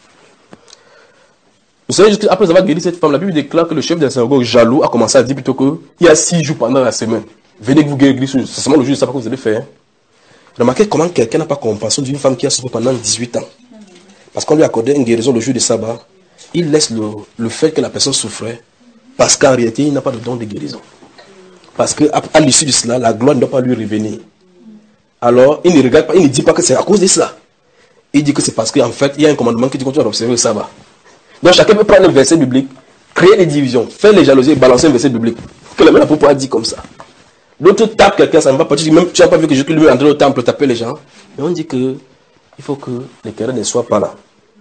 Le Seigneur Jésus, après avoir guéri cette femme, la Bible déclare que le chef de la synagogue, jaloux, a commencé à dire plutôt qu'il y a six jours pendant la semaine. Venez que vous guérissez, c'est seulement le jour de sabbat que vous allez faire. Remarquez comment quelqu'un n'a pas compassion d'une femme qui a souffert pendant dix-huit ans. Parce qu'on lui accordait une guérison le jour de sabbat. Il laisse le, le fait que la personne souffrait, parce qu'en réalité, il n'a pas de don de guérison. Parce qu'à à l'issue de cela, la gloire ne doit pas lui revenir. Alors, il ne regarde pas, il ne dit pas que c'est à cause de cela. Il dit que c'est parce qu'en fait, il y a un commandement qui dit qu'on doit observer le sabbat. Donc, chacun peut prendre un verset biblique, créer des divisions, faire les jalousies et balancer un verset biblique. Que le même apôtre a dit comme ça. L'autre tape quelqu'un, ça ne va pas. Tu n'as pas vu que Jésus lui est entré au temple taper les gens. Mais on dit que il faut que les querelles ne soient pas là.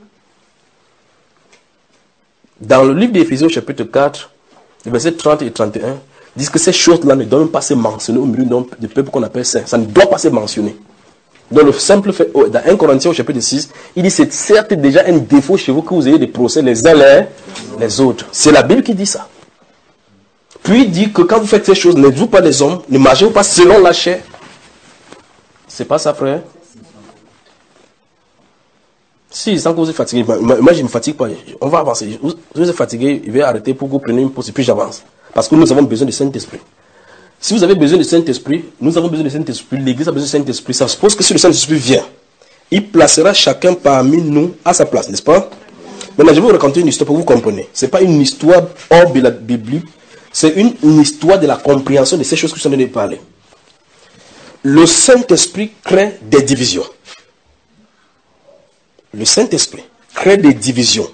Dans le livre d'Éphésiens, chapitre quatre, les versets trente et trente et un, disent que ces choses-là ne doivent pas se mentionner au milieu du peuple qu'on appelle saint. Ça ne doit pas se mentionner. Dans le simple fait, dans un Corinthiens au chapitre six, il dit c'est certes déjà un défaut chez vous que vous ayez des procès les uns les, les autres. C'est la Bible qui dit ça. Puis il dit que quand vous faites ces choses, n'êtes-vous pas des hommes, ne marchez-vous pas selon la chair. C'est pas ça, frère? Si, sans que vous êtes fatigué, moi je ne me fatigue pas, on va avancer. Vous, vous êtes fatigué, il va arrêter pour que vous preniez une pause et puis j'avance. Parce que nous avons besoin du Saint-Esprit. Si vous avez besoin du Saint-Esprit, nous avons besoin du Saint-Esprit, l'Église a besoin du Saint-Esprit. Ça suppose que si le Saint-Esprit vient, il placera chacun parmi nous à sa place, n'est-ce pas? Maintenant, je vais vous raconter une histoire pour que vous compreniez. Ce n'est pas une histoire hors de la Bible, c'est une, une histoire de la compréhension de ces choses que je suis en train de parler. Le Saint-Esprit crée des divisions. Le Saint-Esprit crée des divisions,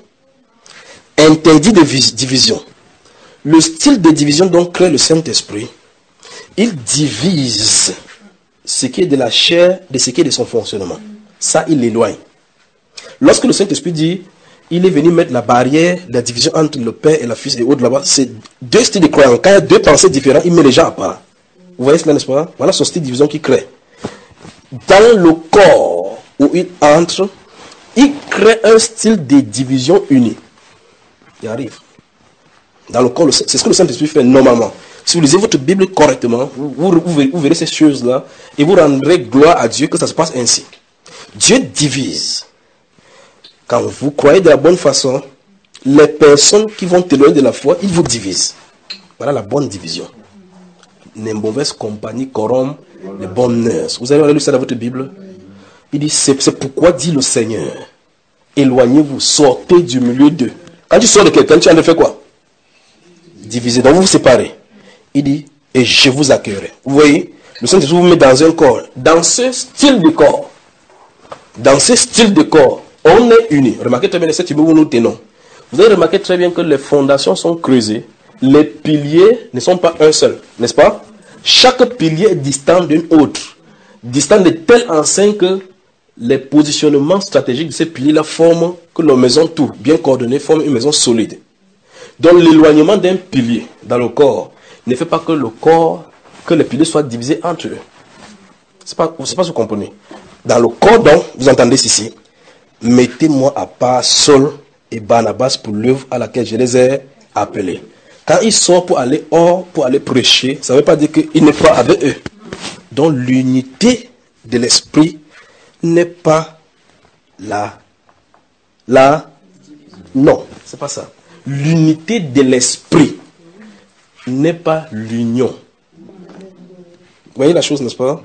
interdit des divisions. Le style de division dont crée le Saint-Esprit, il divise ce qui est de la chair de ce qui est de son fonctionnement. Ça, il l'éloigne. Lorsque le Saint-Esprit dit, il est venu mettre la barrière, la division entre le Père et la Fils et autres là-bas, c'est deux styles de croyance. Quand il y a deux pensées différentes, il met les gens à part. Vous voyez cela, n'est-ce pas? Voilà son style de division qu'il crée. Dans le corps où il entre, il crée un style de division unie. Il arrive. Dans le corps, c'est ce que le Saint-Esprit fait normalement. Si vous lisez votre Bible correctement, vous, vous, vous, verrez, vous verrez ces choses-là et vous rendrez gloire à Dieu que ça se passe ainsi. Dieu divise. Quand vous croyez de la bonne façon, les personnes qui vont t'éloigner de la foi, ils vous divisent. Voilà la bonne division. Les mauvaises compagnies corrompent les bonnes mœurs. Vous avez lu ça dans votre Bible? Il dit, c'est, c'est pourquoi dit le Seigneur, éloignez-vous, sortez du milieu d'eux. Quand tu sors de quelqu'un, tu as de faire quoi? Diviser, donc vous vous séparez. Il dit, et je vous accueillerai. Vous voyez, le Saint-Esprit vous met dans un corps, dans ce style de corps, dans ce style de corps, on est unis. Remarquez très bien cette image où nous tenons. Vous avez remarqué très bien que les fondations sont creusées, les piliers ne sont pas un seul, n'est-ce pas? Chaque pilier est distant d'un autre, distant de telle enseigne que les positionnements stratégiques de ces piliers-là forment que la maison tout, bien coordonnée, forme une maison solide. Donc l'éloignement d'un pilier dans le corps ne fait pas que le corps, que les piliers soient divisés entre eux. C'est pas, c'est pas ce que vous comprenez. Dans le corps, donc, vous entendez ceci, mettez-moi à part Saul et Barnabas pour l'œuvre à laquelle je les ai appelés. Quand ils sortent pour aller hors, pour aller prêcher, ça ne veut pas dire qu'ils n'est pas avec eux. Donc l'unité de l'esprit n'est pas là. Là, non, c'est pas ça. L'unité de l'esprit n'est pas l'union. Vous voyez la chose, n'est-ce pas?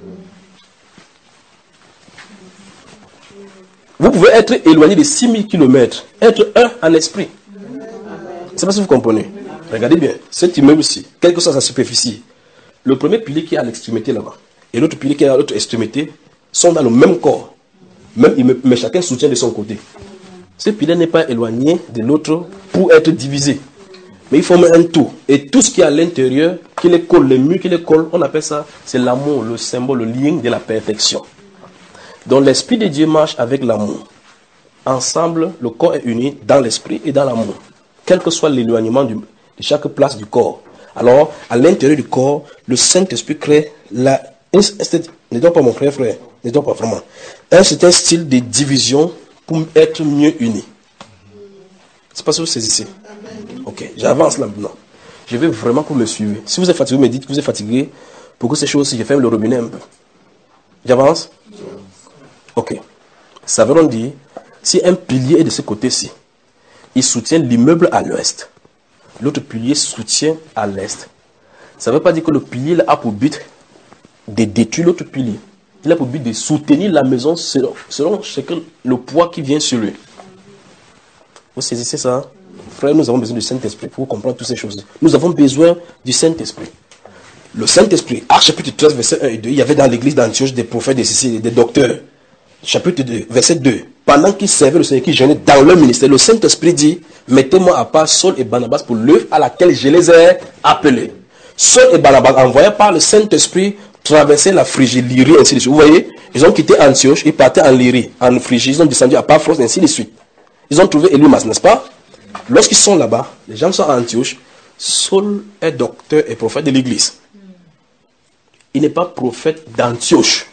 Vous pouvez être éloigné de six mille kilomètres, être un en esprit. C'est pas si vous comprenez. Regardez bien, cet immeuble aussi, quelle que soit sa superficie, le premier pilier qui est à l'extrémité là-bas, et l'autre pilier qui est à l'autre extrémité, sont dans le même corps, même immeuble, mais chacun soutient de son côté. Ce pilier n'est pas éloigné de l'autre pour être divisé. Mais il forme un tout. Et tout ce qui est à l'intérieur, qui les colle, les murs qui les collent, on appelle ça, c'est l'amour, le symbole, le lien de la perfection. Donc l'Esprit de Dieu marche avec l'amour. Ensemble, le corps est uni dans l'esprit et dans l'amour. Quel que soit l'éloignement du, de chaque place du corps. Alors, à l'intérieur du corps, le Saint-Esprit crée la... Ne doit pas mon frère, frère. Ne doit pas vraiment. Un certain style de division pour être mieux unis. C'est pas ce que vous saisissez. Ok, j'avance là maintenant. Je veux vraiment que vous me suivez. Si vous êtes fatigué, vous me dites que vous êtes fatigué. Pour que ces choses-ci, je ferme le robinet un peu. J'avance? Ok. Ça veut dire, si un pilier est de ce côté-ci, il soutient l'immeuble à l'ouest. L'autre pilier soutient à l'est. Ça ne veut pas dire que le pilier a pour but de détruire l'autre pilier. Il a pour but de soutenir la maison selon, selon ce que, le poids qui vient sur lui. Vous saisissez ça? Frère, nous avons besoin du Saint-Esprit pour comprendre toutes ces choses. Nous avons besoin du Saint-Esprit. Le Saint-Esprit, Actes chapitre treize, verset un et deux, il y avait dans l'église d'Antioche des prophètes, des, des docteurs. Chapitre deux, verset deux. Pendant qu'ils servaient le Seigneur, qu'ils jeûnaient dans leur ministère, le Saint-Esprit dit, mettez-moi à part Saul et Barnabas pour l'œuvre à laquelle je les ai appelés. Saul et Barnabas, envoyés par le Saint-Esprit, traversaient la Phrygie, Lyrie, ainsi de suite. Vous voyez, ils ont quitté Antioche, ils partaient en Lyrie, en Phrygie, ils ont descendu à Paphos, ainsi de suite. Ils ont trouvé Élymas, n'est-ce pas? Lorsqu'ils sont là-bas, les gens sont à Antioche, Saul est docteur et prophète de l'église. Il n'est pas prophète d'Antioche.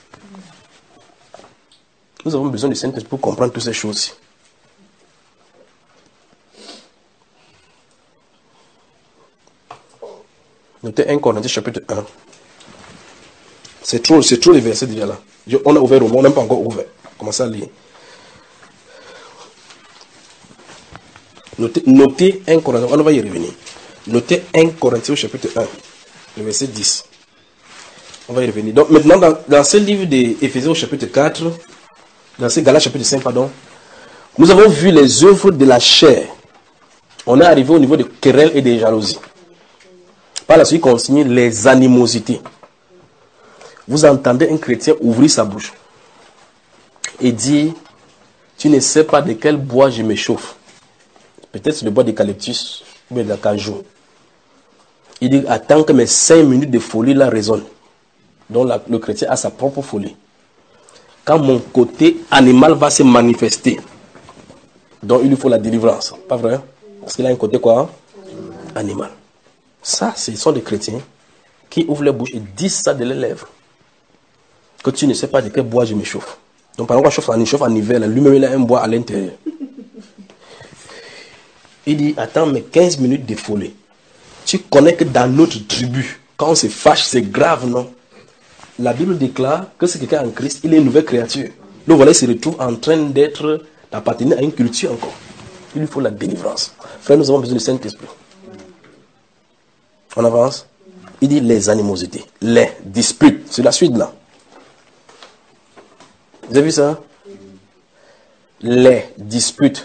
Nous avons besoin du Saint-Esprit pour comprendre toutes ces choses. Notez un Corinthiens chapitre un. C'est trop, c'est trop les versets déjà là. On a ouvert au monde, on n'a pas encore ouvert. Commencez à lire. Notez, notez un Corinthiens, on va y revenir. Notez un Corinthiens chapitre un, le verset dix. On va y revenir. Donc maintenant, dans, dans ce livre d'Éphésiens au chapitre quatre, dans ce Galates chapitre cinq, pardon, nous avons vu les œuvres de la chair. On est arrivé au niveau des querelles et des jalousies. Par la suite, on continue les animosités. Vous entendez un chrétien ouvrir sa bouche et dire, tu ne sais pas de quel bois je me chauffe. Peut-être c'est le bois d'eucalyptus ou de la cajou. Il dit, attends que mes cinq minutes de folie là résonnent. Donc la, le chrétien a sa propre folie. Quand mon côté animal va se manifester, donc il lui faut la délivrance. Pas vrai? Parce qu'il a un côté quoi? Animal. Ça, ce sont des chrétiens qui ouvrent les bouches et disent ça de leurs lèvres. Que tu ne sais pas de quel bois je me chauffe. Donc par exemple, quand je chauffe en hiver, lui-même il a un bois à l'intérieur. Il dit, attends, mais quinze minutes de folie. Tu connais que dans notre tribu, quand on se fâche, c'est grave, non? La Bible déclare que si quelqu'un est en Christ, il est une nouvelle créature. Donc voilà, il se retrouve en train d'être, d'appartenir à une culture encore. Il lui faut la délivrance. Frère, nous avons besoin du Saint-Esprit. On avance. Il dit les animosités, les disputes. C'est la suite là. Vous avez vu ça? Les disputes.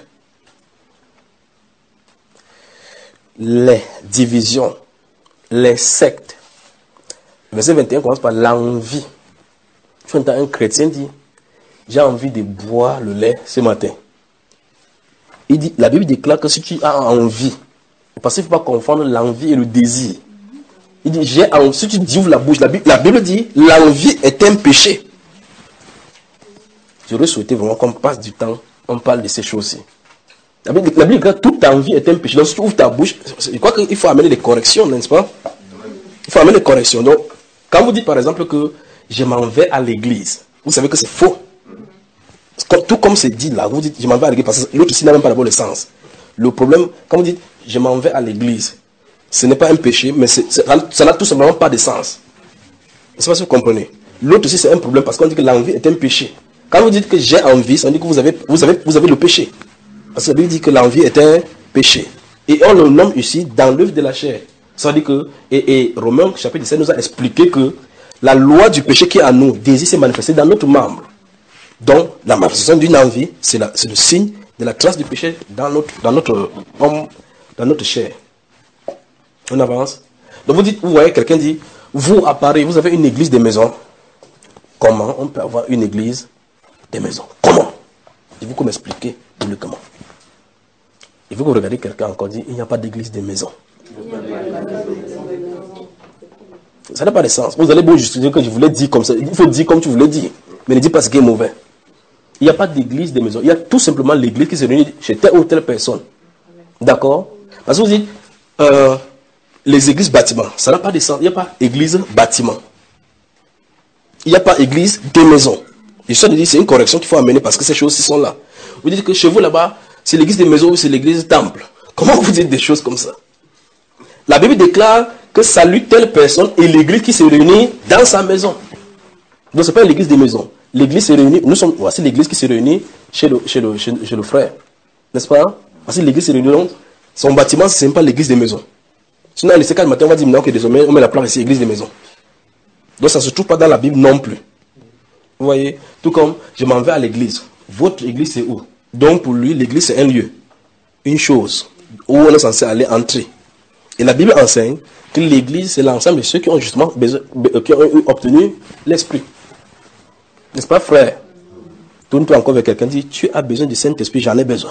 Les divisions. Les sectes. Verset vingt et un commence par l'envie. Tu entends un chrétien dire, j'ai envie de boire le lait ce matin. Il dit, la Bible déclare que si tu as envie, parce qu'il ne faut pas confondre l'envie et le désir. Il dit, j'ai envie, si tu dis ouvre la bouche, la Bible, la Bible dit, l'envie est un péché. J'aurais souhaité vraiment qu'on passe du temps, on parle de ces choses-ci. La Bible, la Bible déclare, toute envie est un péché. Donc si tu ouvres ta bouche, je crois qu'il faut amener des corrections, n'est-ce pas? Il faut amener des corrections. Donc, quand vous dites par exemple que je m'en vais à l'église, vous savez que c'est faux. Tout comme c'est dit là, vous dites je m'en vais à l'église, parce que l'autre ici n'a même pas d'abord le sens. Le problème, quand vous dites je m'en vais à l'église, ce n'est pas un péché, mais c'est, c'est, ça n'a tout simplement pas de sens. Je ne sais pas si vous comprenez. L'autre aussi c'est un problème parce qu'on dit que l'envie est un péché. Quand vous dites que j'ai envie, ça veut dire que vous avez, vous avez, vous avez le péché. Parce que la Bible dit que l'envie est un péché. Et on le nomme ici dans l'œuvre de la chair. Ça veut dire que, et, et Romains chapitre dix-sept nous a expliqué que la loi du péché qui est en nous, désire s'est manifestée dans notre membre. Donc, la manifestation d'une envie, c'est, la, c'est le signe de la trace du péché dans notre, dans notre homme, dans notre chair. On avance. Donc vous dites, vous voyez, quelqu'un dit, vous à Paris, vous avez une église des maisons. Comment on peut avoir une église des maisons? Comment? Il faut m'expliquer publiquement. Il faut que vous regardiez quelqu'un encore dit, il n'y a pas d'église des maisons. Ça n'a pas de sens. Vous allez bien justifier que je voulais dire comme ça. Il faut dire comme tu voulais dire. Mais ne dis pas ce qui est mauvais. Il n'y a pas d'église des maisons. Il y a tout simplement l'église qui se réunit chez telle ou telle personne. D'accord? Parce que vous dites, euh, les églises bâtiments. Ça n'a pas de sens. Il n'y a pas église bâtiment. Il n'y a pas église des maisons. Je suis de dire c'est une correction qu'il faut amener parce que ces choses-ci sont là. Vous dites que chez vous là-bas, c'est l'église des maisons ou c'est l'église temple. Comment vous dites des choses comme ça? La Bible déclare que salue telle personne et l'église qui se réunit dans sa maison. Donc ce n'est pas l'église des maisons. L'église se réunit, nous sommes, voici l'église qui se réunit chez le, chez le, chez, chez le frère. N'est-ce pas? Voici l'église se réunit donc, son bâtiment, ce n'est pas l'église des maisons. Sinon, le C quatre matin, on va dire non, que désormais, on met la place ici, église des maisons. Donc ça ne se trouve pas dans la Bible non plus. Vous voyez? Tout comme je m'en vais à l'église. Votre église, c'est où? Donc pour lui, l'église, c'est un lieu, une chose où on est censé aller entrer. Et la Bible enseigne que l'église, c'est l'ensemble de ceux qui ont justement besoin, qui ont obtenu l'esprit. N'est-ce pas, frère? Tourne-toi encore vers quelqu'un, dit, tu as besoin du Saint-Esprit, j'en ai besoin.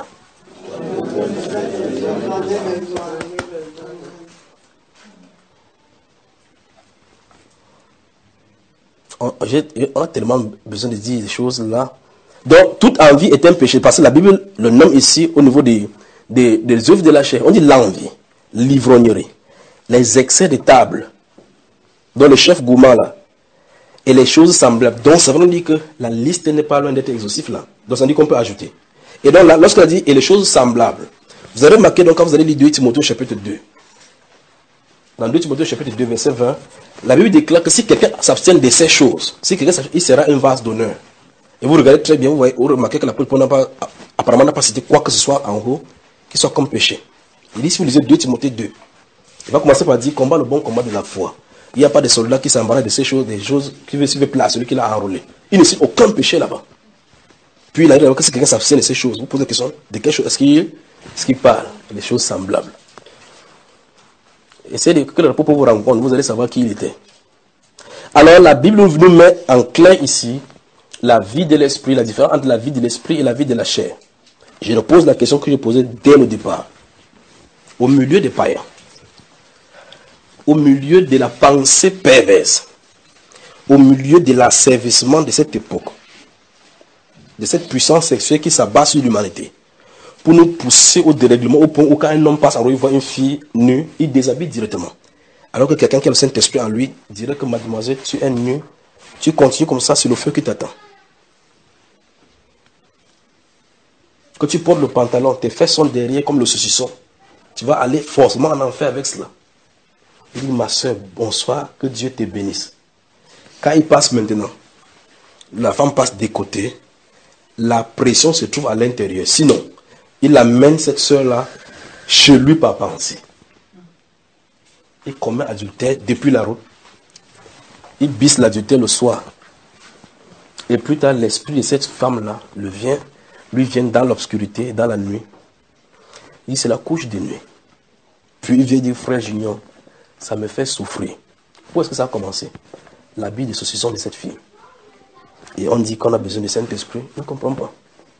On, on a tellement besoin de dire des choses là. Donc, toute envie est un péché. Parce que la Bible le nomme ici au niveau des, des, des œuvres de la chair. On dit l'envie, l'ivrognerie, les excès de table, dont le chef gourmand là, et les choses semblables. Donc, ça veut dire que la liste n'est pas loin d'être exhaustive là. Donc, ça dit qu'on peut ajouter. Et donc, là, lorsqu'on a dit et les choses semblables, vous avez remarqué donc quand vous allez lire deux Timothée chapitre deux. Dans deux Timothée chapitre deux, verset vingt, la Bible déclare que si quelqu'un s'abstient de ces choses, si quelqu'un il sera un vase d'honneur. Et vous regardez très bien, vous, voyez, vous remarquez que l'apôtre Paul n'a pas, apparemment n'a pas cité quoi que ce soit en haut qui soit comme péché. Il dit, si vous lisez deux Timothée deux, il va commencer par dire combat le bon combat de la foi. Il n'y a pas de soldat qui s'embarrasse de ces choses, des choses qui veut suivre place, celui qui l'a enrôlé. Il ne cite aucun péché là-bas. Puis il a dit que si quelqu'un s'abstient de ces choses, vous posez la question de quelle chose est-ce qu'il est-ce qu'il parle? Des choses semblables. Essayez de que le propos vous rencontre, vous allez savoir qui il était. Alors la Bible nous met en clair ici la vie de l'esprit, la différence entre la vie de l'esprit et la vie de la chair. Je repose la question que je posais dès le départ. Au milieu des païens, au milieu de la pensée perverse, au milieu de l'asservissement de cette époque, de cette puissance sexuelle qui s'abat sur l'humanité, pour nous pousser au dérèglement, au point où quand un homme passe en rue, il voit une fille nue, il déshabille directement. Alors que quelqu'un qui a le Saint-Esprit en lui dirait que mademoiselle, tu es nue, tu continues comme ça, c'est le feu qui t'attend. Que tu portes le pantalon, tes fesses sont derrière comme le saucisson. Tu vas aller forcément en enfer avec cela. Il dit, ma soeur, bonsoir, que Dieu te bénisse. Quand il passe maintenant, la femme passe des côtés, la pression se trouve à l'intérieur. Sinon, il amène cette soeur-là chez lui par pensée. Il commet adultère depuis la route. Il bisse l'adultère le soir. Et plus tard, l'esprit de cette femme-là le vient, lui vient dans l'obscurité, dans la nuit. Il dit, c'est la couche de nuit. Puis il vient dire, frère Junior, ça me fait souffrir. Où est-ce que ça a commencé? L'habit de saucisson de cette fille. Et on dit qu'on a besoin du Saint-Esprit. Je ne comprends pas.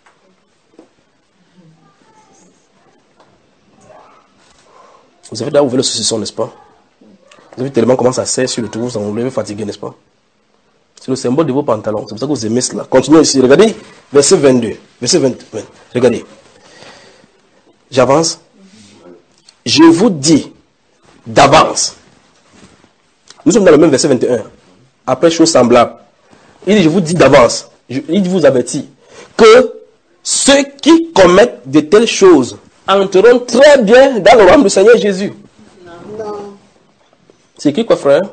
Vous avez déjà ouvert le saucisson, n'est-ce pas? Vous avez tellement comment ça sert sur le tour, vous en levez fatigué, n'est-ce pas? C'est le symbole de vos pantalons. C'est pour ça que vous aimez cela. Continuez ici. Regardez, verset vingt-deux. Verset vingt. Regardez. J'avance. Je vous dis d'avance. Nous sommes dans le même verset vingt et un. Après, chose semblable. Il dit, je vous dis d'avance. Il vous avertit que ceux qui commettent de telles choses entreront très bien dans le royaume du Seigneur Jésus. Non. C'est qui quoi, frère?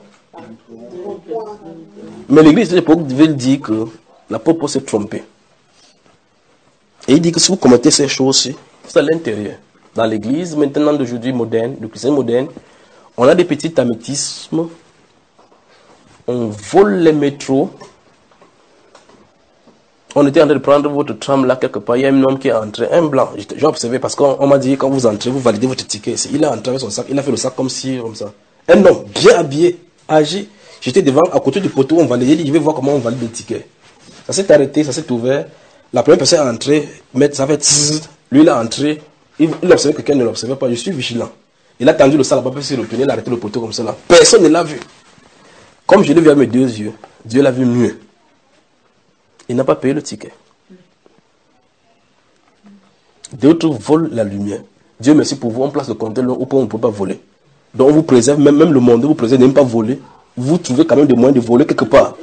Mais l'église de l'époque devait dire que l'apôtre Paul s'est trompé. Et il dit que si vous commettez ces choses-ci, c'est à l'intérieur. Dans l'église, maintenant d'aujourd'hui moderne, le chrétien moderne, on a des petits amétismes, on vole les métros. On était en train de prendre votre tram là quelque part, il y a un homme qui est entré, un blanc. J'ai observé parce qu'on m'a dit quand vous entrez, vous validez votre ticket. Il est entré avec son sac, il a fait le sac comme si, comme ça. Un homme bien habillé, âgé. J'étais devant, à côté du poteau, on validait, il dit, je vais voir comment on valide le ticket. Ça s'est arrêté, ça s'est ouvert. La première personne est entrée, mais ça fait tzzz, lui il est entré, il, il observait que quelqu'un ne l'observait pas, je suis vigilant. Il a tendu le sac là-bas, puis il s'est retourné, il a arrêté le poteau comme ça là. Personne ne l'a vu. Comme je l'ai vu avec mes deux yeux, Dieu l'a vu mieux. Il n'a pas payé le ticket. D'autres volent la lumière. Dieu merci pour vous, on place le compteur où on ne peut pas voler. Donc on vous préserve, même, même le monde vous préserve de ne pas voler. Vous trouvez quand même des moyens de voler quelque part.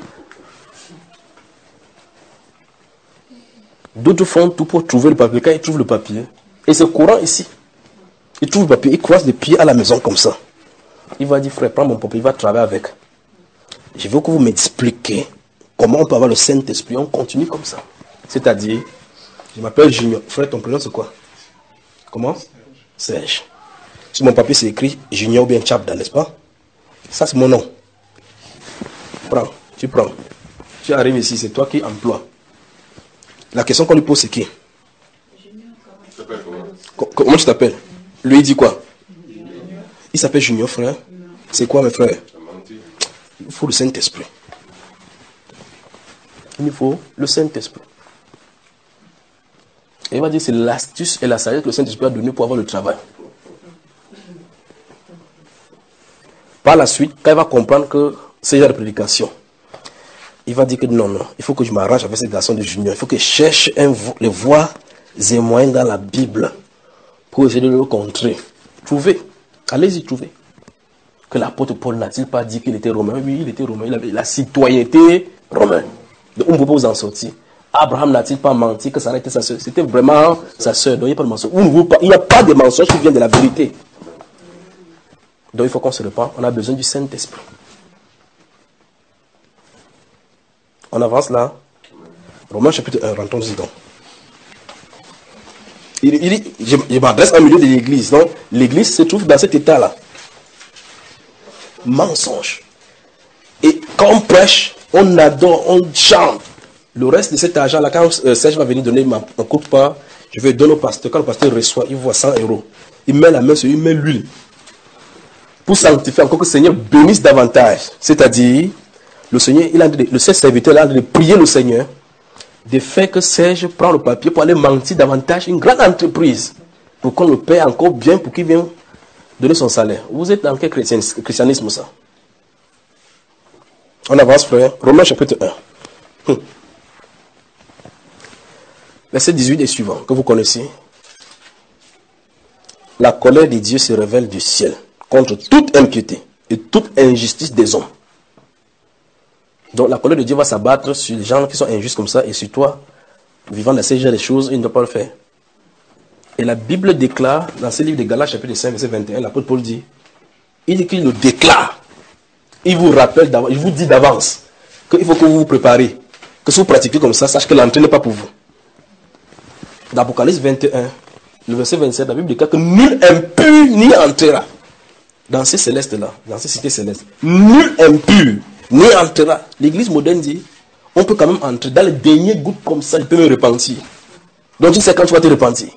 D'autres font tout pour trouver le papier. Quand ils trouvent le papier, et c'est courant ici. Ils trouvent le papier, ils croisent les pieds à la maison comme ça. Il va dire, frère, prends mon papier, il va travailler avec. Je veux que vous m'expliquiez comment on peut avoir le Saint-Esprit. On continue comme ça. C'est-à-dire, je m'appelle Junior. Frère, ton prénom c'est quoi? Comment? Serge. Sur mon papier c'est écrit Junior ou bien Chapda, n'est-ce pas? Ça c'est mon nom. Prends, tu prends. Tu arrives ici, c'est toi qui emploies. La question qu'on lui pose c'est qui? Comment tu t'appelles? Lui il dit quoi? Il s'appelle Junior, frère. C'est quoi mes frères? Il faut le Saint-Esprit. Il faut le Saint-Esprit. Et il va dire c'est l'astuce et la sagesse que le Saint-Esprit a donné pour avoir le travail. Par la suite, quand il va comprendre que c'est genre de prédication, il va dire que non, non, il faut que je m'arrange avec ces garçons de Junior. Il faut que je cherche un, les voies et moyens dans la Bible pour essayer de le contrer. Trouvez. Allez-y, trouvez. Que l'apôtre Paul n'a-t-il pas dit qu'il était romain? Oui, il était romain. Il avait la citoyenneté romaine. Donc on ne peut pas vous en sortir. Abraham n'a-t-il pas menti que ça était sa soeur? C'était vraiment sa soeur. Donc il n'y a pas de mensonge. Il n'y a pas de mensonge qui vient de la vérité. Donc il faut qu'on se répande. On a besoin du Saint-Esprit. On avance là. Romains chapitre un, rentrons-y donc. Il, il, je, je m'adresse au milieu de l'église. Donc l'église se trouve dans cet état-là. Mensonge. Et quand on prêche, on adore, on chante. Le reste de cet argent-là, quand euh, Serge va venir donner ma, ma coupe part, je vais donner au pasteur. Quand le pasteur reçoit, il voit cent euros. Il met la main sur lui, il met l'huile. Pour sanctifier encore que le Seigneur bénisse davantage. C'est-à-dire, le Seigneur, il a de, le serviteur a de prier le Seigneur, de faire que Serge prend le papier pour aller mentir davantage une grande entreprise, pour qu'on le paie encore bien, pour qu'il vienne donner son salaire. Vous êtes dans quel christianisme ça? On avance, frère. Romains chapitre un. Hum. Verset dix-huit et suivant, que vous connaissez. La colère de Dieu se révèle du ciel contre toute impiété et toute injustice des hommes. Donc la colère de Dieu va s'abattre sur les gens qui sont injustes comme ça et sur toi, vivant dans ces genres de choses, il ne doit pas le faire. Et la Bible déclare, dans ce livre de Galates chapitre cinq, verset vingt et un, l'apôtre Paul dit, il dit qu'il le déclare. Il vous rappelle, il vous dit d'avance qu'il faut que vous vous préparez. Que si vous pratiquez comme ça, sachez que l'entrée n'est pas pour vous. Dans Apocalypse vingt et un, le verset vingt-sept, la Bible déclare que nul impur n'y entrera. Dans ces célestes-là, dans ces cités célestes, nul impur n'y entrera. L'église moderne dit, on peut quand même entrer dans les derniers gouttes comme ça, il peut me repentir. Donc tu sais quand tu vas te repentir.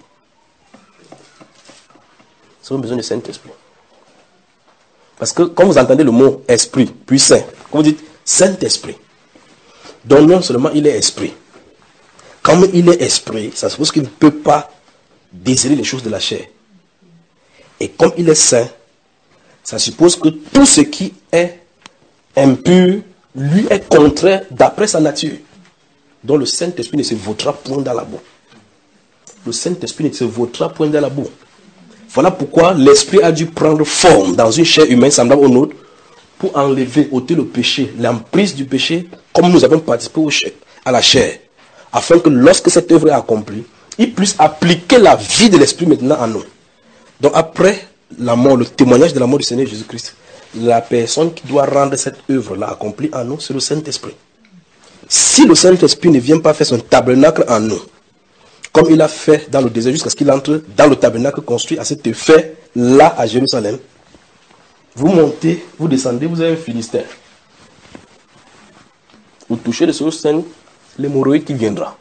Nous avons besoin du Saint-Esprit. Parce que quand vous entendez le mot esprit, puis saint, quand vous dites Saint-Esprit, donc non seulement il est esprit, comme il est esprit, ça suppose qu'il ne peut pas désirer les choses de la chair. Et comme il est saint, ça suppose que tout ce qui est impur, lui est contraire d'après sa nature. Donc le Saint-Esprit ne se vautrera point dans la boue. Le Saint-Esprit ne se vautrera point dans la boue. Voilà pourquoi l'Esprit a dû prendre forme dans une chair humaine semblable au nôtre pour enlever, ôter le péché, l'emprise du péché, comme nous avons participé au chair, à la chair, afin que lorsque cette œuvre est accomplie, il puisse appliquer la vie de l'Esprit maintenant en nous. Donc après la mort, le témoignage de la mort du Seigneur Jésus-Christ, la personne qui doit rendre cette œuvre-là accomplie en nous, c'est le Saint-Esprit. Si le Saint-Esprit ne vient pas faire son tabernacle en nous, comme il a fait dans le désert jusqu'à ce qu'il entre dans le tabernacle construit à cet effet-là à Jérusalem, vous montez, vous descendez, vous avez un Philistin. Vous touchez les choses saines, l'hémorroïde qui viendra.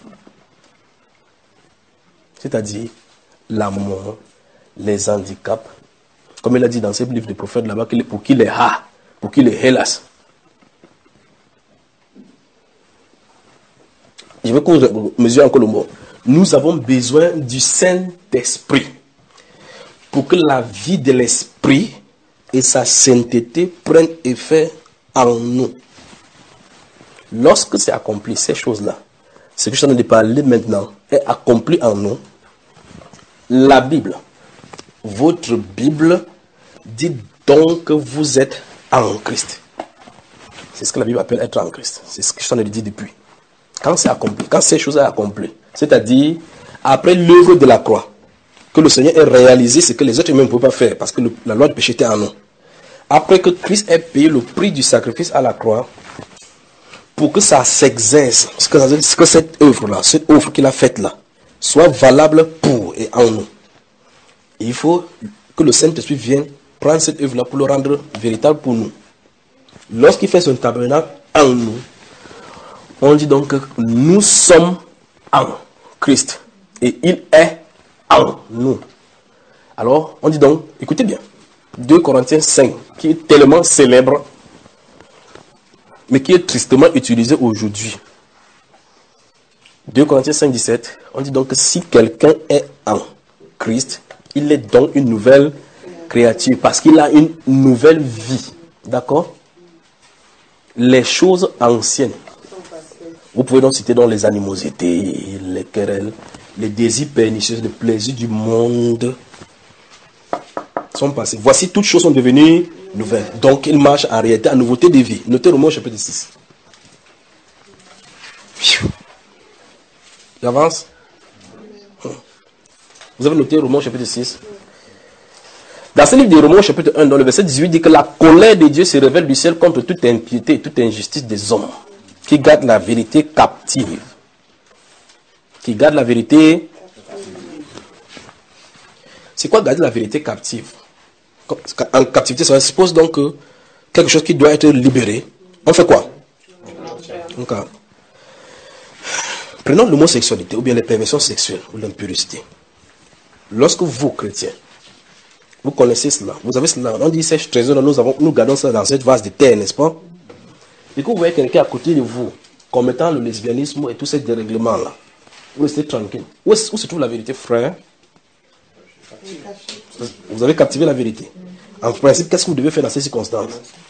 C'est-à-dire la mort, les handicaps, comme il a dit dans ce livre des prophètes là-bas, pour qu'il les ha, pour qu'il les hélas. Je veux qu'on mesure encore le mot. Nous avons besoin du Saint-Esprit pour que la vie de l'Esprit et sa sainteté prennent effet en nous. Lorsque c'est accompli, ces choses-là, ce que je suis en train de parler maintenant, est accompli en nous, la Bible votre Bible dit donc que vous êtes en Christ. C'est ce que la Bible appelle être en Christ. C'est ce que je t'en ai dit depuis. Quand c'est accompli, quand ces choses sont accomplies, c'est-à-dire après l'œuvre de la croix, que le Seigneur ait réalisé ce que les êtres humains ne pouvaient pas faire, parce que le, la loi du péché était en nous. Après que Christ ait payé le prix du sacrifice à la croix, pour que ça s'exerce, que, que cette œuvre-là, cette œuvre qu'il a faite là, soit valable pour et en nous. Et il faut que le Saint-Esprit vienne prendre cette œuvre-là pour le rendre véritable pour nous. Lorsqu'il fait son tabernacle en nous, on dit donc que nous sommes en Christ. Et il est en nous. Alors, on dit donc, écoutez bien, deux Corinthiens cinq, qui est tellement célèbre, mais qui est tristement utilisé aujourd'hui. deux Corinthiens cinq, dix-sept, on dit donc que si quelqu'un est en Christ, il est donc une nouvelle créature, parce qu'il a une nouvelle vie. D'accord? Les choses anciennes. Vous pouvez donc citer dans les animosités, les querelles, les désirs pernicieux, les plaisirs du monde sont passés. Voici, toutes choses sont devenues nouvelles. Donc, il marche en réalité à nouveauté de vie. Notez Romains chapitre six. J'avance. Vous avez noté Romains chapitre six. Dans ce livre de Romains chapitre un, dans le verset dix-huit, dit que la colère de Dieu se révèle du ciel contre toute impiété et toute injustice des hommes, qui gardent la vérité captive. Qui gardent la vérité. C'est quoi garder la vérité captive? En captivité, ça suppose donc que quelque chose qui doit être libéré. On fait quoi? Okay. Prenons l'homosexualité ou bien les perversions sexuelles ou l'impurité. Lorsque vous, chrétiens, vous connaissez cela, vous avez cela, on dit ces trésors, nous, avons, nous gardons ça dans cette vase de terre, n'est-ce pas? Et que vous voyez quelqu'un à côté de vous commettant le lesbianisme et tous ces dérèglements-là, vous restez tranquille. Où, où se trouve la vérité, frère? Vous avez captivé la vérité. En principe, qu'est-ce que vous devez faire dans ces circonstances?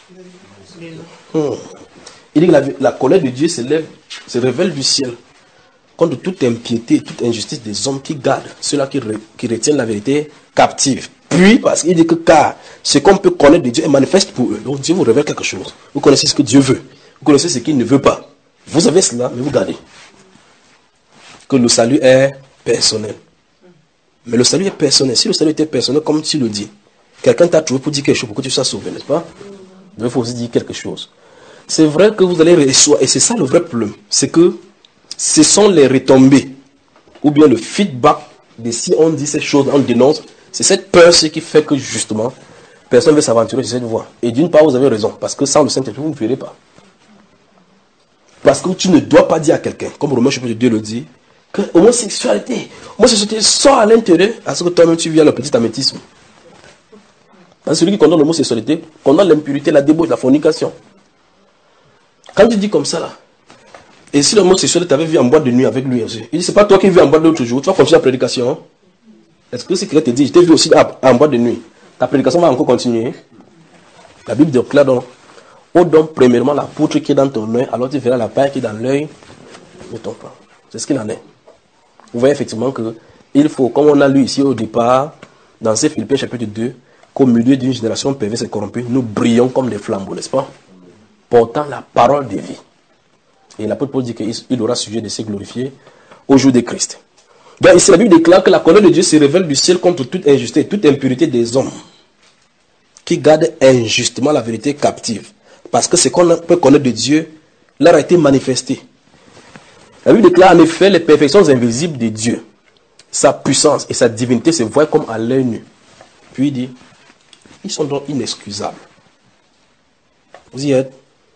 hmm. Il dit que la, la colère de Dieu se lève, se révèle du ciel contre toute impiété, toute injustice des hommes qui gardent, ceux-là qui, qui retiennent la vérité captive. Puis, parce qu'il dit que car ce qu'on peut connaître de Dieu est manifeste pour eux. Donc Dieu vous révèle quelque chose. Vous connaissez ce que Dieu veut. Vous connaissez ce qu'il ne veut pas. Vous avez cela, mais vous gardez. Que le salut est personnel. Mais le salut est personnel. Si le salut était personnel, comme tu le dis, quelqu'un t'a trouvé pour dire quelque chose pour que tu sois sauvé, n'est-ce pas? Il faut aussi dire quelque chose. C'est vrai que vous allez recevoir, et c'est ça le vrai problème, c'est que ce sont les retombées, ou bien le feedback de si on dit ces choses, on dénonce, c'est cette peur qui fait que justement, personne ne veut s'aventurer sur cette voie. Et d'une part, vous avez raison, parce que sans le Saint-Esprit, vous ne verrez pas. Parce que tu ne dois pas dire à quelqu'un, comme Romains chapitre deux le dit, que l'homosexualité, homosexualité sort à l'intérieur, à ce que toi-même tu vis à le petit amétisme. Parce que celui qui condamne l'homosexualité, condamne l'impurité, la débauche, la fornication. Quand tu dis comme ça là, et si l'homosexuel t'avait vu en boîte de nuit avec lui aussi, il dit c'est pas toi qui vis en boîte l'autre jour, tu vas continuer la prédication. Hein? Est-ce que si quelqu'un te dit, je t'ai vu aussi en boîte de nuit, ta prédication va encore continuer? La Bible déclare donc, ô donc premièrement la poutre qui est dans ton œil, alors tu verras la paille qui est dans l'œil de ton frère. C'est ce qu'il en est. Vous voyez effectivement que il faut, comme on a lu ici au départ, dans ces Philippiens chapitre deux, qu'au milieu d'une génération perverse et corrompue, nous brillons comme des flambeaux, n'est-ce pas? Portant la parole de vie. Et l'apôtre Paul dit qu'il aura sujet de se glorifier au jour de Christ. Donc ici la Bible déclare que la colère de Dieu se révèle du ciel contre toute injustice, toute impureté des hommes qui gardent injustement la vérité captive. Parce que ce qu'on peut connaître de Dieu leur a été manifesté. La Bible déclare en effet les perfections invisibles de Dieu. Sa puissance et sa divinité se voient comme à l'œil nu. Puis il dit, ils sont donc inexcusables. Vous y êtes?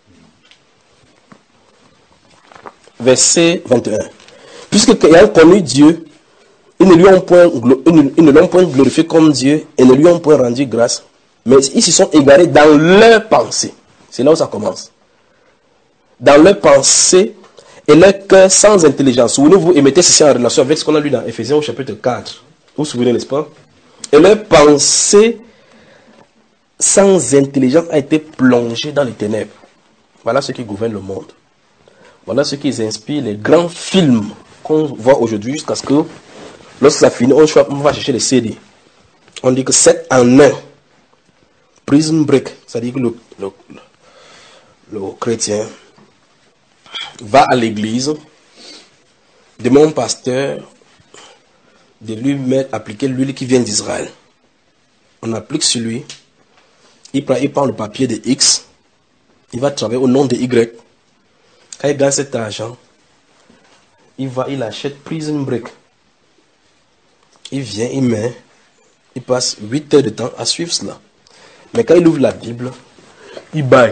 Verset vingt et un. Puisque ayant connu Dieu, ils ne lui ont point, ils ne l'ont point glorifié comme Dieu et ne lui ont point rendu grâce, mais ils se sont égarés dans leur pensée. C'est là où ça commence. Dans leur pensée et leur cœur sans intelligence. Souvenez-vous, et mettez ceci en relation avec ce qu'on a lu dans Éphésiens au chapitre quatre. Vous vous souvenez, n'est-ce pas? Et leur pensée sans intelligence a été plongée dans les ténèbres. Voilà ce qui gouverne le monde. Voilà ce qui inspire les grands films qu'on voit aujourd'hui jusqu'à ce que, lorsque ça finit, on va chercher les C D. on dit que sept en un. Prison break, c'est-à-dire que le, le, le, le chrétien va à l'église, demande au pasteur de lui mettre, appliquer l'huile qui vient d'Israël. On applique sur lui, il prend, il prend le papier de X, il va travailler au nom de Y. Quand il gagne cet argent, il va, il achète Prison Break. Il vient, il met, il passe huit heures de temps à suivre cela. Mais quand il ouvre la Bible, il baille.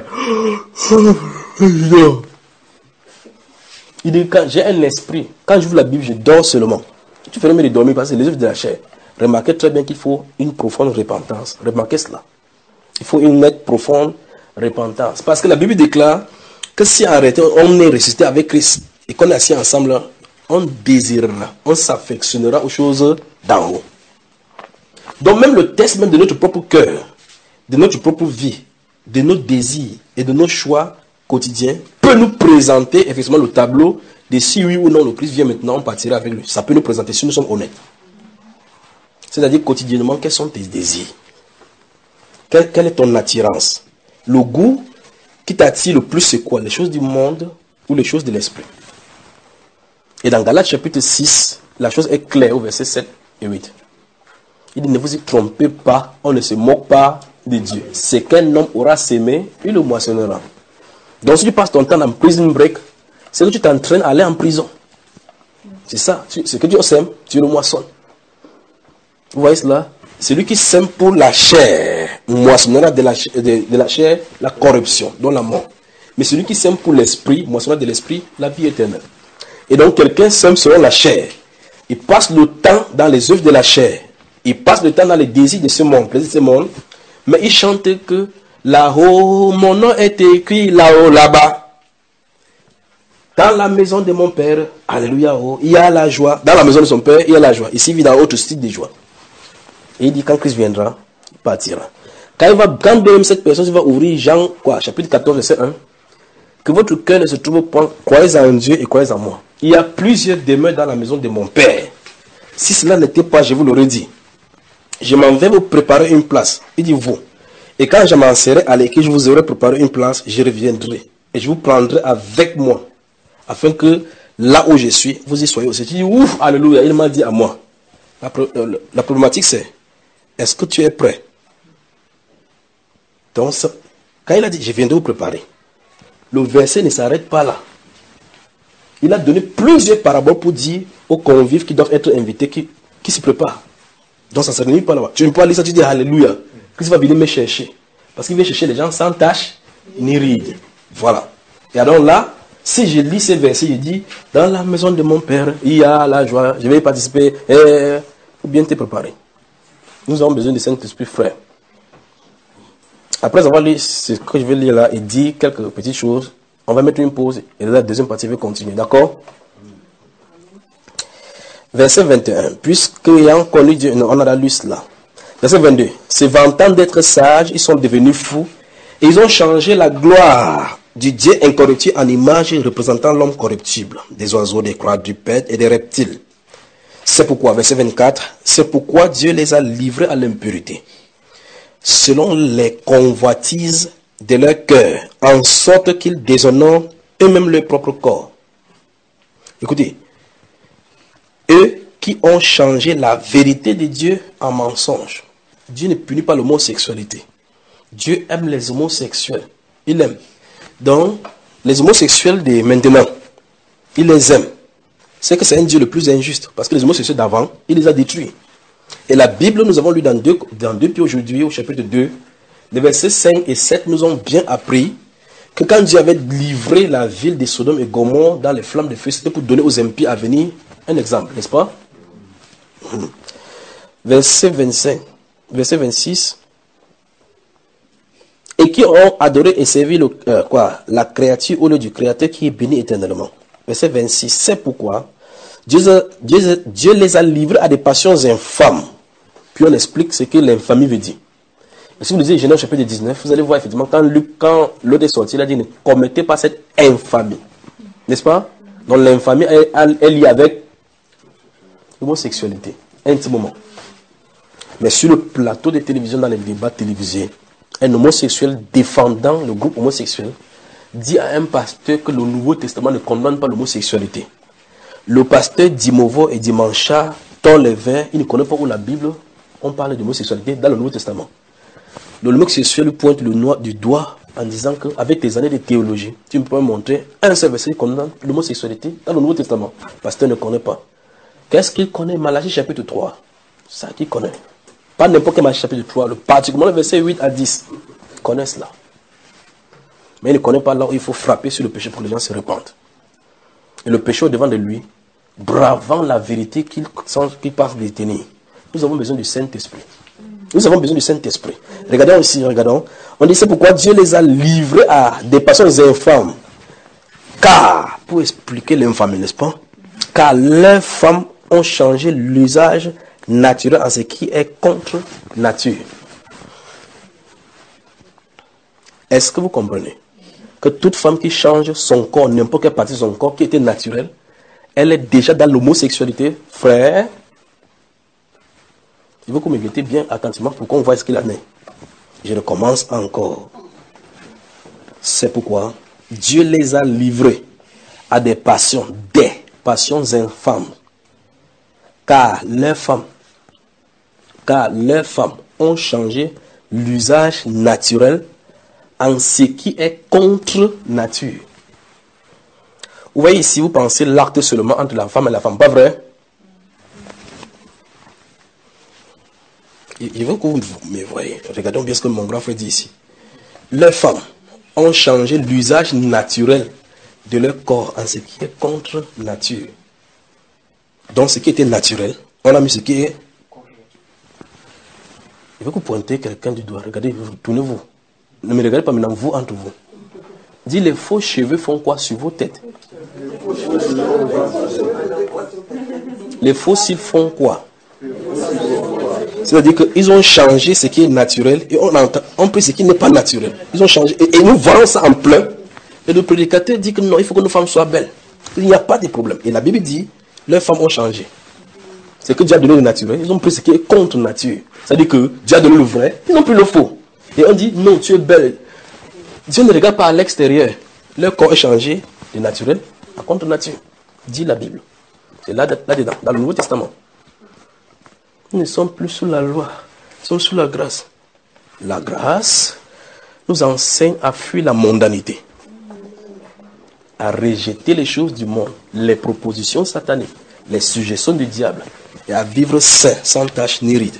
Il dit, quand j'ai un esprit, quand j'ouvre la Bible, je dors seulement. Tu fais le mieux de dormir parce que les œuvres de la chair. Remarquez très bien qu'il faut une profonde repentance. Remarquez cela. Il faut une nette profonde repentance. Parce que la Bible déclare que si en réalité on est ressuscité avec Christ et qu'on est assis ensemble, on désirera, on s'affectionnera aux choses d'en haut. Donc même le test même de notre propre cœur, de notre propre vie, de nos désirs et de nos choix quotidiens peut nous présenter effectivement le tableau de si oui ou non le Christ vient maintenant, on partira avec lui. Ça peut nous présenter si nous sommes honnêtes. C'est-à-dire quotidiennement, quels sont tes désirs? Quelle, quelle est ton attirance? Le goût qui t'attire le plus, c'est quoi? Les choses du monde ou les choses de l'esprit? Et dans Galates chapitre six, la chose est claire au verset sept et huit. Il dit, ne vous y trompez pas, on ne se moque pas de Dieu. C'est qu'un homme aura sémé, il le moissonnera. Donc si tu passes ton temps dans prison break, c'est que tu t'entraînes à aller en prison. C'est ça, c'est que Dieu sème, tu le moissonnes. Vous voyez cela? Celui qui sème pour la chair, moissonnera de la, de, de la chair la corruption, dont la mort. Mais celui qui sème pour l'esprit, moissonnera de l'esprit la vie éternelle. Et donc quelqu'un sème selon la chair. Il passe le temps dans les œuvres de la chair. Il passe le temps dans les désirs de ce monde, plaisir de ce monde. Mais il chante que là-haut, mon nom est écrit là-haut, là-bas. Dans la maison de mon père, alléluia, oh, il y a la joie. Dans la maison de son père, il y a la joie. Ici, il vit dans autre style de joie. Et il dit, quand Christ viendra, il partira. Quand, il va, quand même cette personne va ouvrir Jean, quoi, chapitre quatorze, verset un, que votre cœur ne se trouve pas, croyez en Dieu et croyez en moi. Il y a plusieurs demeures dans la maison de mon père. Si cela n'était pas, je vous l'aurais dit. Je m'en vais vous préparer une place. Il dit, vous. Et quand je m'en serai allé, que je vous aurai préparé une place, je reviendrai. Et je vous prendrai avec moi. Afin que là où je suis, vous y soyez aussi. Il dit, ouf, alléluia, il m'a dit à moi. La, la problématique c'est, est-ce que tu es prêt? Donc, quand il a dit, je viendrai vous préparer, le verset ne s'arrête pas là. Il a donné plusieurs paraboles pour dire aux convives qui doivent être invités, qui, qui se préparent. Donc ça ne se réunit pas là-bas. Tu ne peux pas lire ça, tu dis alléluia. Christ va venir me chercher. Parce qu'il vient chercher les gens sans tache ni ride. Voilà. Et alors là, si je lis ces versets, je dis, dans la maison de mon père, il y a la joie, je vais y participer. Il eh, faut bien te préparer. Nous avons besoin de Saint-Esprit, frère. Après avoir lu ce que je vais lire là et dire quelques petites choses, on va mettre une pause et la deuxième partie va continuer. D'accord? Verset vingt et un. Puisqu'ayant connu Dieu, on a lu cela. Verset vingt-deux. Se vantant d'être sages, ils sont devenus fous et ils ont changé la gloire du Dieu incorruptible en image représentant l'homme corruptible, des oiseaux, des quadrupèdes et des reptiles. C'est pourquoi, verset vingt-quatre, c'est pourquoi Dieu les a livrés à l'impurité, selon les convoitises de leur cœur, en sorte qu'ils déshonorent eux-mêmes leur propre corps. Écoutez, eux qui ont changé la vérité de Dieu en mensonge. Dieu ne punit pas l'homosexualité. Dieu aime les homosexuels. Il aime. Donc, les homosexuels de maintenant, il les aime. C'est que c'est un Dieu le plus injuste. Parce que les homosexuels d'avant, il les a détruits. Et la Bible, nous avons lu dans deux, dans deux puis aujourd'hui, au chapitre deux, les versets cinq et sept nous ont bien appris que quand Dieu avait livré la ville de Sodome et Gomorrhe dans les flammes de feu, c'était pour donner aux impies à venir un exemple, n'est-ce pas? Verset vingt-cinq, verset vingt-six. Et qui ont adoré et servi le, euh, quoi, la créature au lieu du Créateur qui est béni éternellement. Verset vingt-six. C'est pourquoi Dieu, Dieu, Dieu les a livrés à des passions infâmes. Puis on explique ce que l'infamie veut dire. Et si vous lisez Genèse chapitre dix-neuf, vous allez voir effectivement quand Luc, quand l'autre est sorti, il a dit ne commettez pas cette infamie. N'est-ce pas? Donc l'infamie est, est liée avec l'homosexualité, intimement. Mais sur le plateau de télévision, dans les débats télévisés, un homosexuel défendant le groupe homosexuel dit à un pasteur que le Nouveau Testament ne condamne pas l'homosexualité. Le pasteur Dimovo et Dimancha tord les verres, il ne connaît pas où la Bible, on parle d'homosexualité dans le Nouveau Testament. Le homosexuel pointe le noir du doigt en disant qu'avec tes années de théologie, tu me peux montrer un seul verset qui condamne l'homosexualité dans le Nouveau Testament. Le pasteur ne connaît pas. Qu'est-ce qu'il connaît? Malachie chapitre trois. Ça qu'il connaît. Pas n'importe quel Malachie chapitre trois, le particulièrement le verset huit à dix. Il connaît cela. Mais il ne connaît pas là où il faut frapper sur le péché pour que les gens se répandent. Et le péché au devant de lui, bravant la vérité qu'il qu'il passe de détenir. Nous avons besoin du Saint-Esprit. Nous avons besoin du Saint-Esprit. Regardons ici, regardons. On dit c'est pourquoi Dieu les a livrés à des passions infâmes. Car, pour expliquer l'infamie, n'est-ce pas? Car leurs femmes ont changé l'usage naturel en ce qui est contre nature. Est-ce que vous comprenez que toute femme qui change son corps, n'importe quelle partie de son corps qui était naturelle, elle est déjà dans l'homosexualité, frère? Il faut que vous m'écoutez bien attentivement pour qu'on voit ce qu'il en est. Je recommence encore. C'est pourquoi Dieu les a livrés à des passions, des passions infâmes. Car leurs femmes, car leurs femmes ont changé l'usage naturel en ce qui est contre nature. Vous voyez ici, vous pensez l'acte seulement entre la femme et la femme, pas vrai? Il veut que vous me voyez. Regardons bien ce que mon grand frère dit ici. Leurs femmes ont changé l'usage naturel de leur corps en ce qui est contre nature. Donc ce qui était naturel, on a mis ce qui est... Il veut que vous pointez quelqu'un du doigt. Regardez, tournez-vous. Ne me regardez pas maintenant, vous entre vous. Dis, les faux cheveux font quoi sur vos têtes? Les faux cils font quoi? C'est-à-dire qu'ils ont changé ce qui est naturel et on entend, on prie ce qui n'est pas naturel. Ils ont changé. Et, et nous voyons ça en plein. Et le prédicateur dit que non, il faut que nos femmes soient belles. Il n'y a pas de problème. Et la Bible dit, leurs femmes ont changé. C'est que Dieu a donné le naturel. Ils ont pris ce qui est contre nature. C'est-à-dire que Dieu a donné le vrai, ils n'ont plus le faux. Et on dit, non, tu es belle. Dieu ne regarde pas à l'extérieur. Leur corps est changé de naturel à contre nature. Dit la Bible. C'est là, là-dedans, dans le Nouveau Testament. Nous ne sommes plus sous la loi, nous sommes sous la grâce. La grâce nous enseigne à fuir la mondanité, à rejeter les choses du monde, les propositions sataniques, les suggestions du diable, et à vivre sain, sans tache ni ride.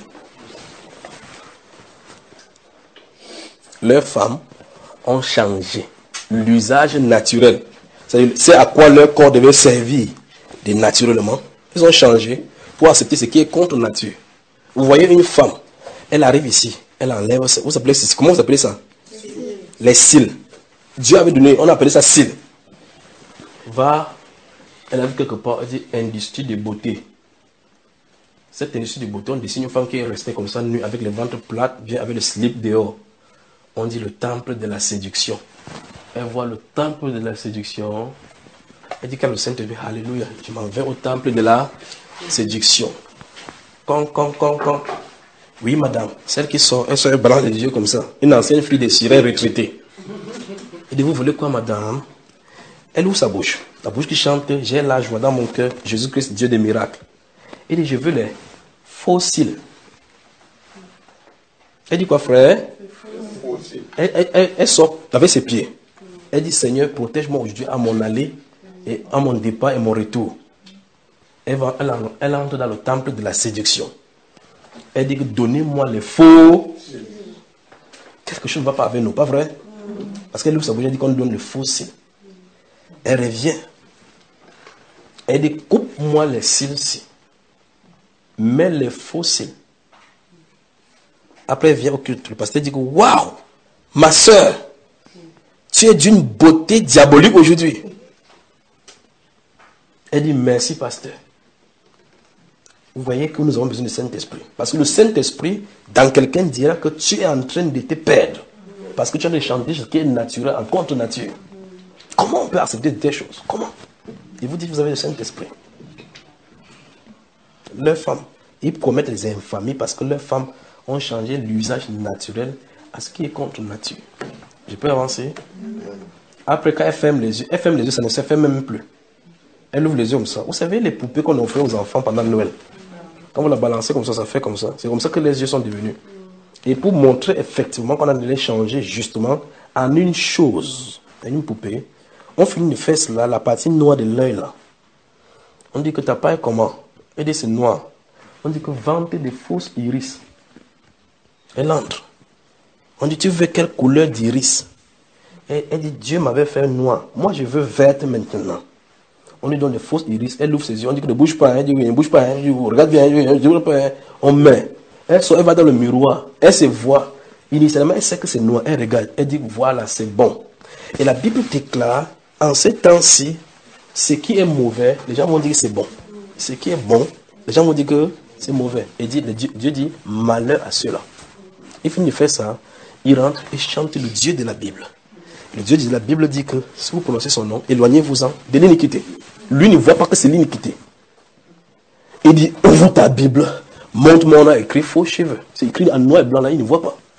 Leurs femmes ont changé l'usage naturel. C'est à quoi leur corps devait servir de naturellement. Ils ont changé pour accepter ce qui est contre nature. Vous voyez une femme, elle arrive ici, elle enlève, vous appelez, comment vous appelez ça? Les cils. Dieu avait donné, on appelait ça cils. Va, elle a vu quelque part, elle dit industrie de beauté. Cette industrie de beauté, on dessine une femme qui est restée comme ça, nue, avec le ventre plat, bien avec le slip dehors. On dit le temple de la séduction. Elle voit le temple de la séduction. Elle dit qu'à le Saint-Esprit, alléluia, je m'en vais au temple de la séduction. Con, con, con, con. Oui, madame, celle qui sort, elle sort, elle balance les yeux comme ça. Une ancienne fille de sirène retraitée. Elle dit, vous voulez quoi, madame? Elle ouvre sa bouche. La bouche qui chante, j'ai la joie dans mon cœur, Jésus-Christ, Dieu des miracles. Elle dit, je veux les fossiles. Elle dit quoi, frère? Elle, elle, elle, elle sort avec ses pieds. Elle dit, Seigneur, protège-moi aujourd'hui à mon aller, et à mon départ et mon retour. Elle, va, elle, elle entre dans le temple de la séduction. Elle dit que donnez-moi les faux. Quelque chose ne va pas avec nous, pas vrai? Parce qu'elle ouvre sa bouche, elle dit qu'on donne les faux cils. Elle revient. Elle dit, coupe-moi les cils-ci. Mets les faux cils. Après, elle vient au culte. Le pasteur dit, waouh, ma soeur, tu es d'une beauté diabolique aujourd'hui. Elle dit, merci, pasteur. Vous voyez que nous avons besoin du Saint-Esprit. Parce que le Saint-Esprit, dans quelqu'un, dira que tu es en train de te perdre. Parce que tu as de chanter ce qui est naturel en contre nature. Comment on peut accepter des choses? Comment? Et vous dites que vous avez le Saint-Esprit. Leurs femmes Ils commettent des infamies parce que leurs femmes ont changé l'usage naturel à ce qui est contre nature. Je peux avancer? Après, quand elle ferme les yeux, elle ferme les yeux, ça ne se fait même plus. Elle ouvre les yeux comme ça. Vous savez, les poupées qu'on offrait aux enfants pendant Noël, quand vous la balancez comme ça, ça fait comme ça. C'est comme ça que les yeux sont devenus. Et pour montrer effectivement qu'on a les changé justement en une chose, en une poupée, on finit de faire cela, la partie noire de l'œil là. On dit que ta paille comment? Elle dit c'est noir. On dit que vente des fausses iris. Elle entre. On dit tu veux quelle couleur d'iris? Elle, elle dit Dieu m'avait fait noir. Moi je veux verte maintenant. On lui donne des fausses iris, elle ouvre ses yeux, on dit que ne bouge pas, elle dit ne bouge pas, elle dit regarde bien, elle dit, on met. Elle, sort, elle va dans le miroir, elle se voit. Initialement, elle sait que c'est noir, elle regarde, elle dit voilà, c'est bon. Et la Bible déclare, en ces temps-ci, ce qui est mauvais, les gens vont dire que c'est bon. Ce qui est bon, les gens vont dire que c'est mauvais. Et dit, Dieu, Dieu dit malheur à ceux-là. Il finit de faire ça, il rentre et chante le Dieu de la Bible. Le Dieu de la Bible dit que si vous prononcez son nom, éloignez-vous-en de l'iniquité. Lui ne voit pas que c'est l'iniquité. Il dit, ouvre ta Bible, montre-moi, on a écrit faux cheveux. C'est écrit en noir et blanc là, il ne voit pas.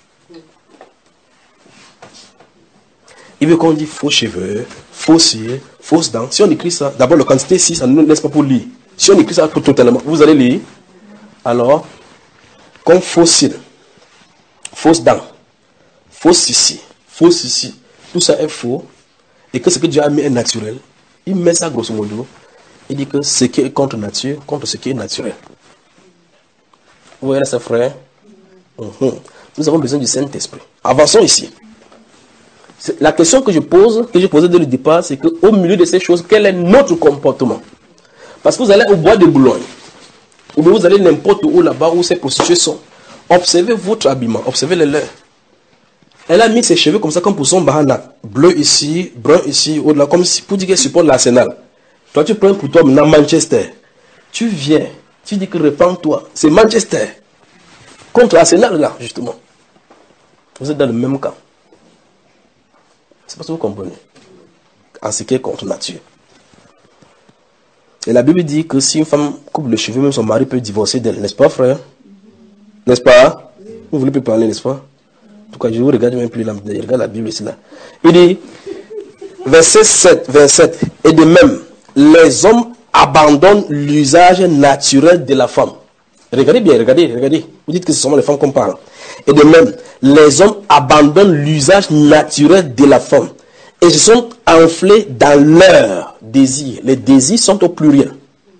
Il veut qu'on dise faux cheveux, faux yeux, fausses dents. Si on écrit ça, d'abord la quantité ici, ça ne nous laisse pas pour lire. Si on écrit ça totalement, vous allez lire. Alors, comme faux cils, fausses dents, fausses ici, fausses ici. Tout ça est faux. Et que ce que Dieu a mis est naturel. Il met ça grosso modo. Il dit que ce qui est contre nature, contre ce qui est naturel. Vous voyez là, ses frères? Mmh. Nous avons besoin du Saint-Esprit. Avançons ici. La question que je pose, que j'ai posée dès le départ, c'est qu'au milieu de ces choses, quel est notre comportement? Parce que vous allez au bois de Boulogne, ou bien vous allez n'importe où là-bas où ces prostituées sont. Observez votre habillement, observez les leurs. Elle a mis ses cheveux comme ça, comme pour son bahana. Bleu ici, brun ici, au-delà, comme si pour dire qu'elle supporte l'Arsenal. Toi, tu prends pour toi maintenant Manchester. Tu viens, tu dis que répands-toi. C'est Manchester. Contre l'Arsenal, là, justement. Vous êtes dans le même camp. C'est parce que vous comprenez. En ce qui est contre nature. Et la Bible dit que si une femme coupe le cheveu, même son mari peut divorcer d'elle. N'est-ce pas, frère? N'est-ce pas? Vous voulez plus parler, n'est-ce pas? En tout cas, je vous regarde même plus là. Je regarde la Bible ici là. Il dit, verset sept, vingt-sept, et de même, les hommes abandonnent l'usage naturel de la femme. Regardez bien, regardez, regardez. Vous dites que ce sont les femmes qu'on parle. Et de même, les hommes abandonnent l'usage naturel de la femme et se sont enflés dans leurs désirs. Les désirs sont au pluriel.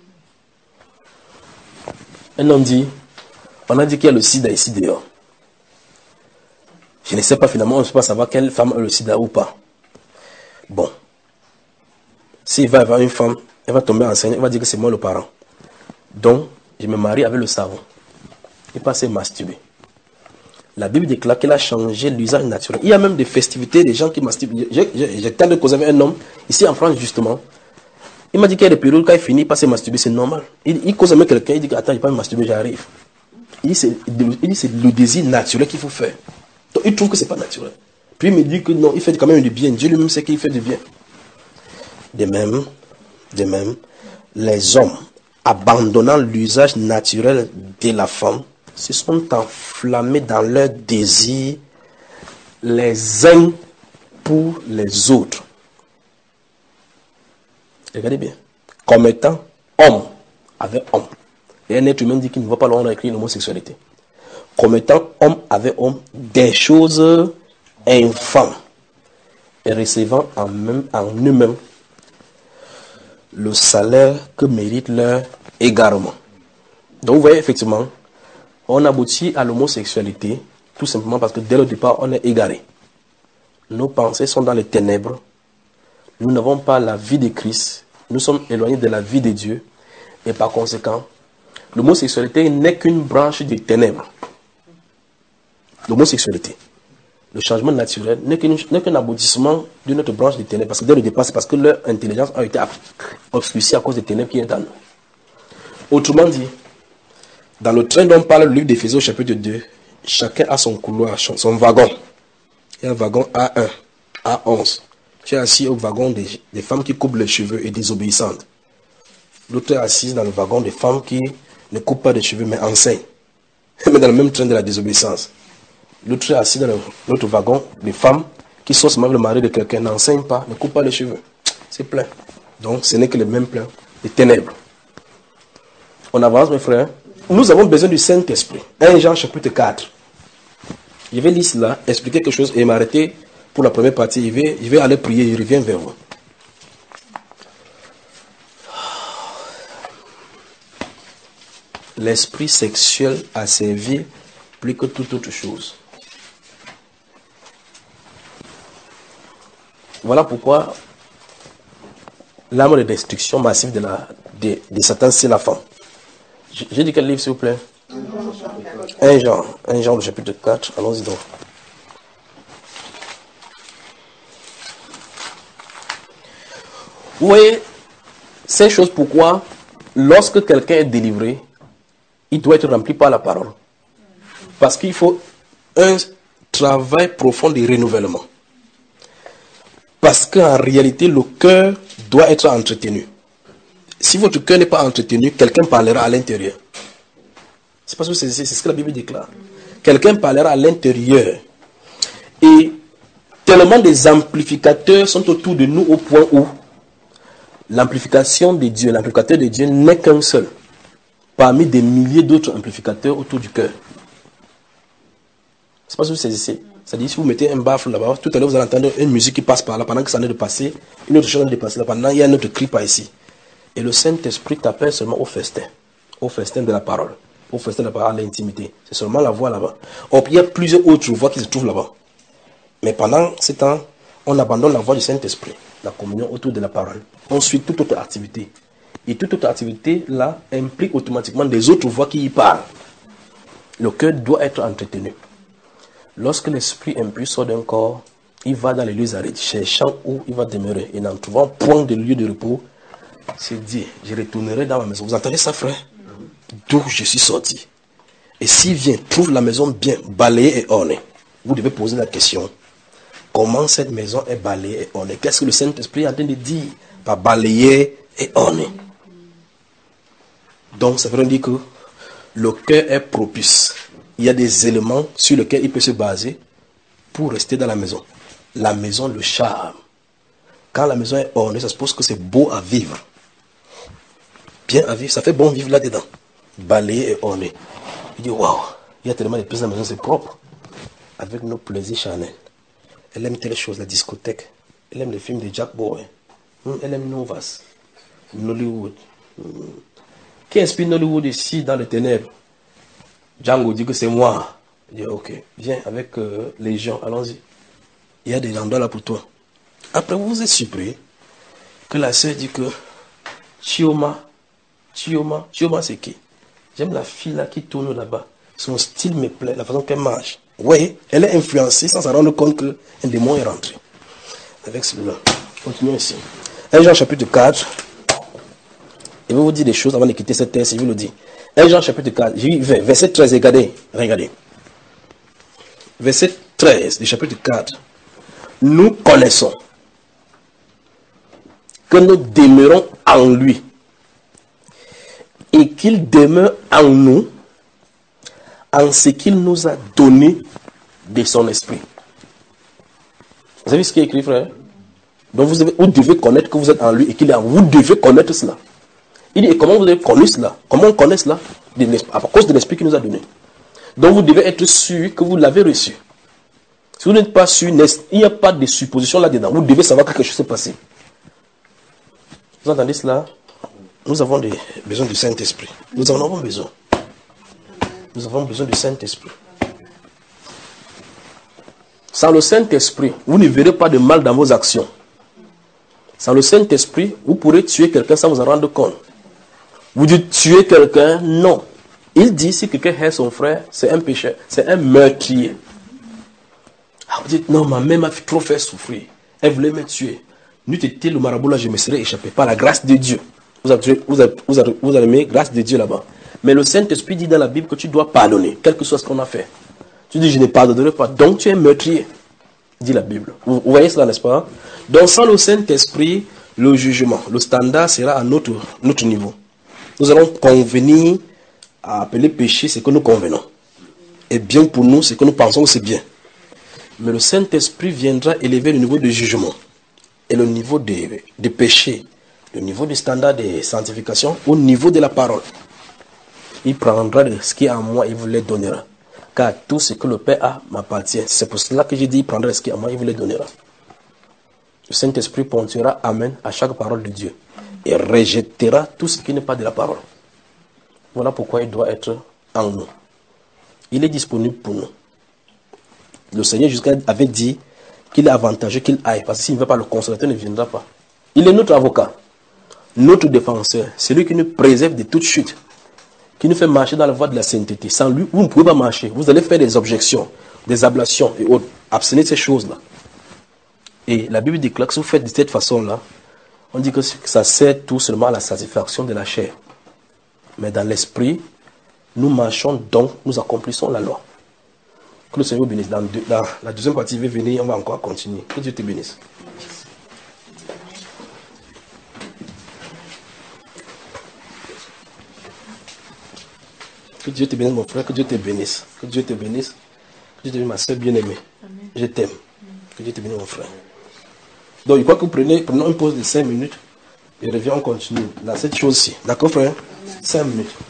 Un homme dit, on a dit qu'il y a le sida ici dehors. Je ne sais pas finalement, on ne peut pas savoir quelle femme a le sida ou pas. Bon. S'il va avoir une femme, elle va tomber enceinte, elle va dire que c'est moi le parent. Donc, je me marie avec le savon. Il passe à masturber. La Bible déclare qu'elle a changé l'usage naturel. Il y a même des festivités, des gens qui masturbent. J'ai tenté de causer avec un homme, ici en France justement. Il m'a dit qu'il y a des périodes, quand il finit, il passe à masturber, c'est normal. Il, il cause avec quelqu'un, il dit attends, je ne vais pas me masturber, j'arrive. Il dit c'est le désir naturel qu'il faut faire. Donc il trouve que ce n'est pas naturel. Puis il me dit que non, il fait quand même du bien. Dieu lui-même sait qu'il fait du bien. De même, de même, les hommes, abandonnant l'usage naturel de la femme, se sont enflammés dans leurs désirs les uns pour les autres. Regardez bien. Comme étant homme avec homme. Et un être humain dit qu'il ne va pas leur écrire l'homosexualité. Comme étant homme avec homme, des choses infâmes. Et recevant en, même, en eux-mêmes le salaire que mérite leur égarement. Donc vous voyez effectivement, on aboutit à l'homosexualité tout simplement parce que dès le départ, on est égaré. Nos pensées sont dans les ténèbres. Nous n'avons pas la vie de Christ. Nous sommes éloignés de la vie de Dieu. Et par conséquent, l'homosexualité n'est qu'une branche des ténèbres. L'homosexualité, le changement naturel, n'est qu'un aboutissement d'une autre branche des ténèbres. Parce que dès le départ, c'est parce que leur intelligence a été obscurcie à cause des ténèbres qui est en nous. Autrement dit, dans le train dont parle le livre d'Éphésiens au chapitre deux, chacun a son couloir, son wagon. Il y a un wagon A un, A onze. Tu es assis au wagon des, des femmes qui coupent les cheveux et désobéissantes. L'autre est assis dans le wagon des femmes qui ne coupe pas de cheveux, mais enseigne. Mais dans le même train de la désobéissance. L'autre est assis dans l'autre wagon, des femmes qui sont seulement le mari de quelqu'un, n'enseignent pas, ne coupe pas les cheveux. C'est plein. Donc ce n'est que le même plein, les ténèbres. On avance, mes frères. Nous avons besoin du Saint-Esprit. un Jean chapitre quatre. Je vais lire cela, expliquer quelque chose et m'arrêter pour la première partie. Je vais, je vais aller prier, je reviens vers vous. L'esprit sexuel a servi plus que toute autre chose. Voilà pourquoi l'arme de destruction massive de, la, de, de Satan, c'est la femme. J'ai dit quel livre, s'il vous plaît? un Jean, un Jean, le chapitre quatre. Allons-y donc. Vous voyez, ces choses pourquoi, lorsque quelqu'un est délivré, il doit être rempli par la parole. Parce qu'il faut un travail profond de renouvellement. Parce qu'en réalité, le cœur doit être entretenu. Si votre cœur n'est pas entretenu, quelqu'un parlera à l'intérieur. C'est parce que c'est, c'est ce que la Bible déclare. Quelqu'un parlera à l'intérieur. Et tellement des amplificateurs sont autour de nous au point où l'amplification de Dieu, l'amplificateur de Dieu n'est qu'un seul. Parmi des milliers d'autres amplificateurs autour du cœur. C'est pas ce que vous saisissez. C'est-à-dire, si vous mettez un baffle là-bas, tout à l'heure vous allez entendre une musique qui passe par là, pendant que ça en est de passer, une autre chose en est de passer là, pendant il y a un autre cri par ici. Et le Saint-Esprit t'appelle seulement au festin, au festin de la parole, au festin de la parole à l'intimité. C'est seulement la voix là-bas. Or, il y a plusieurs autres voix qui se trouvent là-bas. Mais pendant ce temps, on abandonne la voix du Saint-Esprit, la communion autour de la parole. On suit toute autre activité. Et toute autre activité là implique automatiquement des autres voix qui y parlent. Le cœur doit être entretenu. Lorsque l'esprit impur sort d'un corps, il va dans les lieux arides, cherchant où il va demeurer. Et n'en trouvant point de lieu de repos, c'est dit, je retournerai dans ma maison. Vous entendez ça, frère? D'où je suis sorti. Et s'il vient, trouve la maison bien balayée et ornée. Vous devez poser la question, comment cette maison est balayée et ornée? Qu'est-ce que le Saint-Esprit est en train de dire par balayer et ornée? Donc, ça veut dire que le cœur est propice. Il y a des éléments sur lesquels il peut se baser pour rester dans la maison. La maison, le charme. Quand la maison est ornée, ça suppose que c'est beau à vivre. Bien à vivre, ça fait bon vivre là-dedans. Balayé et orné. Il dit, waouh, il y a tellement de plaisirs dans la maison, c'est propre. Avec nos plaisirs charnels. Elle aime telle chose, la discothèque. Elle aime les films de Jack Boy. Elle aime Novas, Nollywood. Qui inspire Nollywood ici dans les ténèbres? Django dit que c'est moi. Il dit, ok, viens avec euh, les gens, allons-y. Il y a des endroits là pour toi. Après, vous vous êtes surpris que la sœur dit que Chioma, Chioma, Chioma c'est qui? J'aime la fille là qui tourne là-bas. Son style me plaît, la façon qu'elle marche. Oui, elle est influencée sans s'en rendre compte qu'un démon est rentré. Avec celui-là. Continuons ici. un Jean chapitre quatre. Je vais vous dire des choses avant de quitter cette thèse, je vous le dis. un Jean chapitre quatre, verset treize, regardez, regardez. Verset treize du chapitre quatre. Nous connaissons que nous demeurons en lui et qu'il demeure en nous en ce qu'il nous a donné de son esprit. Vous avez ce qui est écrit, frère? Donc vous devez, vous devez connaître que vous êtes en lui et qu'il est en vous. Vous devez connaître cela. Il dit, et comment vous avez connu cela? Comment on connaît cela? À cause de l'esprit qu'il nous a donné. Donc vous devez être sûr que vous l'avez reçu. Si vous n'êtes pas sûr, il n'y a pas de supposition là-dedans. Vous devez savoir que quelque chose s'est passé. Vous entendez cela? Nous avons des, besoin du Saint-Esprit. Nous en avons besoin. Nous avons besoin du Saint-Esprit. Sans le Saint-Esprit, vous ne verrez pas de mal dans vos actions. Sans le Saint-Esprit, vous pourrez tuer quelqu'un sans vous en rendre compte. Vous dites tuer quelqu'un? Non. Il dit si quelqu'un hait son frère, c'est un pécheur, c'est un meurtrier. Ah, vous dites non, ma mère m'a trop fait souffrir. Elle voulait me tuer. N'eût été le marabout là, je me serais échappé par la grâce de Dieu. Vous avez, vous avez, vous avez, vous avez mis grâce de Dieu là-bas. Mais le Saint-Esprit dit dans la Bible que tu dois pardonner, quel que soit ce qu'on a fait. Tu dis je ne pardonnerai pas, donc tu es meurtrier, dit la Bible. Vous, vous voyez cela, n'est-ce pas? Donc sans le Saint-Esprit, le jugement, le standard sera à notre, notre niveau. Nous allons convenir à appeler péché ce que nous convenons. Et bien pour nous, ce que nous pensons que c'est bien. Mais le Saint-Esprit viendra élever le niveau de jugement et le niveau de, de péché, le niveau du standard de sanctification au niveau de la parole. Il prendra de ce qui est en moi et vous le donnera. Car tout ce que le Père a m'appartient. C'est pour cela que j'ai dit, il prendra ce qui est en moi et vous le donnera. Le Saint-Esprit ponctuera Amen à chaque parole de Dieu et rejettera tout ce qui n'est pas de la parole. Voilà pourquoi il doit être en nous. Il est disponible pour nous. Le Seigneur jusqu'à avait dit qu'il est avantageux qu'il aille, parce que s'il ne veut pas, le consolateur ne viendra pas. Il est notre avocat, notre défenseur, celui qui nous préserve de toute chute, qui nous fait marcher dans la voie de la sainteté. Sans lui, vous ne pouvez pas marcher. Vous allez faire des objections, des ablations et autres. Abstenez de ces choses-là. Et la Bible déclare que si vous faites de cette façon-là, on dit que ça sert tout seulement à la satisfaction de la chair. Mais dans l'esprit, nous marchons donc, nous accomplissons la loi. Que le Seigneur vous bénisse. Dans, deux, dans la deuxième partie, il va venir, on va encore continuer. Que Dieu te bénisse. Que Dieu te bénisse, mon frère. Que Dieu te bénisse. Que Dieu te bénisse. Que Dieu te bénisse, ma soeur bien-aimée. Je t'aime. Que Dieu te bénisse, mon frère. Donc, je crois que vous prenez, prenons une pause de cinq minutes. Et reviens, on continue. Dans cette chose-ci. D'accord, frère? cinq minutes.